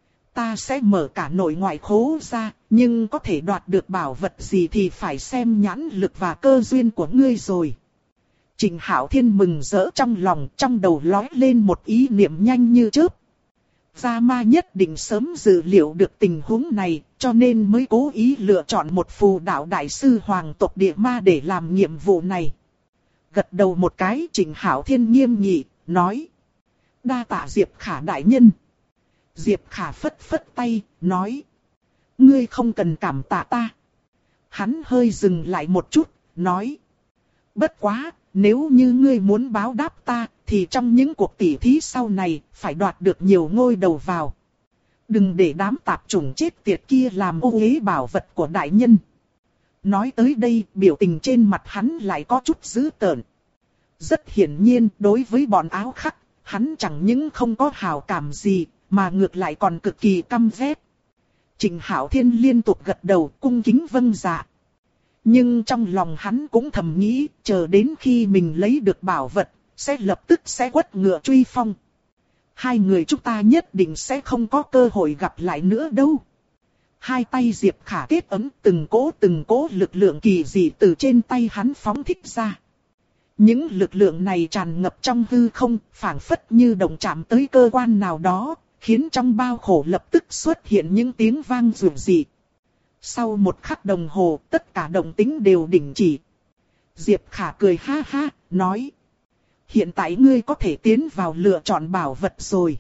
Ta sẽ mở cả nội ngoại khố ra, nhưng có thể đoạt được bảo vật gì thì phải xem nhãn lực và cơ duyên của ngươi rồi. Trịnh Hạo Thiên mừng rỡ trong lòng, trong đầu lóe lên một ý niệm nhanh như chớp. Gia Ma nhất định sớm dự liệu được tình huống này, cho nên mới cố ý lựa chọn một phù đạo đại sư hoàng tộc địa ma để làm nhiệm vụ này. Gật đầu một cái, Trịnh Hạo Thiên nghiêm nghị, nói. Đa tạ Diệp Khả đại nhân. Diệp Khả phất phất tay, nói. Ngươi không cần cảm tạ ta. Hắn hơi dừng lại một chút, nói. Bất quá, nếu như ngươi muốn báo đáp ta, thì trong những cuộc tỉ thí sau này, phải đoạt được nhiều ngôi đầu vào. Đừng để đám tạp chủng chết tiệt kia làm ô uế bảo vật của đại nhân. Nói tới đây, biểu tình trên mặt hắn lại có chút dữ tợn. Rất hiển nhiên, đối với bọn áo khắc, hắn chẳng những không có hảo cảm gì, mà ngược lại còn cực kỳ căm ghét. Trịnh Hạo Thiên liên tục gật đầu cung kính vâng dạ. Nhưng trong lòng hắn cũng thầm nghĩ, chờ đến khi mình lấy được bảo vật, sẽ lập tức sẽ quất ngựa truy phong. Hai người chúng ta nhất định sẽ không có cơ hội gặp lại nữa đâu. Hai tay Diệp Khả kết ấm, từng cỗ lực lượng kỳ dị từ trên tay hắn phóng thích ra. Những lực lượng này tràn ngập trong hư không, phảng phất như động chạm tới cơ quan nào đó, khiến trong bao khổ lập tức xuất hiện những tiếng vang rùng rợn. Sau một khắc đồng hồ, tất cả động tĩnh đều đình chỉ. Diệp Khả cười ha ha, nói. Hiện tại ngươi có thể tiến vào lựa chọn bảo vật rồi.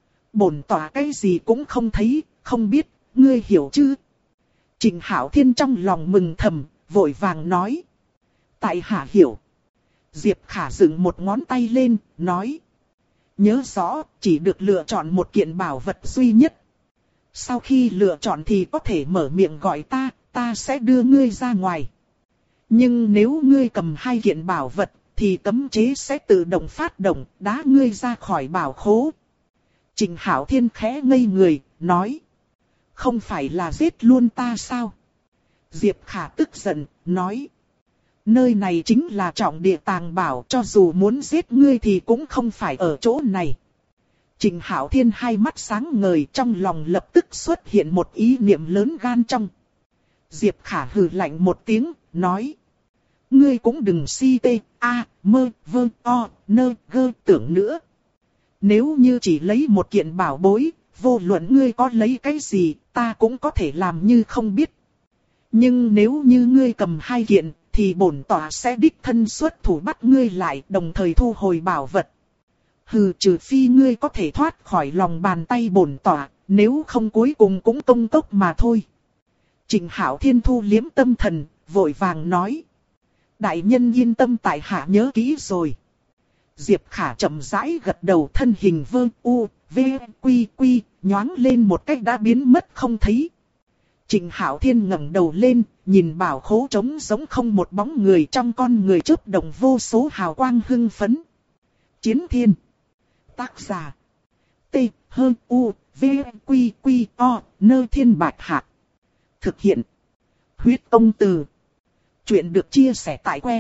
Bổn tọa cái gì cũng không thấy, không biết, ngươi hiểu chứ? Trịnh Hạo Thiên trong lòng mừng thầm, vội vàng nói. Tại hạ hiểu. Diệp Khả dựng một ngón tay lên, nói. Nhớ rõ, chỉ được lựa chọn một kiện bảo vật duy nhất. Sau khi lựa chọn thì có thể mở miệng gọi ta, ta sẽ đưa ngươi ra ngoài. Nhưng nếu ngươi cầm 2 kiện bảo vật, thì cấm chế sẽ tự động phát động, đá ngươi ra khỏi bảo khố. Trịnh Hạo Thiên khẽ ngây người, nói. Không phải là giết luôn ta sao? Diệp Khả tức giận, nói. Nơi này chính là trọng địa tàng bảo, cho dù muốn giết ngươi thì cũng không phải ở chỗ này. Trịnh Hạo Thiên hai mắt sáng ngời, trong lòng lập tức xuất hiện một ý niệm lớn gan trong. Diệp Khả hừ lạnh một tiếng, nói. Ngươi cũng đừng si tê, a, mơ, vơ, o, nơ, gơ tưởng nữa. Nếu như chỉ lấy một kiện bảo bối, vô luận ngươi có lấy cái gì, ta cũng có thể làm như không biết. Nhưng nếu như ngươi cầm 2 kiện, thì bổn tọa sẽ đích thân xuất thủ bắt ngươi lại, đồng thời thu hồi bảo vật. Hừ, trừ phi ngươi có thể thoát khỏi lòng bàn tay bổn tọa, nếu không cuối cùng cũng công cốc mà thôi. Trịnh Hạo Thiên thu liếm tâm thần, vội vàng nói. Đại nhân yên tâm, tại hạ nhớ kỹ rồi. Diệp Khả chậm rãi gật đầu, thân hình vơ u, v, quy quy, nhoáng lên một cách đã biến mất không thấy. Trịnh Hạo Thiên ngẩng đầu lên, nhìn bảo khố trống giống không một bóng người, trong con người chớp động vô số hào quang hưng phấn. Chiến Thiên. Tác giả. T, H, U, V, Quy, Quy, O, Nơ Thiên Bạch Hạc. Thực hiện. Huyết Công Từ. Chuyện được chia sẻ tại que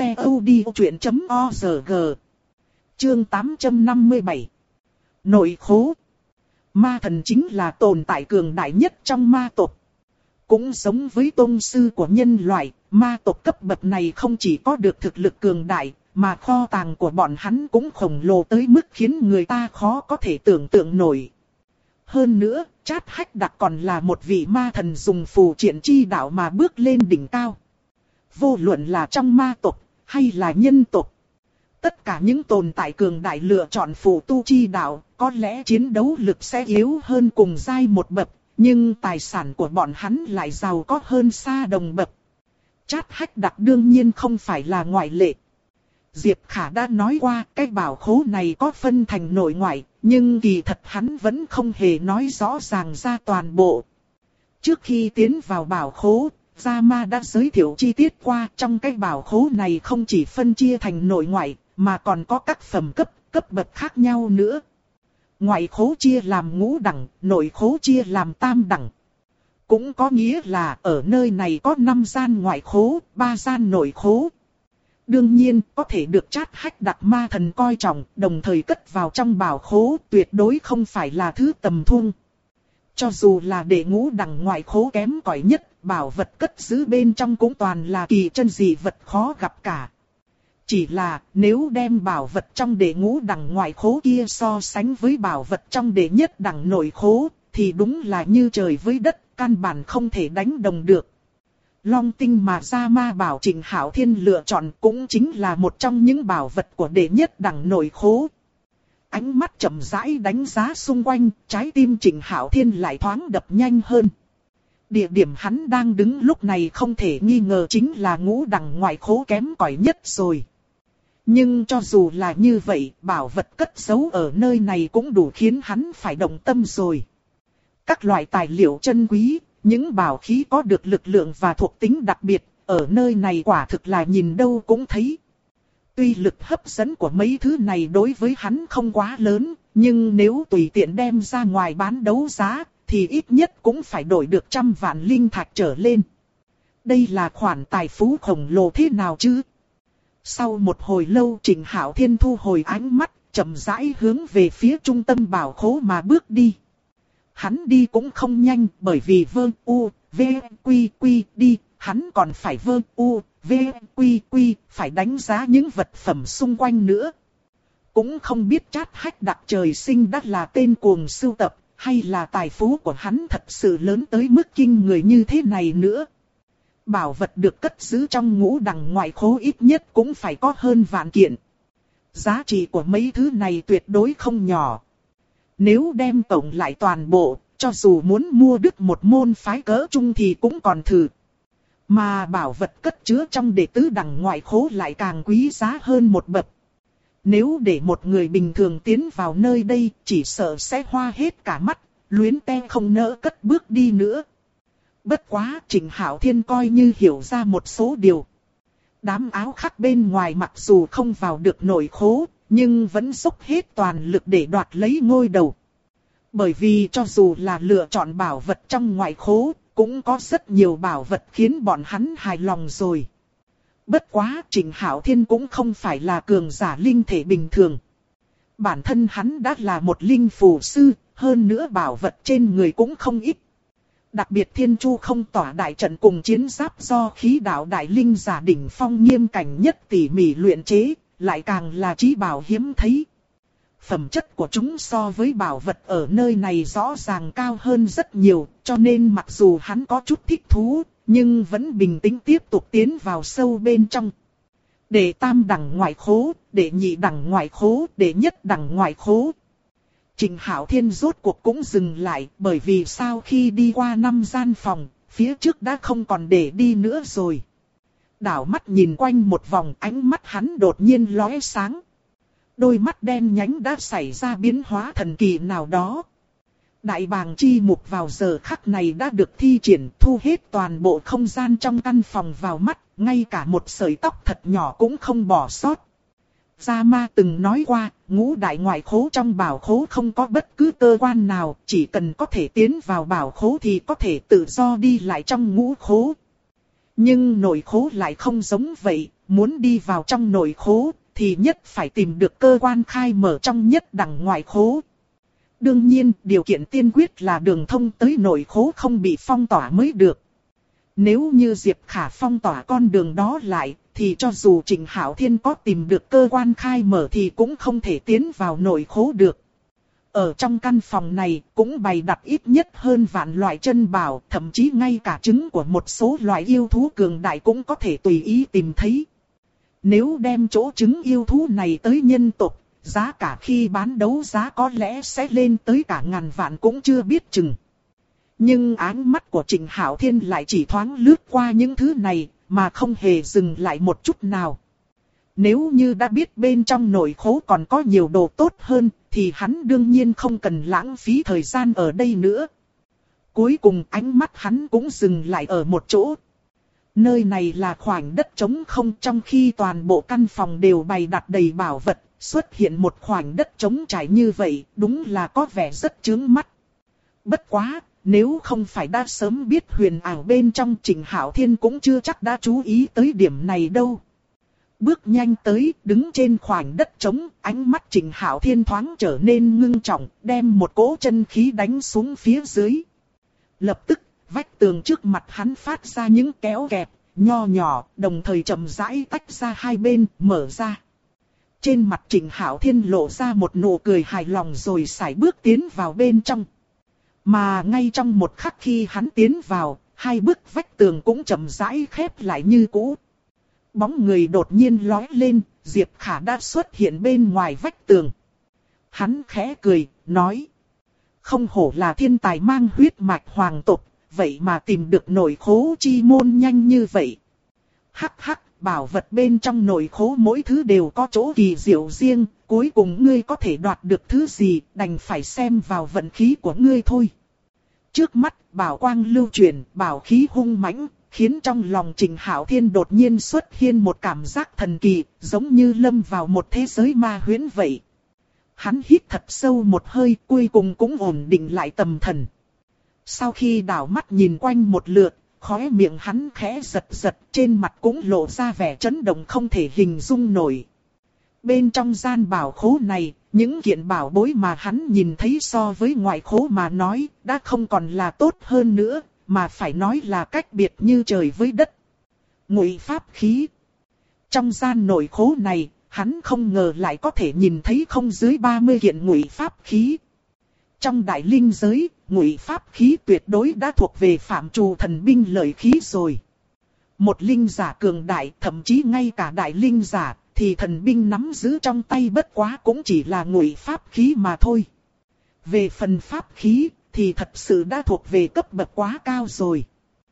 ctod.org. Chương 857. Nội khố. Ma thần chính là tồn tại cường đại nhất trong ma tộc. Cũng giống với tôn sư của nhân loại, ma tộc cấp bậc này không chỉ có được thực lực cường đại, mà kho tàng của bọn hắn cũng khổng lồ tới mức khiến người ta khó có thể tưởng tượng nổi. Hơn nữa, Chát Hách Đặc còn là một vị ma thần dùng phù triện chi đạo mà bước lên đỉnh cao. Vô luận là trong ma tộc hay là nhân tộc, tất cả những tồn tại cường đại lựa chọn phù tu chi đạo, có lẽ chiến đấu lực sẽ yếu hơn cùng giai một bậc, nhưng tài sản của bọn hắn lại giàu có hơn xa đồng bậc. Chát Hách Đặc đương nhiên không phải là ngoại lệ. Diệp Khả đã nói qua cái bảo khố này có phân thành nội ngoại, nhưng kỳ thật hắn vẫn không hề nói rõ ràng ra toàn bộ. Trước khi tiến vào bảo khố, Gia Ma đã giới thiệu chi tiết qua, trong cái bảo khố này không chỉ phân chia thành nội ngoại, mà còn có các phẩm cấp bậc khác nhau nữa. Ngoại khố chia làm ngũ đẳng, nội khố chia làm tam đẳng. Cũng có nghĩa là ở nơi này có 5 gian ngoại khố, 3 gian nội khố. Đương nhiên, có thể được Chát Hách Đặc ma thần coi trọng, đồng thời cất vào trong bảo khố, tuyệt đối không phải là thứ tầm thường. Cho dù là đệ ngũ đẳng ngoại khố kém cỏi nhất, bảo vật cất giữ bên trong cũng toàn là kỳ chân dị vật khó gặp cả. Chỉ là, nếu đem bảo vật trong đệ ngũ đẳng ngoại khố kia so sánh với bảo vật trong đệ nhất đẳng nội khố, thì đúng là như trời với đất, căn bản không thể đánh đồng được. Long tinh mà Gia Ma bảo Trịnh Hạo Thiên lựa chọn cũng chính là một trong những bảo vật của đệ nhất đẳng nội khố. Ánh mắt chậm rãi đánh giá xung quanh, trái tim Trịnh Hạo Thiên lại thoáng đập nhanh hơn. Địa điểm hắn đang đứng lúc này không thể nghi ngờ chính là ngũ đẳng ngoại khố kém cỏi nhất rồi. Nhưng cho dù là như vậy, bảo vật cất giấu ở nơi này cũng đủ khiến hắn phải động tâm rồi. Các loại tài liệu chân quý, những bảo khí có được lực lượng và thuộc tính đặc biệt, ở nơi này quả thực là nhìn đâu cũng thấy. Tuy lực hấp dẫn của mấy thứ này đối với hắn không quá lớn, nhưng nếu tùy tiện đem ra ngoài bán đấu giá, thì ít nhất cũng phải đổi được 100 vạn linh thạch trở lên. Đây là khoản tài phú khổng lồ thế nào chứ? Sau một hồi lâu Trịnh Hạo Thiên thu hồi ánh mắt, chậm rãi hướng về phía trung tâm bảo khố mà bước đi. Hắn đi cũng không nhanh, bởi vì vơ u, v, quy quy đi, hắn còn phải vơ u, v, quy quy, phải đánh giá những vật phẩm xung quanh nữa. Cũng không biết Chát Hách Đặc trời sinh đã là tên cuồng sưu tập, hay là tài phú của hắn thật sự lớn tới mức kinh người như thế này nữa. Bảo vật được cất giữ trong ngũ đẳng ngoại khố ít nhất cũng phải có hơn vạn kiện. Giá trị của mấy thứ này tuyệt đối không nhỏ. Nếu đem tổng lại toàn bộ, cho dù muốn mua đứt một môn phái cỡ trung thì cũng còn thử. Mà bảo vật cất chứa trong đệ tứ đẳng ngoại khố lại càng quý giá hơn một bậc. Nếu để một người bình thường tiến vào nơi đây, chỉ sợ sẽ hoa hết cả mắt, luyến te không nỡ cất bước đi nữa. Bất quá, Trịnh Hạo Thiên coi như hiểu ra một số điều. Đám áo khắc bên ngoài mặc dù không vào được nội khố, nhưng vẫn dốc hết toàn lực để đoạt lấy ngôi đầu. Bởi vì cho dù là lựa chọn bảo vật trong ngoại khố, cũng có rất nhiều bảo vật khiến bọn hắn hài lòng rồi. Bất quá, Trịnh Hạo Thiên cũng không phải là cường giả linh thể bình thường. Bản thân hắn đã là một linh phù sư, hơn nữa bảo vật trên người cũng không ít. Đặc biệt Thiên Chu không tỏa đại trận cùng chiến giáp do khí đạo đại linh giả đỉnh phong nghiêm cảnh nhất tỉ mỉ luyện chế, lại càng là chí bảo hiếm thấy. phẩm chất của chúng so với bảo vật ở nơi này rõ ràng cao hơn rất nhiều, cho nên mặc dù hắn có chút thích thú, nhưng vẫn bình tĩnh tiếp tục tiến vào sâu bên trong. Đệ tam đẳng ngoại khố, đệ nhị đẳng ngoại khố, đệ nhất đẳng ngoại khố. Trình Hạo Thiên rốt cuộc cũng dừng lại, bởi vì sau khi đi qua 5 gian phòng, phía trước đã không còn để đi nữa rồi. Đảo mắt nhìn quanh một vòng, ánh mắt hắn đột nhiên lóe sáng. Đôi mắt đen nhánh đã xảy ra biến hóa thần kỳ nào đó. Đại bàng chi mục vào giờ khắc này đã được thi triển, thu hết toàn bộ không gian trong căn phòng vào mắt, ngay cả một sợi tóc thật nhỏ cũng không bỏ sót. Gia Ma từng nói qua, ngũ đại ngoại khố trong bảo khố không có bất cứ cơ quan nào, chỉ cần có thể tiến vào bảo khố thì có thể tự do đi lại trong ngũ khố. Nhưng nội khố lại không giống vậy, muốn đi vào trong nội khố thì nhất phải tìm được cơ quan khai mở trong nhất đẳng ngoại khố. Đương nhiên, điều kiện tiên quyết là đường thông tới nội khố không bị phong tỏa mới được. Nếu như Diệp Khả phong tỏa con đường đó lại, thì cho dù Trình Hạo Thiên có tìm được cơ quan khai mở thì cũng không thể tiến vào nội khố được. Ở trong căn phòng này cũng bày đặt ít nhất hơn vạn loại chân bảo, thậm chí ngay cả trứng của một số loại yêu thú cường đại cũng có thể tùy ý tìm thấy. Nếu đem chỗ trứng yêu thú này tới nhân tộc, giá cả khi bán đấu giá có lẽ sẽ lên tới cả ngàn vạn cũng chưa biết chừng. Nhưng ánh mắt của Trình Hạo Thiên lại chỉ thoáng lướt qua những thứ này, mà không hề dừng lại một chút nào. Nếu như đã biết bên trong nội khố còn có nhiều đồ tốt hơn, thì hắn đương nhiên không cần lãng phí thời gian ở đây nữa. Cuối cùng ánh mắt hắn cũng dừng lại ở một chỗ. Nơi này là khoảnh đất trống không, trong khi toàn bộ căn phòng đều bày đặt đầy bảo vật, xuất hiện một khoảnh đất trống trải như vậy, đúng là có vẻ rất chướng mắt. Bất quá, nếu không phải đã sớm biết huyền ảo bên trong, Trình Hạo Thiên cũng chưa chắc đã chú ý tới điểm này đâu. Bước nhanh tới, đứng trên khoảnh đất trống, ánh mắt Trình Hạo Thiên thoáng trở nên ngưng trọng, đem một cỗ chân khí đánh xuống phía dưới. Lập tức, vách tường trước mặt hắn phát ra những kéo kẹt, nho nhỏ, đồng thời chậm rãi tách ra hai bên, mở ra. Trên mặt Trình Hạo Thiên lộ ra một nụ cười hài lòng rồi sải bước tiến vào bên trong. Mà ngay trong một khắc khi hắn tiến vào, hai bức vách tường cũng chậm rãi khép lại như cũ. Bóng người đột nhiên lóe lên, Diệp Khả đã xuất hiện bên ngoài vách tường. Hắn khẽ cười, nói. Không hổ là thiên tài mang huyết mạch hoàng tộc, vậy mà tìm được nội khố chi môn nhanh như vậy. Hắc hắc, bảo vật bên trong nội khố mỗi thứ đều có chỗ kỳ diệu riêng, cuối cùng ngươi có thể đoạt được thứ gì, đành phải xem vào vận khí của ngươi thôi. Trước mắt, bảo quang lưu chuyển, bảo khí hung mãnh, khiến trong lòng Trình Hạo Thiên đột nhiên xuất hiện một cảm giác thần kỳ, giống như lâm vào một thế giới ma huyễn vậy. Hắn hít thật sâu một hơi, cuối cùng cũng ổn định lại tâm thần. Sau khi đảo mắt nhìn quanh một lượt, khóe miệng hắn khẽ giật giật, trên mặt cũng lộ ra vẻ chấn động không thể hình dung nổi. Bên trong gian bảo khố này, những kiện bảo bối mà hắn nhìn thấy so với ngoại khố mà nói, đã không còn là tốt hơn nữa, mà phải nói là cách biệt như trời với đất. Ngụy pháp khí. Trong gian nội khố này, hắn không ngờ lại có thể nhìn thấy không dưới 30 kiện ngụy pháp khí. Trong đại linh giới, ngụy pháp khí tuyệt đối đã thuộc về phạm trù thần binh lợi khí rồi. Một linh giả cường đại, thậm chí ngay cả đại linh giả, thì thần binh nắm giữ trong tay bất quá cũng chỉ là ngụy pháp khí mà thôi. Về phần pháp khí, thì thật sự đã thuộc về cấp bậc quá cao rồi.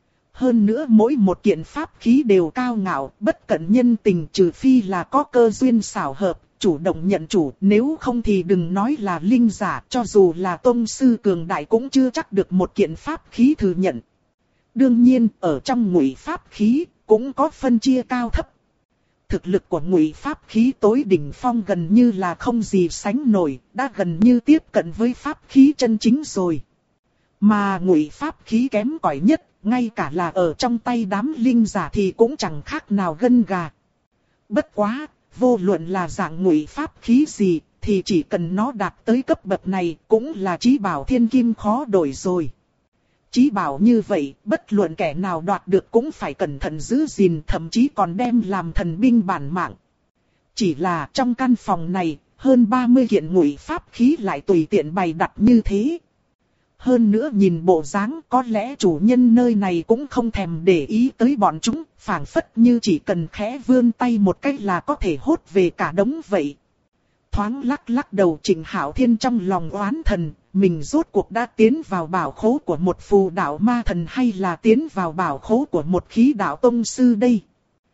Hơn nữa mỗi một kiện pháp khí đều cao ngạo, bất cẩn nhân tình, trừ phi là có cơ duyên xảo hợp, chủ động nhận chủ, nếu không thì đừng nói là linh giả, cho dù là tông sư cường đại cũng chưa chắc được một kiện pháp khí thừa nhận. Đương nhiên, ở trong ngụy pháp khí, cũng có phân chia cao thấp. Thực lực của ngụy pháp khí tối đỉnh phong gần như là không gì sánh nổi, đã gần như tiếp cận với pháp khí chân chính rồi. Mà ngụy pháp khí kém cỏi nhất, ngay cả là ở trong tay đám linh giả thì cũng chẳng khác nào gân gà. Bất quá, vô luận là dạng ngụy pháp khí gì, thì chỉ cần nó đạt tới cấp bậc này cũng là chí bảo thiên kim khó đổi rồi. Chí bảo như vậy, bất luận kẻ nào đoạt được cũng phải cẩn thận giữ gìn, thậm chí còn đem làm thần binh bản mạng. Chỉ là trong căn phòng này, hơn 30 kiện ngụy pháp khí lại tùy tiện bày đặt như thế. Hơn nữa nhìn bộ dáng có lẽ chủ nhân nơi này cũng không thèm để ý tới bọn chúng, phảng phất như chỉ cần khẽ vươn tay một cách là có thể hốt về cả đống vậy. Thoáng lắc lắc đầu, Trịnh Hạo Thiên trong lòng oán thần, mình rốt cuộc đã tiến vào bảo khố của một phù đạo ma thần hay là tiến vào bảo khố của một khí đạo tông sư đây.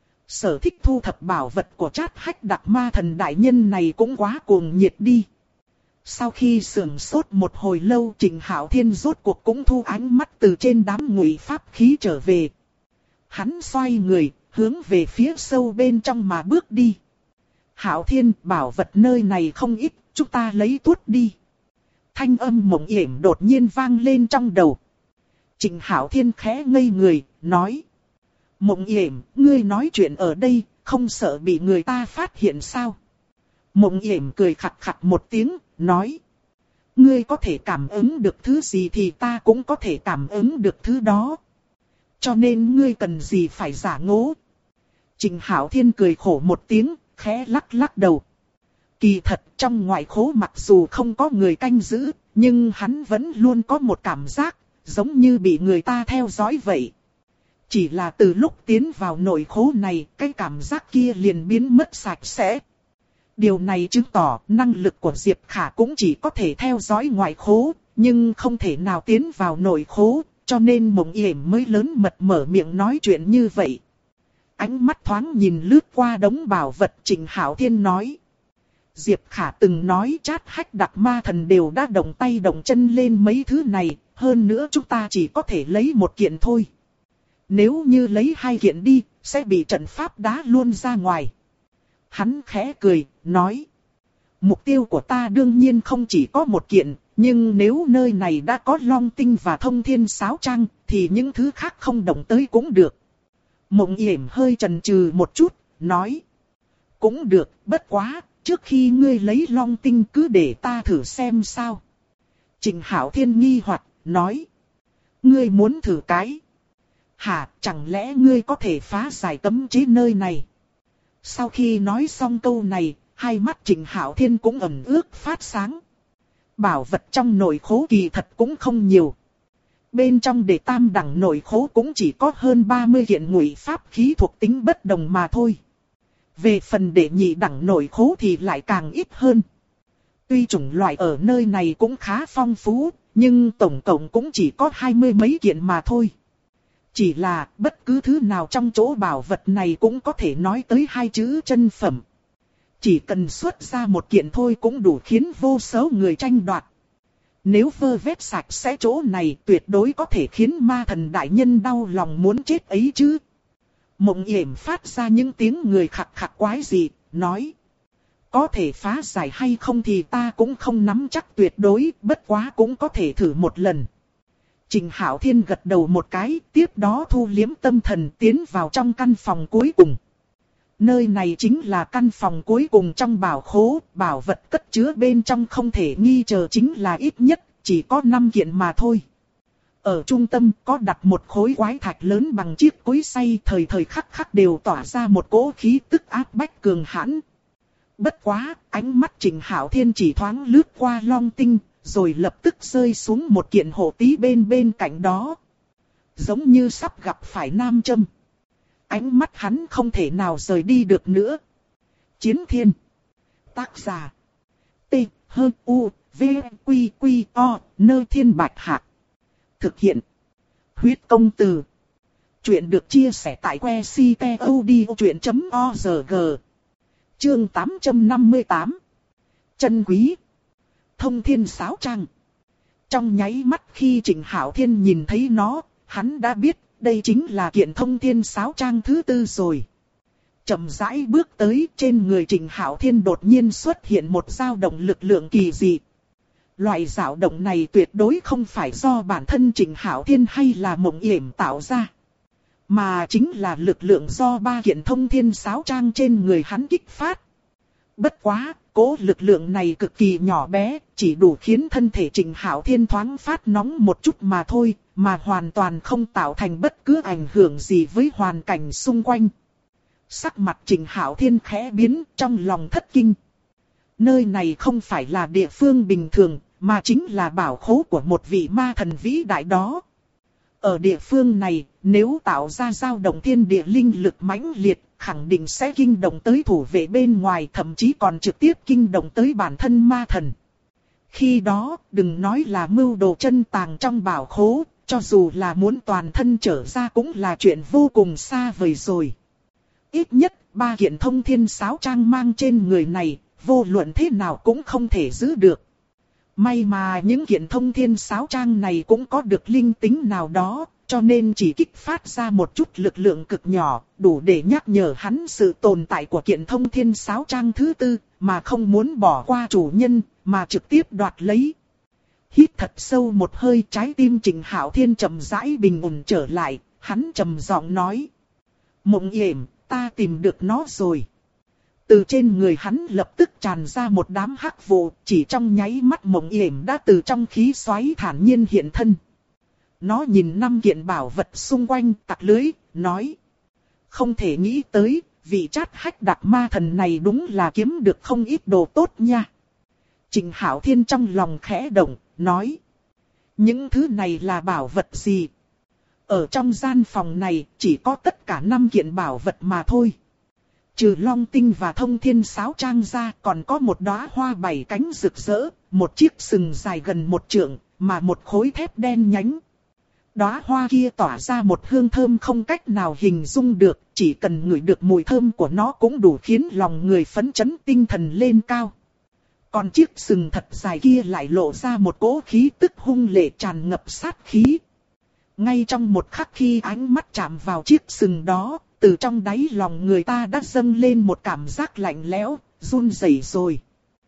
Sở thích thu thập bảo vật của Trát Hách Đặc Ma Thần đại nhân này cũng quá cuồng nhiệt đi. Sau khi sưởng sốt một hồi lâu, Trịnh Hạo Thiên rốt cuộc cũng thu ánh mắt từ trên đám ngụy pháp khí trở về. Hắn xoay người, hướng về phía sâu bên trong mà bước đi. Hạo Thiên, bảo vật nơi này không ít, chúng ta lấy tuốt đi. Thanh âm mộng yểm đột nhiên vang lên trong đầu. Trịnh Hạo Thiên khẽ ngây người, nói. Mộng yểm, ngươi nói chuyện ở đây, không sợ bị người ta phát hiện sao? Mộng yểm cười khặt khặt một tiếng, nói. Ngươi có thể cảm ứng được thứ gì thì ta cũng có thể cảm ứng được thứ đó. Cho nên ngươi cần gì phải giả ngố. Trịnh Hạo Thiên cười khổ một tiếng, khẽ lắc lắc đầu. Kỳ thật trong ngoại khố mặc dù không có người canh giữ, nhưng hắn vẫn luôn có một cảm giác, giống như bị người ta theo dõi vậy. Chỉ là từ lúc tiến vào nội khố này, cái cảm giác kia liền biến mất sạch sẽ. Điều này chứng tỏ năng lực của Diệp Khả cũng chỉ có thể theo dõi ngoại khố, nhưng không thể nào tiến vào nội khố, cho nên Mộng Yểm mới lớn mật mở miệng nói chuyện như vậy. Ánh mắt thoáng nhìn lướt qua đống bảo vật, Trịnh Hạo Thiên nói. Diệp Khả từng nói Trát Hách Đặc Ma Thần đều đã động tay động chân lên mấy thứ này, hơn nữa chúng ta chỉ có thể lấy một kiện thôi. Nếu như lấy hai kiện đi, sẽ bị trận pháp đá luôn ra ngoài. Hắn khẽ cười, nói. Mục tiêu của ta đương nhiên không chỉ có một kiện, nhưng nếu nơi này đã có Long Tinh và Thông Thiên Sáo Trang, thì những thứ khác không động tới cũng được. Mộng Yểm hơi chần chừ một chút, nói. Cũng được, bất quá, trước khi ngươi lấy Long Tinh cứ để ta thử xem sao. Trịnh Hạo Thiên nghi hoặc, nói. Ngươi muốn thử cái? Hả, chẳng lẽ ngươi có thể phá giải cấm chế nơi này? Sau khi nói xong câu này, hai mắt Trịnh Hạo Thiên cũng ẩn ước phát sáng. Bảo vật trong nội khố kỳ thật cũng không nhiều. Bên trong đệ tam đẳng nội khố cũng chỉ có hơn 30 kiện ngụy pháp khí thuộc tính bất đồng mà thôi. Về phần đệ nhị đẳng nội khố thì lại càng ít hơn. Tuy chủng loại ở nơi này cũng khá phong phú, nhưng tổng cộng cũng chỉ có 20 mấy kiện mà thôi. Chỉ là bất cứ thứ nào trong chỗ bảo vật này cũng có thể nói tới hai chữ chân phẩm. Chỉ cần xuất ra một kiện thôi cũng đủ khiến vô số người tranh đoạt. Nếu vơ vét sạch sẽ chỗ này tuyệt đối có thể khiến ma thần đại nhân đau lòng muốn chết ấy chứ. Mộng Yểm phát ra những tiếng người khặc khặc quái dị, nói. Có thể phá giải hay không thì ta cũng không nắm chắc tuyệt đối, bất quá cũng có thể thử một lần. Trịnh Hạo Thiên gật đầu một cái, tiếp đó thu liếm tâm thần tiến vào trong căn phòng cuối cùng. Nơi này chính là căn phòng cuối cùng trong bảo khố, bảo vật cất chứa bên trong không thể nghi ngờ chính là ít nhất, chỉ có 5 kiện mà thôi. Ở trung tâm có đặt một khối quái thạch lớn bằng chiếc cối xay, thời thời khắc khắc đều tỏa ra một cỗ khí tức áp bách cường hãn. Bất quá, ánh mắt Trịnh Hạo Thiên chỉ thoáng lướt qua Long Tinh, rồi lập tức rơi xuống một kiện hộ tí bên cạnh đó. Giống như sắp gặp phải nam châm. Ánh mắt hắn không thể nào rời đi được nữa. Chiến Thiên. Tác giả. T, H, U, V, Quy, Quy, O, Nơ Thiên Bạch Hạc. Thực hiện. Huyết Công Từ. Chuyện được chia sẻ tại que ctod.org. Chương 858. Chân quý. Thông Thiên Sáo Trang. Trong nháy mắt khi Trịnh Hạo Thiên nhìn thấy nó, hắn đã biết đây chính là kiện Thông Thiên Sáo Trang thứ 4 rồi. Chậm rãi bước tới, trên người Trịnh Hạo Thiên đột nhiên xuất hiện một dao động lực lượng kỳ dị. Loại dao động này tuyệt đối không phải do bản thân Trịnh Hạo Thiên hay là Mộng Yểm tạo ra, mà chính là lực lượng do 3 kiện Thông Thiên Sáo Trang trên người hắn kích phát. Bất quá, cỗ lực lượng này cực kỳ nhỏ bé, chỉ đủ khiến thân thể Trịnh Hạo Thiên thoáng phát nóng một chút mà thôi, mà hoàn toàn không tạo thành bất cứ ảnh hưởng gì với hoàn cảnh xung quanh. Sắc mặt Trịnh Hạo Thiên khẽ biến, trong lòng thất kinh. Nơi này không phải là địa phương bình thường, mà chính là bảo khố của một vị ma thần vĩ đại đó. Ở địa phương này, nếu tạo ra dao động thiên địa linh lực mãnh liệt, khẳng định sẽ kinh động tới thủ vệ bên ngoài, thậm chí còn trực tiếp kinh động tới bản thân ma thần. Khi đó, đừng nói là mưu đồ chân tàng trong bảo khố, cho dù là muốn toàn thân trở ra cũng là chuyện vô cùng xa vời rồi. Ít nhất, 3 kiện thông thiên sáo trang mang trên người này, vô luận thế nào cũng không thể giữ được. May mà những kiện thông thiên sáo trang này cũng có được linh tính nào đó, cho nên chỉ kích phát ra một chút lực lượng cực nhỏ, đủ để nhắc nhở hắn sự tồn tại của kiện thông thiên sáo trang thứ tư, mà không muốn bỏ qua chủ nhân, mà trực tiếp đoạt lấy. Hít thật sâu một hơi, trái tim Trịnh Hạo Thiên chậm rãi bình ổn trở lại, hắn trầm giọng nói. Mộng Yểm, ta tìm được nó rồi. Từ trên người hắn lập tức tràn ra một đám hắc vụ, chỉ trong nháy mắt Mộng Yểm đã từ trong khí xoáy thản nhiên hiện thân. Nó nhìn 5 kiện bảo vật xung quanh tặc lưới, nói. Không thể nghĩ tới, vị Trát Hách Đặc ma thần này đúng là kiếm được không ít đồ tốt nha. Trịnh Hạo Thiên trong lòng khẽ động, nói. Những thứ này là bảo vật gì? Ở trong gian phòng này chỉ có tất cả 5 kiện bảo vật mà thôi. Trừ long tinh và thông thiên sáo trang ra, còn có một đóa hoa 7 cánh rực rỡ, một chiếc sừng dài gần 1 trượng, mà một khối thép đen nhánh. Đóa hoa kia tỏa ra một hương thơm không cách nào hình dung được, chỉ cần ngửi được mùi thơm của nó cũng đủ khiến lòng người phấn chấn tinh thần lên cao. Còn chiếc sừng thật dài kia lại lộ ra một cỗ khí tức hung lệ tràn ngập sát khí. Ngay trong một khắc khi ánh mắt chạm vào chiếc sừng đó, từ trong đáy lòng người ta đã dâng lên một cảm giác lạnh lẽo, run rẩy rồi.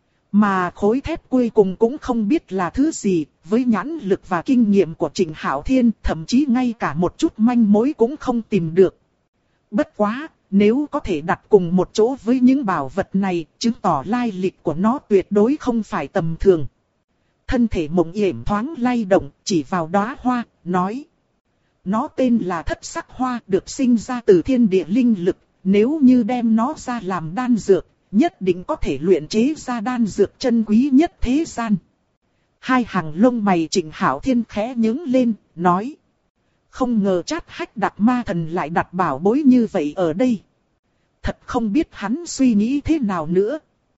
Mà khối thép cuối cùng cũng không biết là thứ gì, với nhãn lực và kinh nghiệm của Trịnh Hạo Thiên, thậm chí ngay cả một chút manh mối cũng không tìm được. Bất quá, nếu có thể đặt cùng một chỗ với những bảo vật này, chứng tỏ lai lịch của nó tuyệt đối không phải tầm thường. Thân thể Mộng Yểm thoáng lay động, chỉ vào đóa hoa, nói. Nó tên là Thất Sắc Hoa, được sinh ra từ thiên địa linh lực, nếu như đem nó ra làm đan dược, nhất định có thể luyện chế ra đan dược chân quý nhất thế gian. Hai hàng lông mày Trịnh Hạo Thiên khẽ nhướng lên, nói. Không ngờ Trát Hách Đặc ma thần lại đặt bảo bối như vậy ở đây. Thật không biết hắn suy nghĩ thế nào nữa.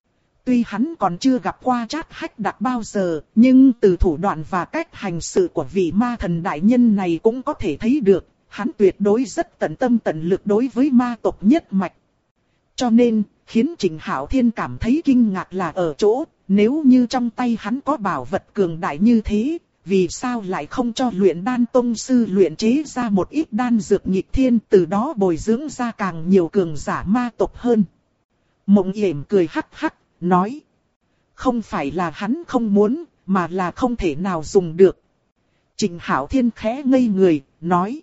Tuy hắn còn chưa gặp qua Trát Hách Đặc bao giờ, nhưng từ thủ đoạn và cách hành sự của vị ma thần đại nhân này cũng có thể thấy được, hắn tuyệt đối rất tận tâm tận lực đối với ma tộc nhất mạch. Cho nên, khiến Trịnh Hạo Thiên cảm thấy kinh ngạc là ở chỗ, nếu như trong tay hắn có bảo vật cường đại như thế, vì sao lại không cho luyện đan tông sư luyện chế ra một ít đan dược nghịch thiên, từ đó bồi dưỡng ra càng nhiều cường giả ma tộc hơn. Mộng Yểm cười hắc hắc, nói. Không phải là hắn không muốn, mà là không thể nào dùng được. Trịnh Hạo Thiên khẽ ngây người, nói.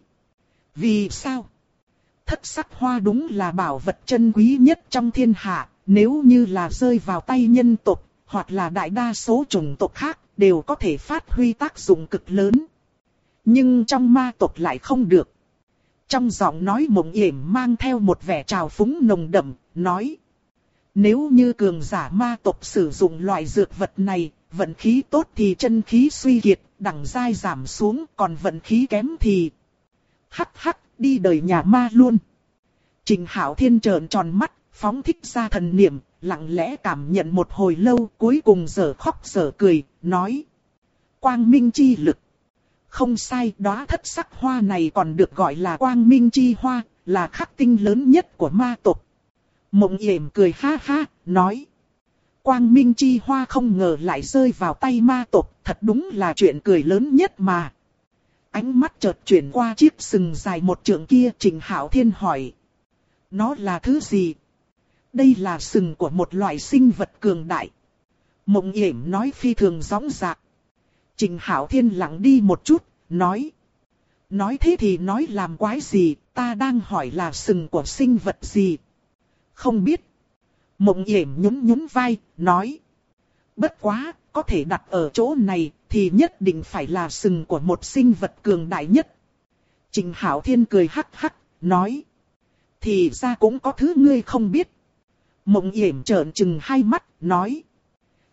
Vì sao? Thất sắc hoa đúng là bảo vật chân quý nhất trong thiên hạ, nếu như là rơi vào tay nhân tộc, hoặc là đại đa số chủng tộc khác, đều có thể phát huy tác dụng cực lớn. Nhưng trong ma tộc lại không được. Trong giọng nói Mộng Yểm mang theo một vẻ trào phúng nồng đậm, nói. Nếu như cường giả ma tộc sử dụng loại dược vật này, vận khí tốt thì chân khí suy kiệt, đẳng giai giảm xuống, còn vận khí kém thì... Hắc hắc, đi đời nhà ma luôn. Trịnh Hạo Thiên trợn tròn mắt, phóng thích ra thần niệm, lặng lẽ cảm nhận một hồi lâu, cuối cùng dở khóc dở cười, nói. Quang minh chi lực. Không sai, đóa thất sắc hoa này còn được gọi là quang minh chi hoa, là khắc tinh lớn nhất của ma tộc. Mộng Yểm cười ha ha, nói. Quang minh chi hoa không ngờ lại rơi vào tay ma tộc, thật đúng là chuyện cười lớn nhất mà. Ánh mắt chợt chuyển qua chiếc sừng dài 1 trượng kia, Trịnh Hạo Thiên hỏi. Nó là thứ gì? Đây là sừng của một loại sinh vật cường đại. Mộng Yểm nói phi thường rõ ràng. Trịnh Hạo Thiên lặng đi một chút, nói. Nói thế thì nói làm quái gì, ta đang hỏi là sừng của sinh vật gì? Không biết. Mộng Yểm nhún vai, nói. Bất quá, có thể đặt ở chỗ này, thì nhất định phải là sừng của một sinh vật cường đại nhất. Trịnh Hạo Thiên cười hắc hắc, nói. Thì ra cũng có thứ ngươi không biết. Mộng Yểm trợn trừng hai mắt, nói.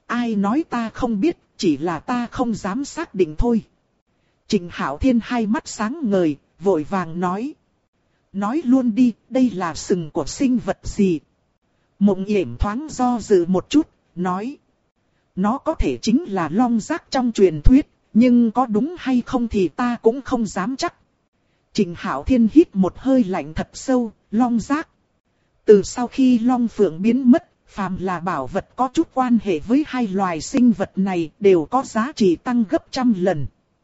Ai nói ta không biết, chỉ là ta không dám xác định thôi. Trịnh Hạo Thiên hai mắt sáng ngời, vội vàng nói. Nói luôn đi, đây là sừng của sinh vật gì? Mộng Yểm thoáng do dự một chút, nói. Nó có thể chính là long giác trong truyền thuyết, nhưng có đúng hay không thì ta cũng không dám chắc. Trịnh Hạo Thiên hít một hơi lạnh thật sâu, long giác. Từ sau khi long phượng biến mất, phàm là bảo vật có chút quan hệ với hai loài sinh vật này đều có giá trị tăng gấp trăm lần.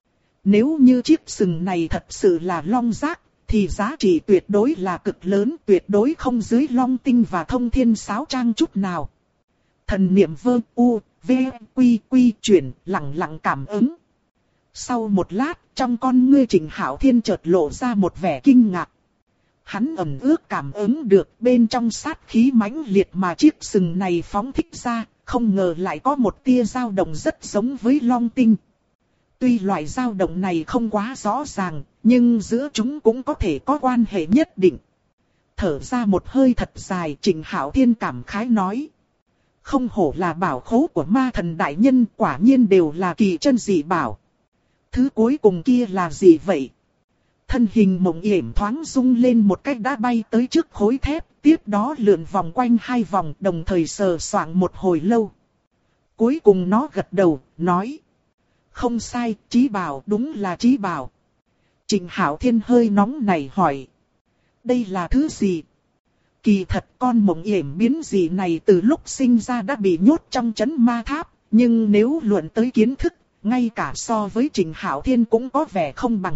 Nếu như chiếc sừng này thật sự là long giác, thì giá trị tuyệt đối là cực lớn, tuyệt đối không dưới long tinh và thông thiên sáo trang chút nào. Thần niệm vơ u, v, quy quy chuyển, lặng lặng cảm ứng. Sau một lát, trong con ngươi Trịnh Hạo Thiên chợt lộ ra một vẻ kinh ngạc. Hắn ẩn ước cảm ứng được bên trong sát khí mãnh liệt mà chiếc sừng này phóng thích ra, không ngờ lại có một tia dao động rất giống với long tinh. Tuy loại dao động này không quá rõ ràng, nhưng giữa chúng cũng có thể có quan hệ nhất định. Thở ra một hơi thật dài, Trịnh Hạo Thiên cảm khái nói. Không hổ là bảo khố của ma thần đại nhân, quả nhiên đều là kỳ chân dị bảo. Thứ cuối cùng kia là gì vậy? Thân hình Mộng Yểm thoáng rung lên một cách đã bay tới trước khối thép, tiếp đó lượn vòng quanh hai vòng, đồng thời sờ soạng một hồi lâu. Cuối cùng nó gật đầu, nói. Không sai, chí bảo, đúng là chí bảo. Trịnh Hạo Thiên hơi nóng nảy hỏi. Đây là thứ gì? Kỳ thật con Mộng Yểm biến dị này từ lúc sinh ra đã bị nhốt trong trấn ma tháp, nhưng nếu luận tới kiến thức, ngay cả so với Trịnh Hạo Thiên cũng có vẻ không bằng.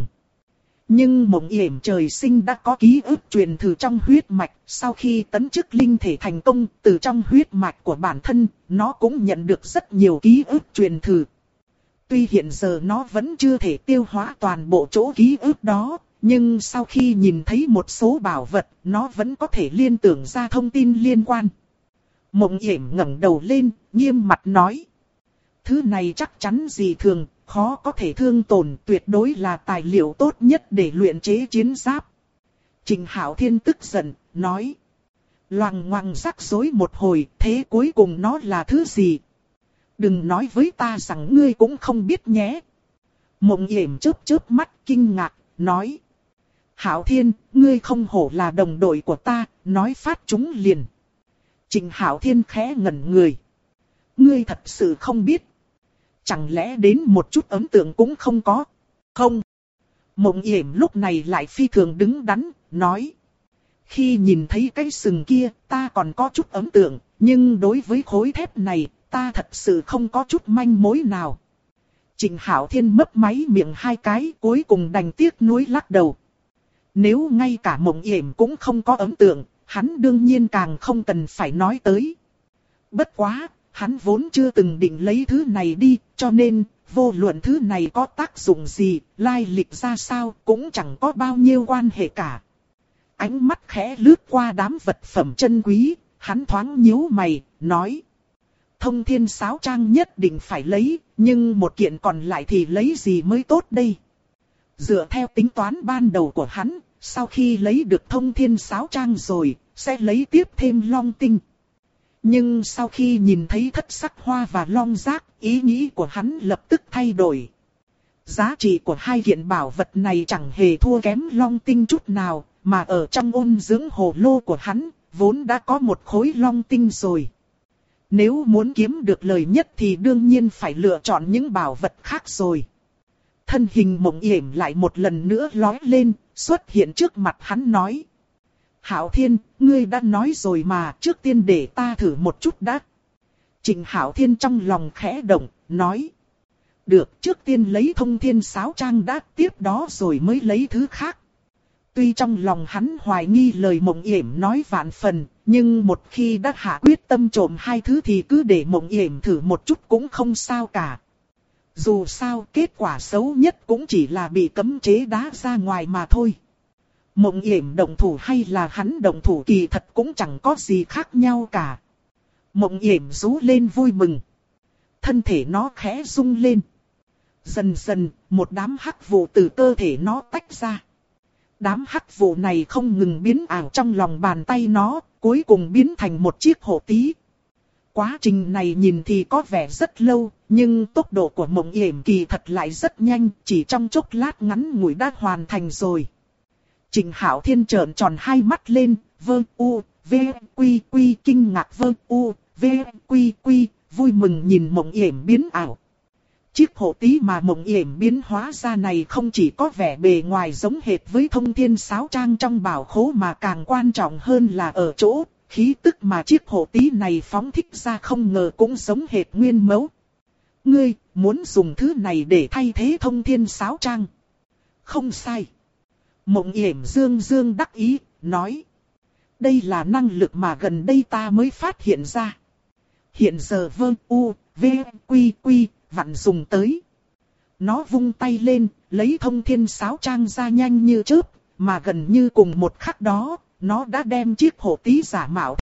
Nhưng Mộng Yểm trời sinh đã có ký ức truyền thừa trong huyết mạch, sau khi tấn chức linh thể thành công, từ trong huyết mạch của bản thân, nó cũng nhận được rất nhiều ký ức truyền thừa. Tuy hiện giờ nó vẫn chưa thể tiêu hóa toàn bộ chỗ ký ức đó, nhưng sau khi nhìn thấy một số bảo vật, nó vẫn có thể liên tưởng ra thông tin liên quan. Mộng Yểm ngẩng đầu lên, nghiêm mặt nói. Thứ này chắc chắn gì thường, khó có thể thương tổn, tuyệt đối là tài liệu tốt nhất để luyện chế chiến giáp. Trịnh Hạo Thiên tức giận, nói. Loằng ngoằng rắc rối một hồi, thế cuối cùng nó là thứ gì? Đừng nói với ta rằng ngươi cũng không biết nhé. Mộng Yểm chớp chớp mắt kinh ngạc, nói. Hạo Thiên, ngươi không hổ là đồng đội của ta, nói phát chúng liền. Trịnh Hạo Thiên khẽ ngẩn người. Ngươi thật sự không biết. Chẳng lẽ đến một chút ấn tượng cũng không có? Không. Mộng Yểm lúc này lại phi thường đứng đắn, nói. Khi nhìn thấy cái sừng kia, ta còn có chút ấn tượng, nhưng đối với khối thép này, ta thật sự không có chút manh mối nào. Trịnh Hạo Thiên mấp máy miệng hai cái, cuối cùng đành tiếc nuối lắc đầu. Nếu ngay cả Mộng Yểm cũng không có ấn tượng, hắn đương nhiên càng không cần phải nói tới. Bất quá, hắn vốn chưa từng định lấy thứ này đi, cho nên, vô luận thứ này có tác dụng gì, lai lịch ra sao, cũng chẳng có bao nhiêu quan hệ cả. Ánh mắt khẽ lướt qua đám vật phẩm chân quý, hắn thoáng nhíu mày, nói. Thông thiên sáo trang nhất định phải lấy, nhưng một kiện còn lại thì lấy gì mới tốt đây? Dựa theo tính toán ban đầu của hắn, sau khi lấy được thông thiên sáo trang rồi, sẽ lấy tiếp thêm long tinh. Nhưng sau khi nhìn thấy thất sắc hoa và long giác, ý nghĩ của hắn lập tức thay đổi. Giá trị của hai kiện bảo vật này chẳng hề thua kém long tinh chút nào, mà ở trong ôn dưỡng hồ lô của hắn, vốn đã có một khối long tinh rồi. Nếu muốn kiếm được lời nhất thì đương nhiên phải lựa chọn những bảo vật khác rồi. Thân hình Mộng Yểm lại một lần nữa lói lên, xuất hiện trước mặt hắn nói. Hạo Thiên, ngươi đã nói rồi mà, trước tiên để ta thử một chút đã. Trịnh Hạo Thiên trong lòng khẽ động, nói. Được, trước tiên lấy thông thiên sáo trang đã, tiếp đó rồi mới lấy thứ khác. Tuy trong lòng hắn hoài nghi lời Mộng Yểm nói vạn phần, nhưng một khi đã hạ quyết tâm trộm hai thứ thì cứ để Mộng Yểm thử một chút cũng không sao cả. Dù sao, kết quả xấu nhất cũng chỉ là bị cấm chế đá ra ngoài mà thôi. Mộng Yểm động thủ hay là hắn động thủ kỳ thật cũng chẳng có gì khác nhau cả. Mộng Yểm rú lên vui mừng. Thân thể nó khẽ rung lên. Dần dần, một đám hắc vụ từ cơ thể nó tách ra. Đám hắc vụ này không ngừng biến ảo trong lòng bàn tay nó, cuối cùng biến thành một chiếc hộ tí. Quá trình này nhìn thì có vẻ rất lâu, nhưng tốc độ của Mộng Yểm kỳ thật lại rất nhanh, chỉ trong chốc lát ngắn ngủi đã hoàn thành rồi. Trịnh Hạo Thiên trợn tròn hai mắt lên, vơ u, v, quy quy kinh ngạc vơ u, v, quy quy, vui mừng nhìn Mộng Yểm biến ảo. Chiếc hộ tí mà Mộng Yểm biến hóa ra này không chỉ có vẻ bề ngoài giống hệt với Thông Thiên Sáo Trang trong bảo khố mà càng quan trọng hơn là ở chỗ, khí tức mà chiếc hộ tí này phóng thích ra không ngờ cũng giống hệt nguyên mẫu. Ngươi, muốn dùng thứ này để thay thế Thông Thiên Sáo Trang? Không sai. Mộng Yểm dương dương đắc ý, nói. Đây là năng lực mà gần đây ta mới phát hiện ra. Hiện giờ vơ u, v, quy quy, vặn dùng tới. Nó vung tay lên, lấy Thông Thiên Sáo Trang ra nhanh như chớp, mà gần như cùng một khắc đó, nó đã đem chiếc hộ tí giả mạo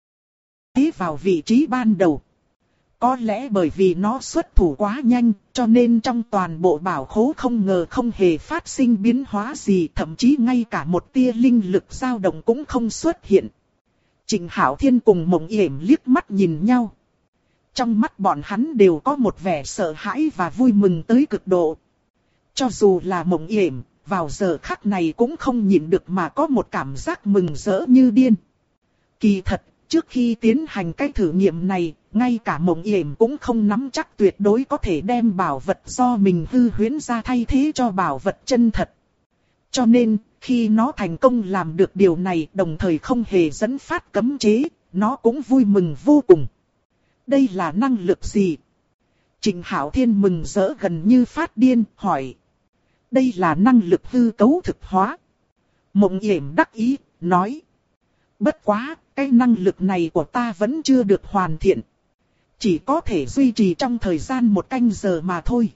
thế vào vị trí ban đầu. Có lẽ bởi vì nó xuất thủ quá nhanh, cho nên trong toàn bộ bảo khố không ngờ không hề phát sinh biến hóa gì, thậm chí ngay cả một tia linh lực dao động cũng không xuất hiện. Trịnh Hạo Thiên cùng Mộng Yểm liếc mắt nhìn nhau. Trong mắt bọn hắn đều có một vẻ sợ hãi và vui mừng tới cực độ. Cho dù là Mộng Yểm, vào giờ khắc này cũng không nhịn được mà có một cảm giác mừng rỡ như điên. Kỳ thật, trước khi tiến hành cái thử nghiệm này, ngay cả Mộng Yểm cũng không nắm chắc tuyệt đối có thể đem bảo vật do mình hư huyễn ra thay thế cho bảo vật chân thật. Cho nên, khi nó thành công làm được điều này đồng thời không hề dẫn phát cấm chế, nó cũng vui mừng vô cùng. Đây là năng lực gì? Trịnh Hạo Thiên mừng rỡ gần như phát điên, hỏi. Đây là năng lực hư cấu thực hóa. Mộng Yểm đắc ý, nói. Bất quá, cái năng lực này của ta vẫn chưa được hoàn thiện. Chỉ có thể duy trì trong thời gian 1 canh giờ mà thôi.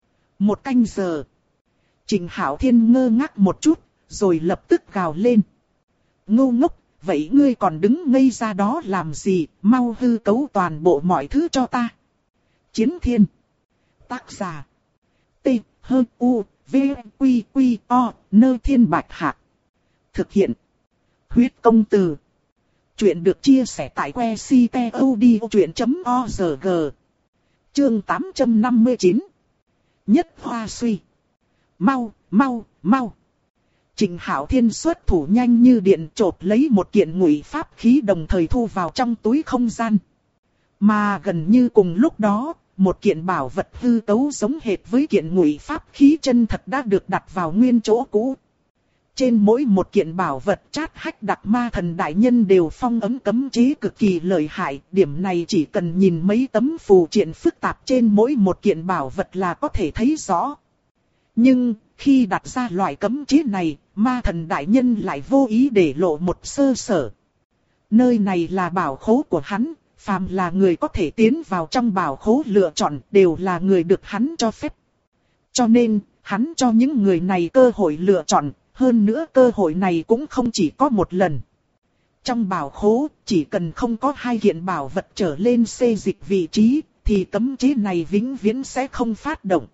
1 canh giờ. Trịnh Hạo Thiên ngơ ngác một chút, rồi lập tức gào lên. Ngu ngốc, vậy ngươi còn đứng ngây ra đó làm gì, mau hư cấu toàn bộ mọi thứ cho ta. Chiến Thiên. Tác giả. T, H, U, V, Quy, Quy, O, Nơ Thiên Bạch Hạc. Thực hiện. Huyết Công Từ. Chuyện được chia sẻ tại que ctod.org. Chương 859. Nhất Hoa Suy. Mau, mau, mau. Trịnh Hạo Thiên xuất thủ nhanh như điện chộp lấy một kiện ngụy pháp khí đồng thời thu vào trong túi không gian. Mà gần như cùng lúc đó, một kiện bảo vật hư cấu giống hệt với kiện ngụy pháp khí chân thật đã được đặt vào nguyên chỗ cũ. Trên mỗi một kiện bảo vật Trát Hách Đặc Ma Thần Đại Nhân đều phong ấn cấm chế cực kỳ lợi hại. Điểm này chỉ cần nhìn mấy tấm phù triện phức tạp trên mỗi một kiện bảo vật là có thể thấy rõ. Nhưng, khi đặt ra loại cấm chế này, Ma Thần Đại Nhân lại vô ý để lộ một sơ sở. Nơi này là bảo khố của hắn, phàm là người có thể tiến vào trong bảo khố lựa chọn đều là người được hắn cho phép. Cho nên, hắn cho những người này cơ hội lựa chọn. Hơn nữa cơ hội này cũng không chỉ có một lần. Trong bảo khố, chỉ cần không có 2 kiện bảo vật trở lên xê dịch vị trí, thì cấm chế này vĩnh viễn sẽ không phát động.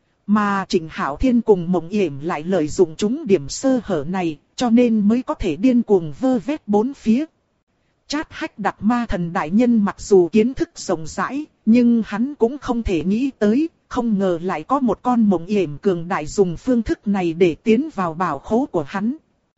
Mà Trịnh Hạo Thiên cùng Mộng Yểm lại lợi dụng chúng điểm sơ hở này, cho nên mới có thể điên cuồng vơ vét bốn phía. Trát Hách Đặc Ma Thần Đại Nhân mặc dù kiến thức rộng rãi, nhưng hắn cũng không thể nghĩ tới. Không ngờ lại có một con Mộng Yểm cường đại dùng phương thức này để tiến vào bảo khố của hắn.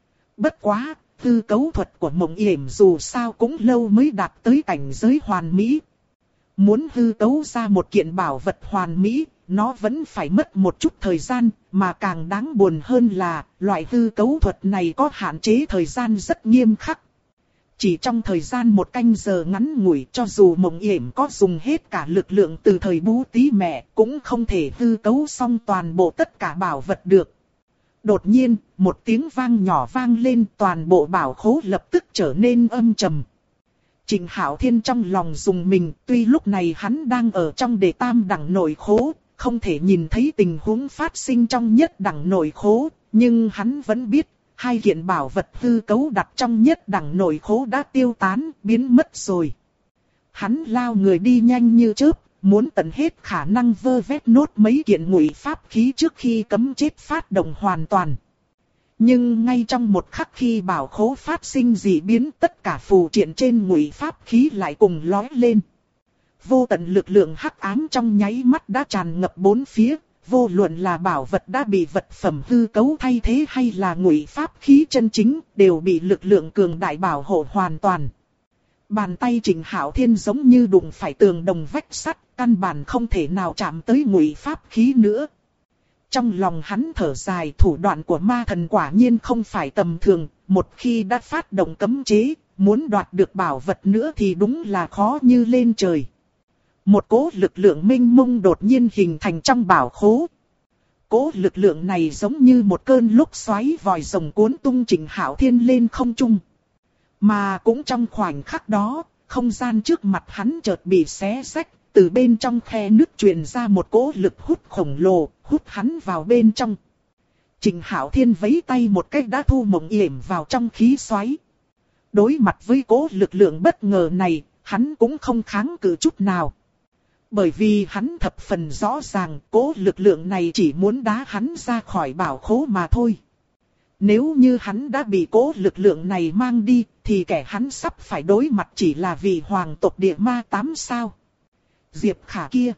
Bất quá, hư cấu thuật của Mộng Yểm dù sao cũng lâu mới đạt tới cảnh giới hoàn mỹ. Muốn hư cấu ra một kiện bảo vật hoàn mỹ, nó vẫn phải mất một chút thời gian, mà càng đáng buồn hơn là, loại hư cấu thuật này có hạn chế thời gian rất nghiêm khắc. Chỉ trong thời gian 1 canh giờ ngắn ngủi cho dù Mộng Yểm có dùng hết cả lực lượng từ thời Bú Tí Mẹ cũng không thể hư cấu xong toàn bộ tất cả bảo vật được. Đột nhiên, một tiếng vang nhỏ vang lên toàn bộ bảo khố lập tức trở nên âm trầm. Trịnh Hạo Thiên trong lòng rùng mình tuy lúc này hắn đang ở trong đệ tam đẳng nội khố, không thể nhìn thấy tình huống phát sinh trong nhất đẳng nội khố, nhưng hắn vẫn biết. 2 kiện bảo vật hư cấu đặt trong nhất đẳng nội khố đã tiêu tán, biến mất rồi. Hắn lao người đi nhanh như chớp, muốn tận hết khả năng vơ vét nốt mấy kiện ngụy pháp khí trước khi cấm chế phát động hoàn toàn. Nhưng ngay trong một khắc khi bảo khố phát sinh dị biến, tất cả phù triện trên ngụy pháp khí lại cùng lói lên. vô tận lực lượng hắc ám trong nháy mắt đã tràn ngập bốn phía, vô luận là bảo vật đã bị vật phẩm hư cấu thay thế hay là ngụy pháp khí chân chính, đều bị lực lượng cường đại bảo hộ hoàn toàn. Bàn tay Trịnh Hạo Thiên giống như đụng phải tường đồng vách sắt, căn bản không thể nào chạm tới ngụy pháp khí nữa. Trong lòng hắn thở dài, thủ đoạn của ma thần quả nhiên không phải tầm thường, một khi đã phát động cấm chế, muốn đoạt được bảo vật nữa thì đúng là khó như lên trời. Một cỗ lực lượng mênh mông đột nhiên hình thành trong bảo khố. Cỗ lực lượng này giống như một cơn lốc xoáy vòi rồng cuốn tung Trịnh Hạo Thiên lên không trung. Mà cũng trong khoảnh khắc đó, không gian trước mặt hắn chợt bị xé rách, từ bên trong khe nước truyền ra một cỗ lực hút khổng lồ, hút hắn vào bên trong. Trịnh Hạo Thiên vẫy tay một cách đã thu Mộng Yểm vào trong khí xoáy. Đối mặt với cỗ lực lượng bất ngờ này, hắn cũng không kháng cự chút nào. Bởi vì hắn thập phần rõ ràng cỗ lực lượng này chỉ muốn đá hắn ra khỏi bảo khố mà thôi. Nếu như hắn đã bị cỗ lực lượng này mang đi, thì kẻ hắn sắp phải đối mặt chỉ là vị hoàng tộc địa ma 8 sao. Diệp Khả kia.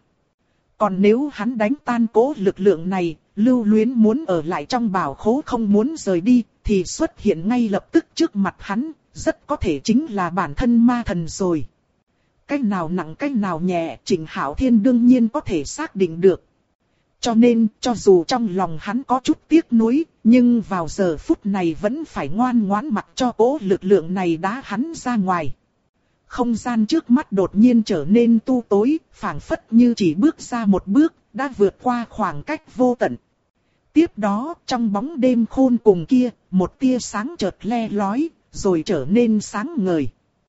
Còn nếu hắn đánh tan cỗ lực lượng này, lưu luyến muốn ở lại trong bảo khố không muốn rời đi, thì xuất hiện ngay lập tức trước mặt hắn, rất có thể chính là bản thân ma thần rồi. Cách nào nặng cách nào nhẹ, Trịnh Hạo Thiên đương nhiên có thể xác định được. Cho nên, cho dù trong lòng hắn có chút tiếc nuối, nhưng vào giờ phút này vẫn phải ngoan ngoãn mặc cho cỗ lực lượng này đá hắn ra ngoài. Không gian trước mắt đột nhiên trở nên tu tối, phảng phất như chỉ bước ra một bước, đã vượt qua khoảng cách vô tận. Tiếp đó, trong bóng đêm khôn cùng kia, một tia sáng chợt le lói, rồi trở nên sáng ngời.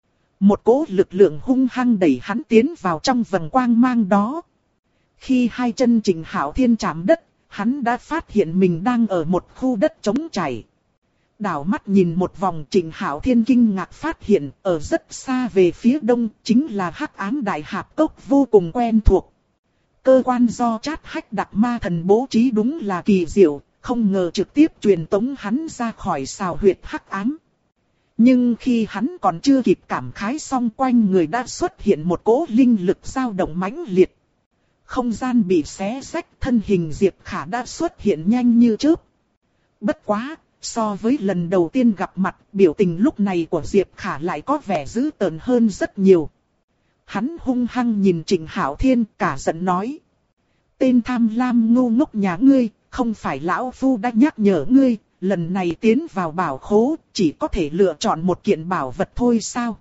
Một cỗ lực lượng hung hăng đẩy hắn tiến vào trong vầng quang mang đó. Khi hai chân Trịnh Hạo Thiên chạm đất, hắn đã phát hiện mình đang ở một khu đất trống trải. Đảo mắt nhìn một vòng, Trịnh Hạo Thiên kinh ngạc phát hiện ở rất xa về phía đông chính là Hắc Ám Đại Hạp Cốc vô cùng quen thuộc. Cơ quan do Trát Hách Đặc Ma Thần bố trí đúng là kỳ diệu, không ngờ trực tiếp truyền tống hắn ra khỏi xào huyệt Hắc Ám. Nhưng khi hắn còn chưa kịp cảm khái xong, quanh người đã xuất hiện một cỗ linh lực dao động mãnh liệt. Không gian bị xé rách, thân hình Diệp Khả đã xuất hiện nhanh như chớp. Bất quá, so với lần đầu tiên gặp mặt, biểu tình lúc này của Diệp Khả lại có vẻ dữ tợn hơn rất nhiều. Hắn hung hăng nhìn Trịnh Hạo Thiên, cả giận nói: tên tham lam ngu ngốc nhà ngươi, không phải lão phu đã nhắc nhở ngươi, lần này tiến vào bảo khố, chỉ có thể lựa chọn một kiện bảo vật thôi sao?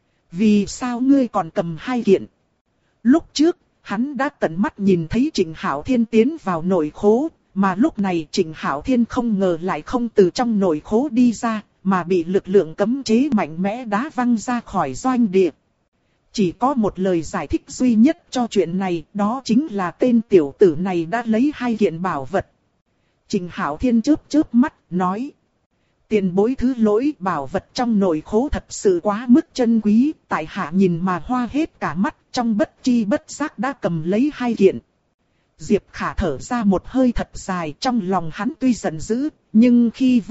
Vì sao ngươi còn cầm hai kiện? Lúc trước, hắn đã tận mắt nhìn thấy Trịnh Hạo Thiên tiến vào nội khố, mà lúc này Trịnh Hạo Thiên không ngờ lại không từ trong nội khố đi ra, mà bị lực lượng cấm chế mạnh mẽ đá văng ra khỏi doanh địa. Chỉ có một lời giải thích duy nhất cho chuyện này, đó chính là tên tiểu tử này đã lấy hai kiện bảo vật. Trịnh Hạo Thiên chớp chớp mắt, nói: tiền bối thứ lỗi, bảo vật trong nội khố thật sự quá mức chân quý, tại hạ nhìn mà hoa hết cả mắt, trong bất chi bất giác đã cầm lấy hai kiện. Diệp Khả thở ra một hơi thật dài, trong lòng hắn tuy giận dữ, nhưng khi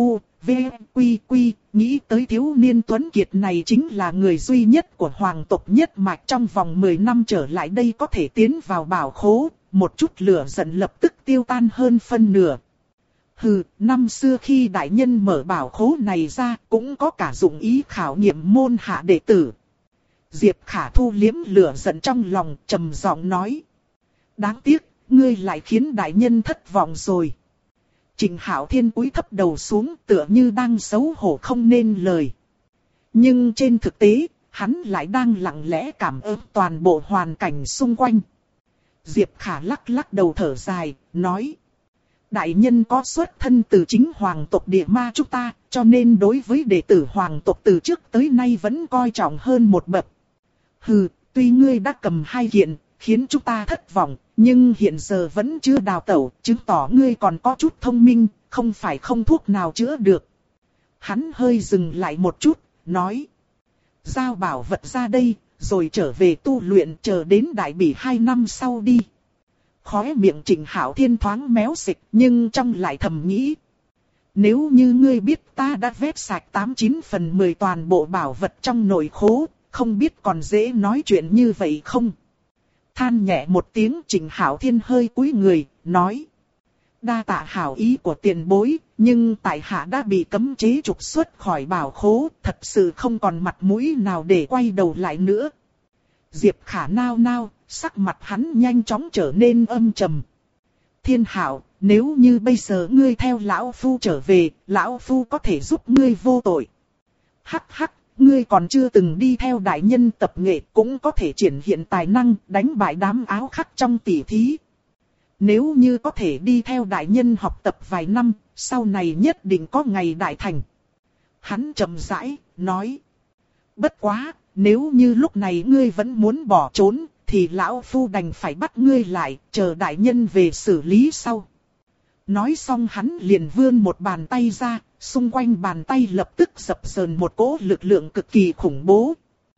nghĩ tới thiếu niên tuấn kiệt này chính là người duy nhất của hoàng tộc nhất mạch trong vòng 10 năm trở lại đây có thể tiến vào bảo khố, một chút lửa giận lập tức tiêu tan hơn phân nửa. Hừ, năm xưa khi đại nhân mở bảo khố này ra, cũng có cả dụng ý khảo nghiệm môn hạ đệ tử. Diệp Khả thu liếm lửa giận trong lòng, trầm giọng nói: đáng tiếc, ngươi lại khiến đại nhân thất vọng rồi. Trịnh Hạo Thiên cúi thấp đầu xuống, tựa như đang xấu hổ không nên lời. Nhưng trên thực tế, hắn lại đang lặng lẽ cảm ơn toàn bộ hoàn cảnh xung quanh. Diệp Khả lắc lắc đầu thở dài, nói: đại nhân có xuất thân từ chính hoàng tộc địa ma chúng ta, cho nên đối với đệ tử hoàng tộc từ trước tới nay vẫn coi trọng hơn một bậc. Hừ, tuy ngươi đã cầm hai kiện, khiến chúng ta thất vọng, nhưng hiện giờ vẫn chưa đào tẩu, chứng tỏ ngươi còn có chút thông minh, không phải không thuốc nào chữa được. Hắn hơi dừng lại một chút, nói: giao bảo vật ra đây, rồi trở về tu luyện, chờ đến đại bỉ 2 năm sau đi. Khóe miệng Trịnh Hạo Thiên thoáng méo xịch, nhưng trong lại thầm nghĩ: nếu như ngươi biết ta đã vét sạch 89/10 toàn bộ bảo vật trong nội khố, không biết còn dễ nói chuyện như vậy không? Than nhẹ một tiếng, Trịnh Hạo Thiên hơi cúi người, nói. Đa tạ hảo ý của tiền bối, nhưng tại hạ đã bị cấm chế trục xuất khỏi bảo khố, thật sự không còn mặt mũi nào để quay đầu lại nữa. Diệp Khả nao nao, sắc mặt hắn nhanh chóng trở nên âm trầm. Thiên Hạo, nếu như bây giờ ngươi theo lão phu trở về, lão phu có thể giúp ngươi vô tội. Hắc hắc, ngươi còn chưa từng đi theo đại nhân tập nghệ, cũng có thể triển hiện tài năng, đánh bại đám áo khắc trong tỉ thí. Nếu như có thể đi theo đại nhân học tập vài năm, sau này nhất định có ngày đại thành. Hắn chậm rãi, nói. Bất quá, nếu như lúc này ngươi vẫn muốn bỏ trốn, thì lão phu đành phải bắt ngươi lại, chờ đại nhân về xử lý sau. Nói xong hắn liền vươn một bàn tay ra, xung quanh bàn tay lập tức dập dờn một cỗ lực lượng cực kỳ khủng bố.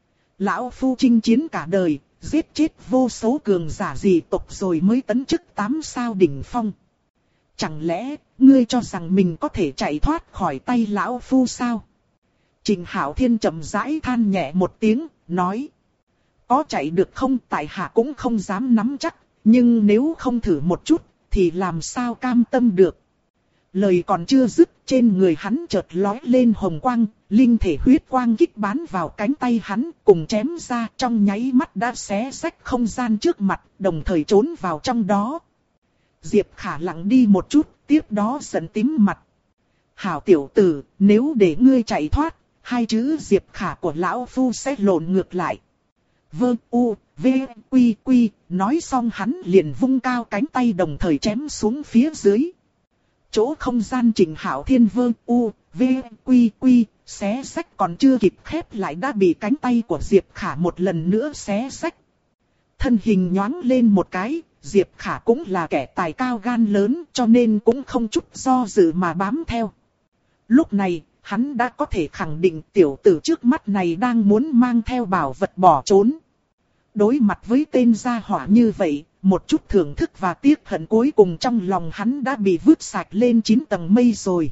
Lão phu chinh chiến cả đời, giết chết vô số cường giả dị tộc rồi mới tấn chức 8 sao đỉnh phong. Chẳng lẽ, ngươi cho rằng mình có thể chạy thoát khỏi tay lão phu sao? Trịnh Hạo Thiên chậm rãi than nhẹ một tiếng, nói. Có chạy được không tại hạ cũng không dám nắm chắc, nhưng nếu không thử một chút, thì làm sao cam tâm được. Lời còn chưa dứt, trên người hắn chợt lói lên hồng quang, linh thể huyết quang kích bắn vào cánh tay hắn, cùng chém ra trong nháy mắt đã xé rách không gian trước mặt, đồng thời trốn vào trong đó. Diệp Khả lặng đi một chút, tiếp đó giận tím mặt. Hảo tiểu tử, nếu để ngươi chạy thoát, hai chữ Diệp Khả của lão phu sẽ lộn ngược lại. Vơ u, v, quy quy, nói xong hắn liền vung cao cánh tay đồng thời chém xuống phía dưới. Chỗ không gian Trịnh Hạo Thiên vơ u, v, quy quy, xé rách còn chưa kịp khép lại đã bị cánh tay của Diệp Khả một lần nữa xé rách. Thân hình nhoáng lên một cái, Diệp Khả cũng là kẻ tài cao gan lớn cho nên cũng không chút do dự mà bám theo. Lúc này, hắn đã có thể khẳng định tiểu tử trước mắt này đang muốn mang theo bảo vật bỏ trốn. Đối mặt với tên gia hỏa như vậy, một chút thưởng thức và tiếc hận cuối cùng trong lòng hắn đã bị vứt sạch lên 9 tầng mây rồi.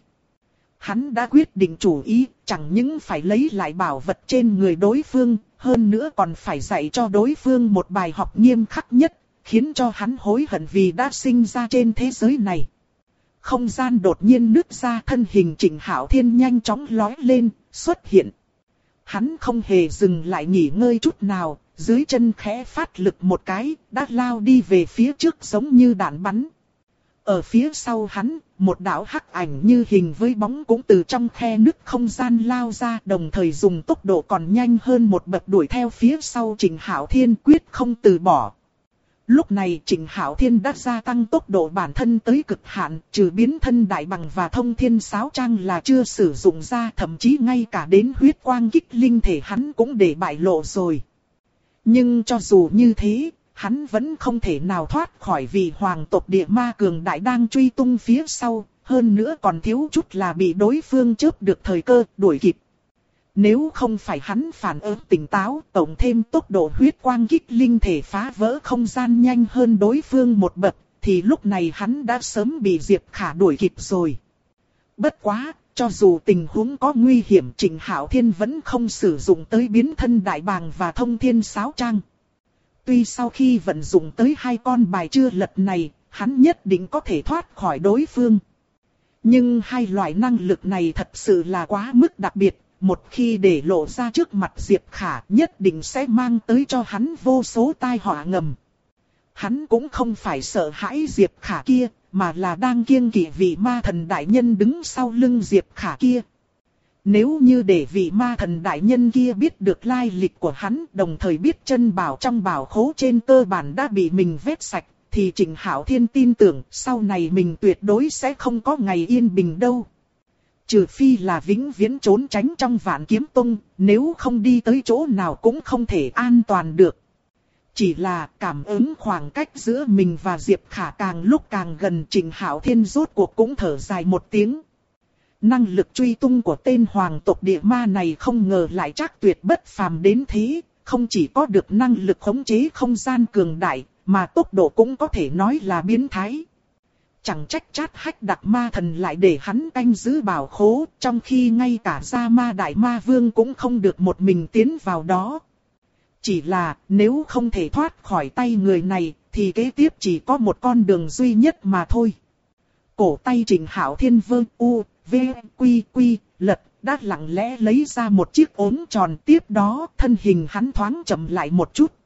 Hắn đã quyết định chủ ý, chẳng những phải lấy lại bảo vật trên người đối phương, hơn nữa còn phải dạy cho đối phương một bài học nghiêm khắc nhất, khiến cho hắn hối hận vì đã sinh ra trên thế giới này. Không gian đột nhiên nứt ra, thân hình Trịnh Hạo Thiên nhanh chóng lói lên, xuất hiện. Hắn không hề dừng lại nghỉ ngơi chút nào, dưới chân khẽ phát lực một cái, đã lao đi về phía trước giống như đạn bắn. Ở phía sau hắn, một đạo hắc ảnh như hình với bóng cũng từ trong khe nứt không gian lao ra, đồng thời dùng tốc độ còn nhanh hơn một bậc đuổi theo phía sau Trịnh Hạo Thiên, quyết không từ bỏ. Lúc này Trịnh Hạo Thiên đã gia tăng tốc độ bản thân tới cực hạn, trừ biến thân đại bằng và thông thiên sáo trang là chưa sử dụng ra, thậm chí ngay cả đến huyết quang kích linh thể hắn cũng để bại lộ rồi. Nhưng cho dù như thế, hắn vẫn không thể nào thoát khỏi vì hoàng tộc địa ma cường đại đang truy tung phía sau, hơn nữa còn thiếu chút là bị đối phương chớp được thời cơ, đuổi kịp. Nếu không phải hắn phản ứng tỉnh táo, tổng thêm tốc độ huyết quang kích linh thể phá vỡ không gian nhanh hơn đối phương một bậc, thì lúc này hắn đã sớm bị Diệp Khả đuổi kịp rồi. Bất quá, cho dù tình huống có nguy hiểm, Trịnh Hạo Thiên vẫn không sử dụng tới biến thân đại bàng và thông thiên sáo trang. Tuy sau khi vận dụng tới hai con bài chưa lật này, hắn nhất định có thể thoát khỏi đối phương. Nhưng hai loại năng lực này thật sự là quá mức đặc biệt. Một khi để lộ ra trước mặt Diệp Khả nhất định sẽ mang tới cho hắn vô số tai họa ngầm. Hắn cũng không phải sợ hãi Diệp Khả kia, mà là đang kiêng kỵ vị ma thần đại nhân đứng sau lưng Diệp Khả kia. Nếu như để vị ma thần đại nhân kia biết được lai lịch của hắn, đồng thời biết chân bảo trong bảo khố trên cơ bản đã bị mình vét sạch, thì Trịnh Hạo Thiên tin tưởng sau này mình tuyệt đối sẽ không có ngày yên bình đâu. Trừ phi là vĩnh viễn trốn tránh trong Vạn Kiếm Tông, nếu không đi tới chỗ nào cũng không thể an toàn được. Chỉ là cảm ứng khoảng cách giữa mình và Diệp Khả càng lúc càng gần, Trịnh Hạo Thiên rốt cuộc cũng thở dài một tiếng. Năng lực truy tung của tên hoàng tộc địa ma này không ngờ lại chắc tuyệt bất phàm đến thế, không chỉ có được năng lực khống chế không gian cường đại, mà tốc độ cũng có thể nói là biến thái. Chẳng trách Chát Hách Đặc Ma Thần lại để hắn canh giữ bảo khố, trong khi ngay cả Gia Ma Đại Ma Vương cũng không được một mình tiến vào đó. Chỉ là nếu không thể thoát khỏi tay người này, thì kế tiếp chỉ có một con đường duy nhất mà thôi. Cổ tay Trịnh Hạo Thiên vương u, v, quy quy, lật, đã lặng lẽ lấy ra một chiếc ốm tròn, tiếp đó thân hình hắn thoáng chậm lại một chút.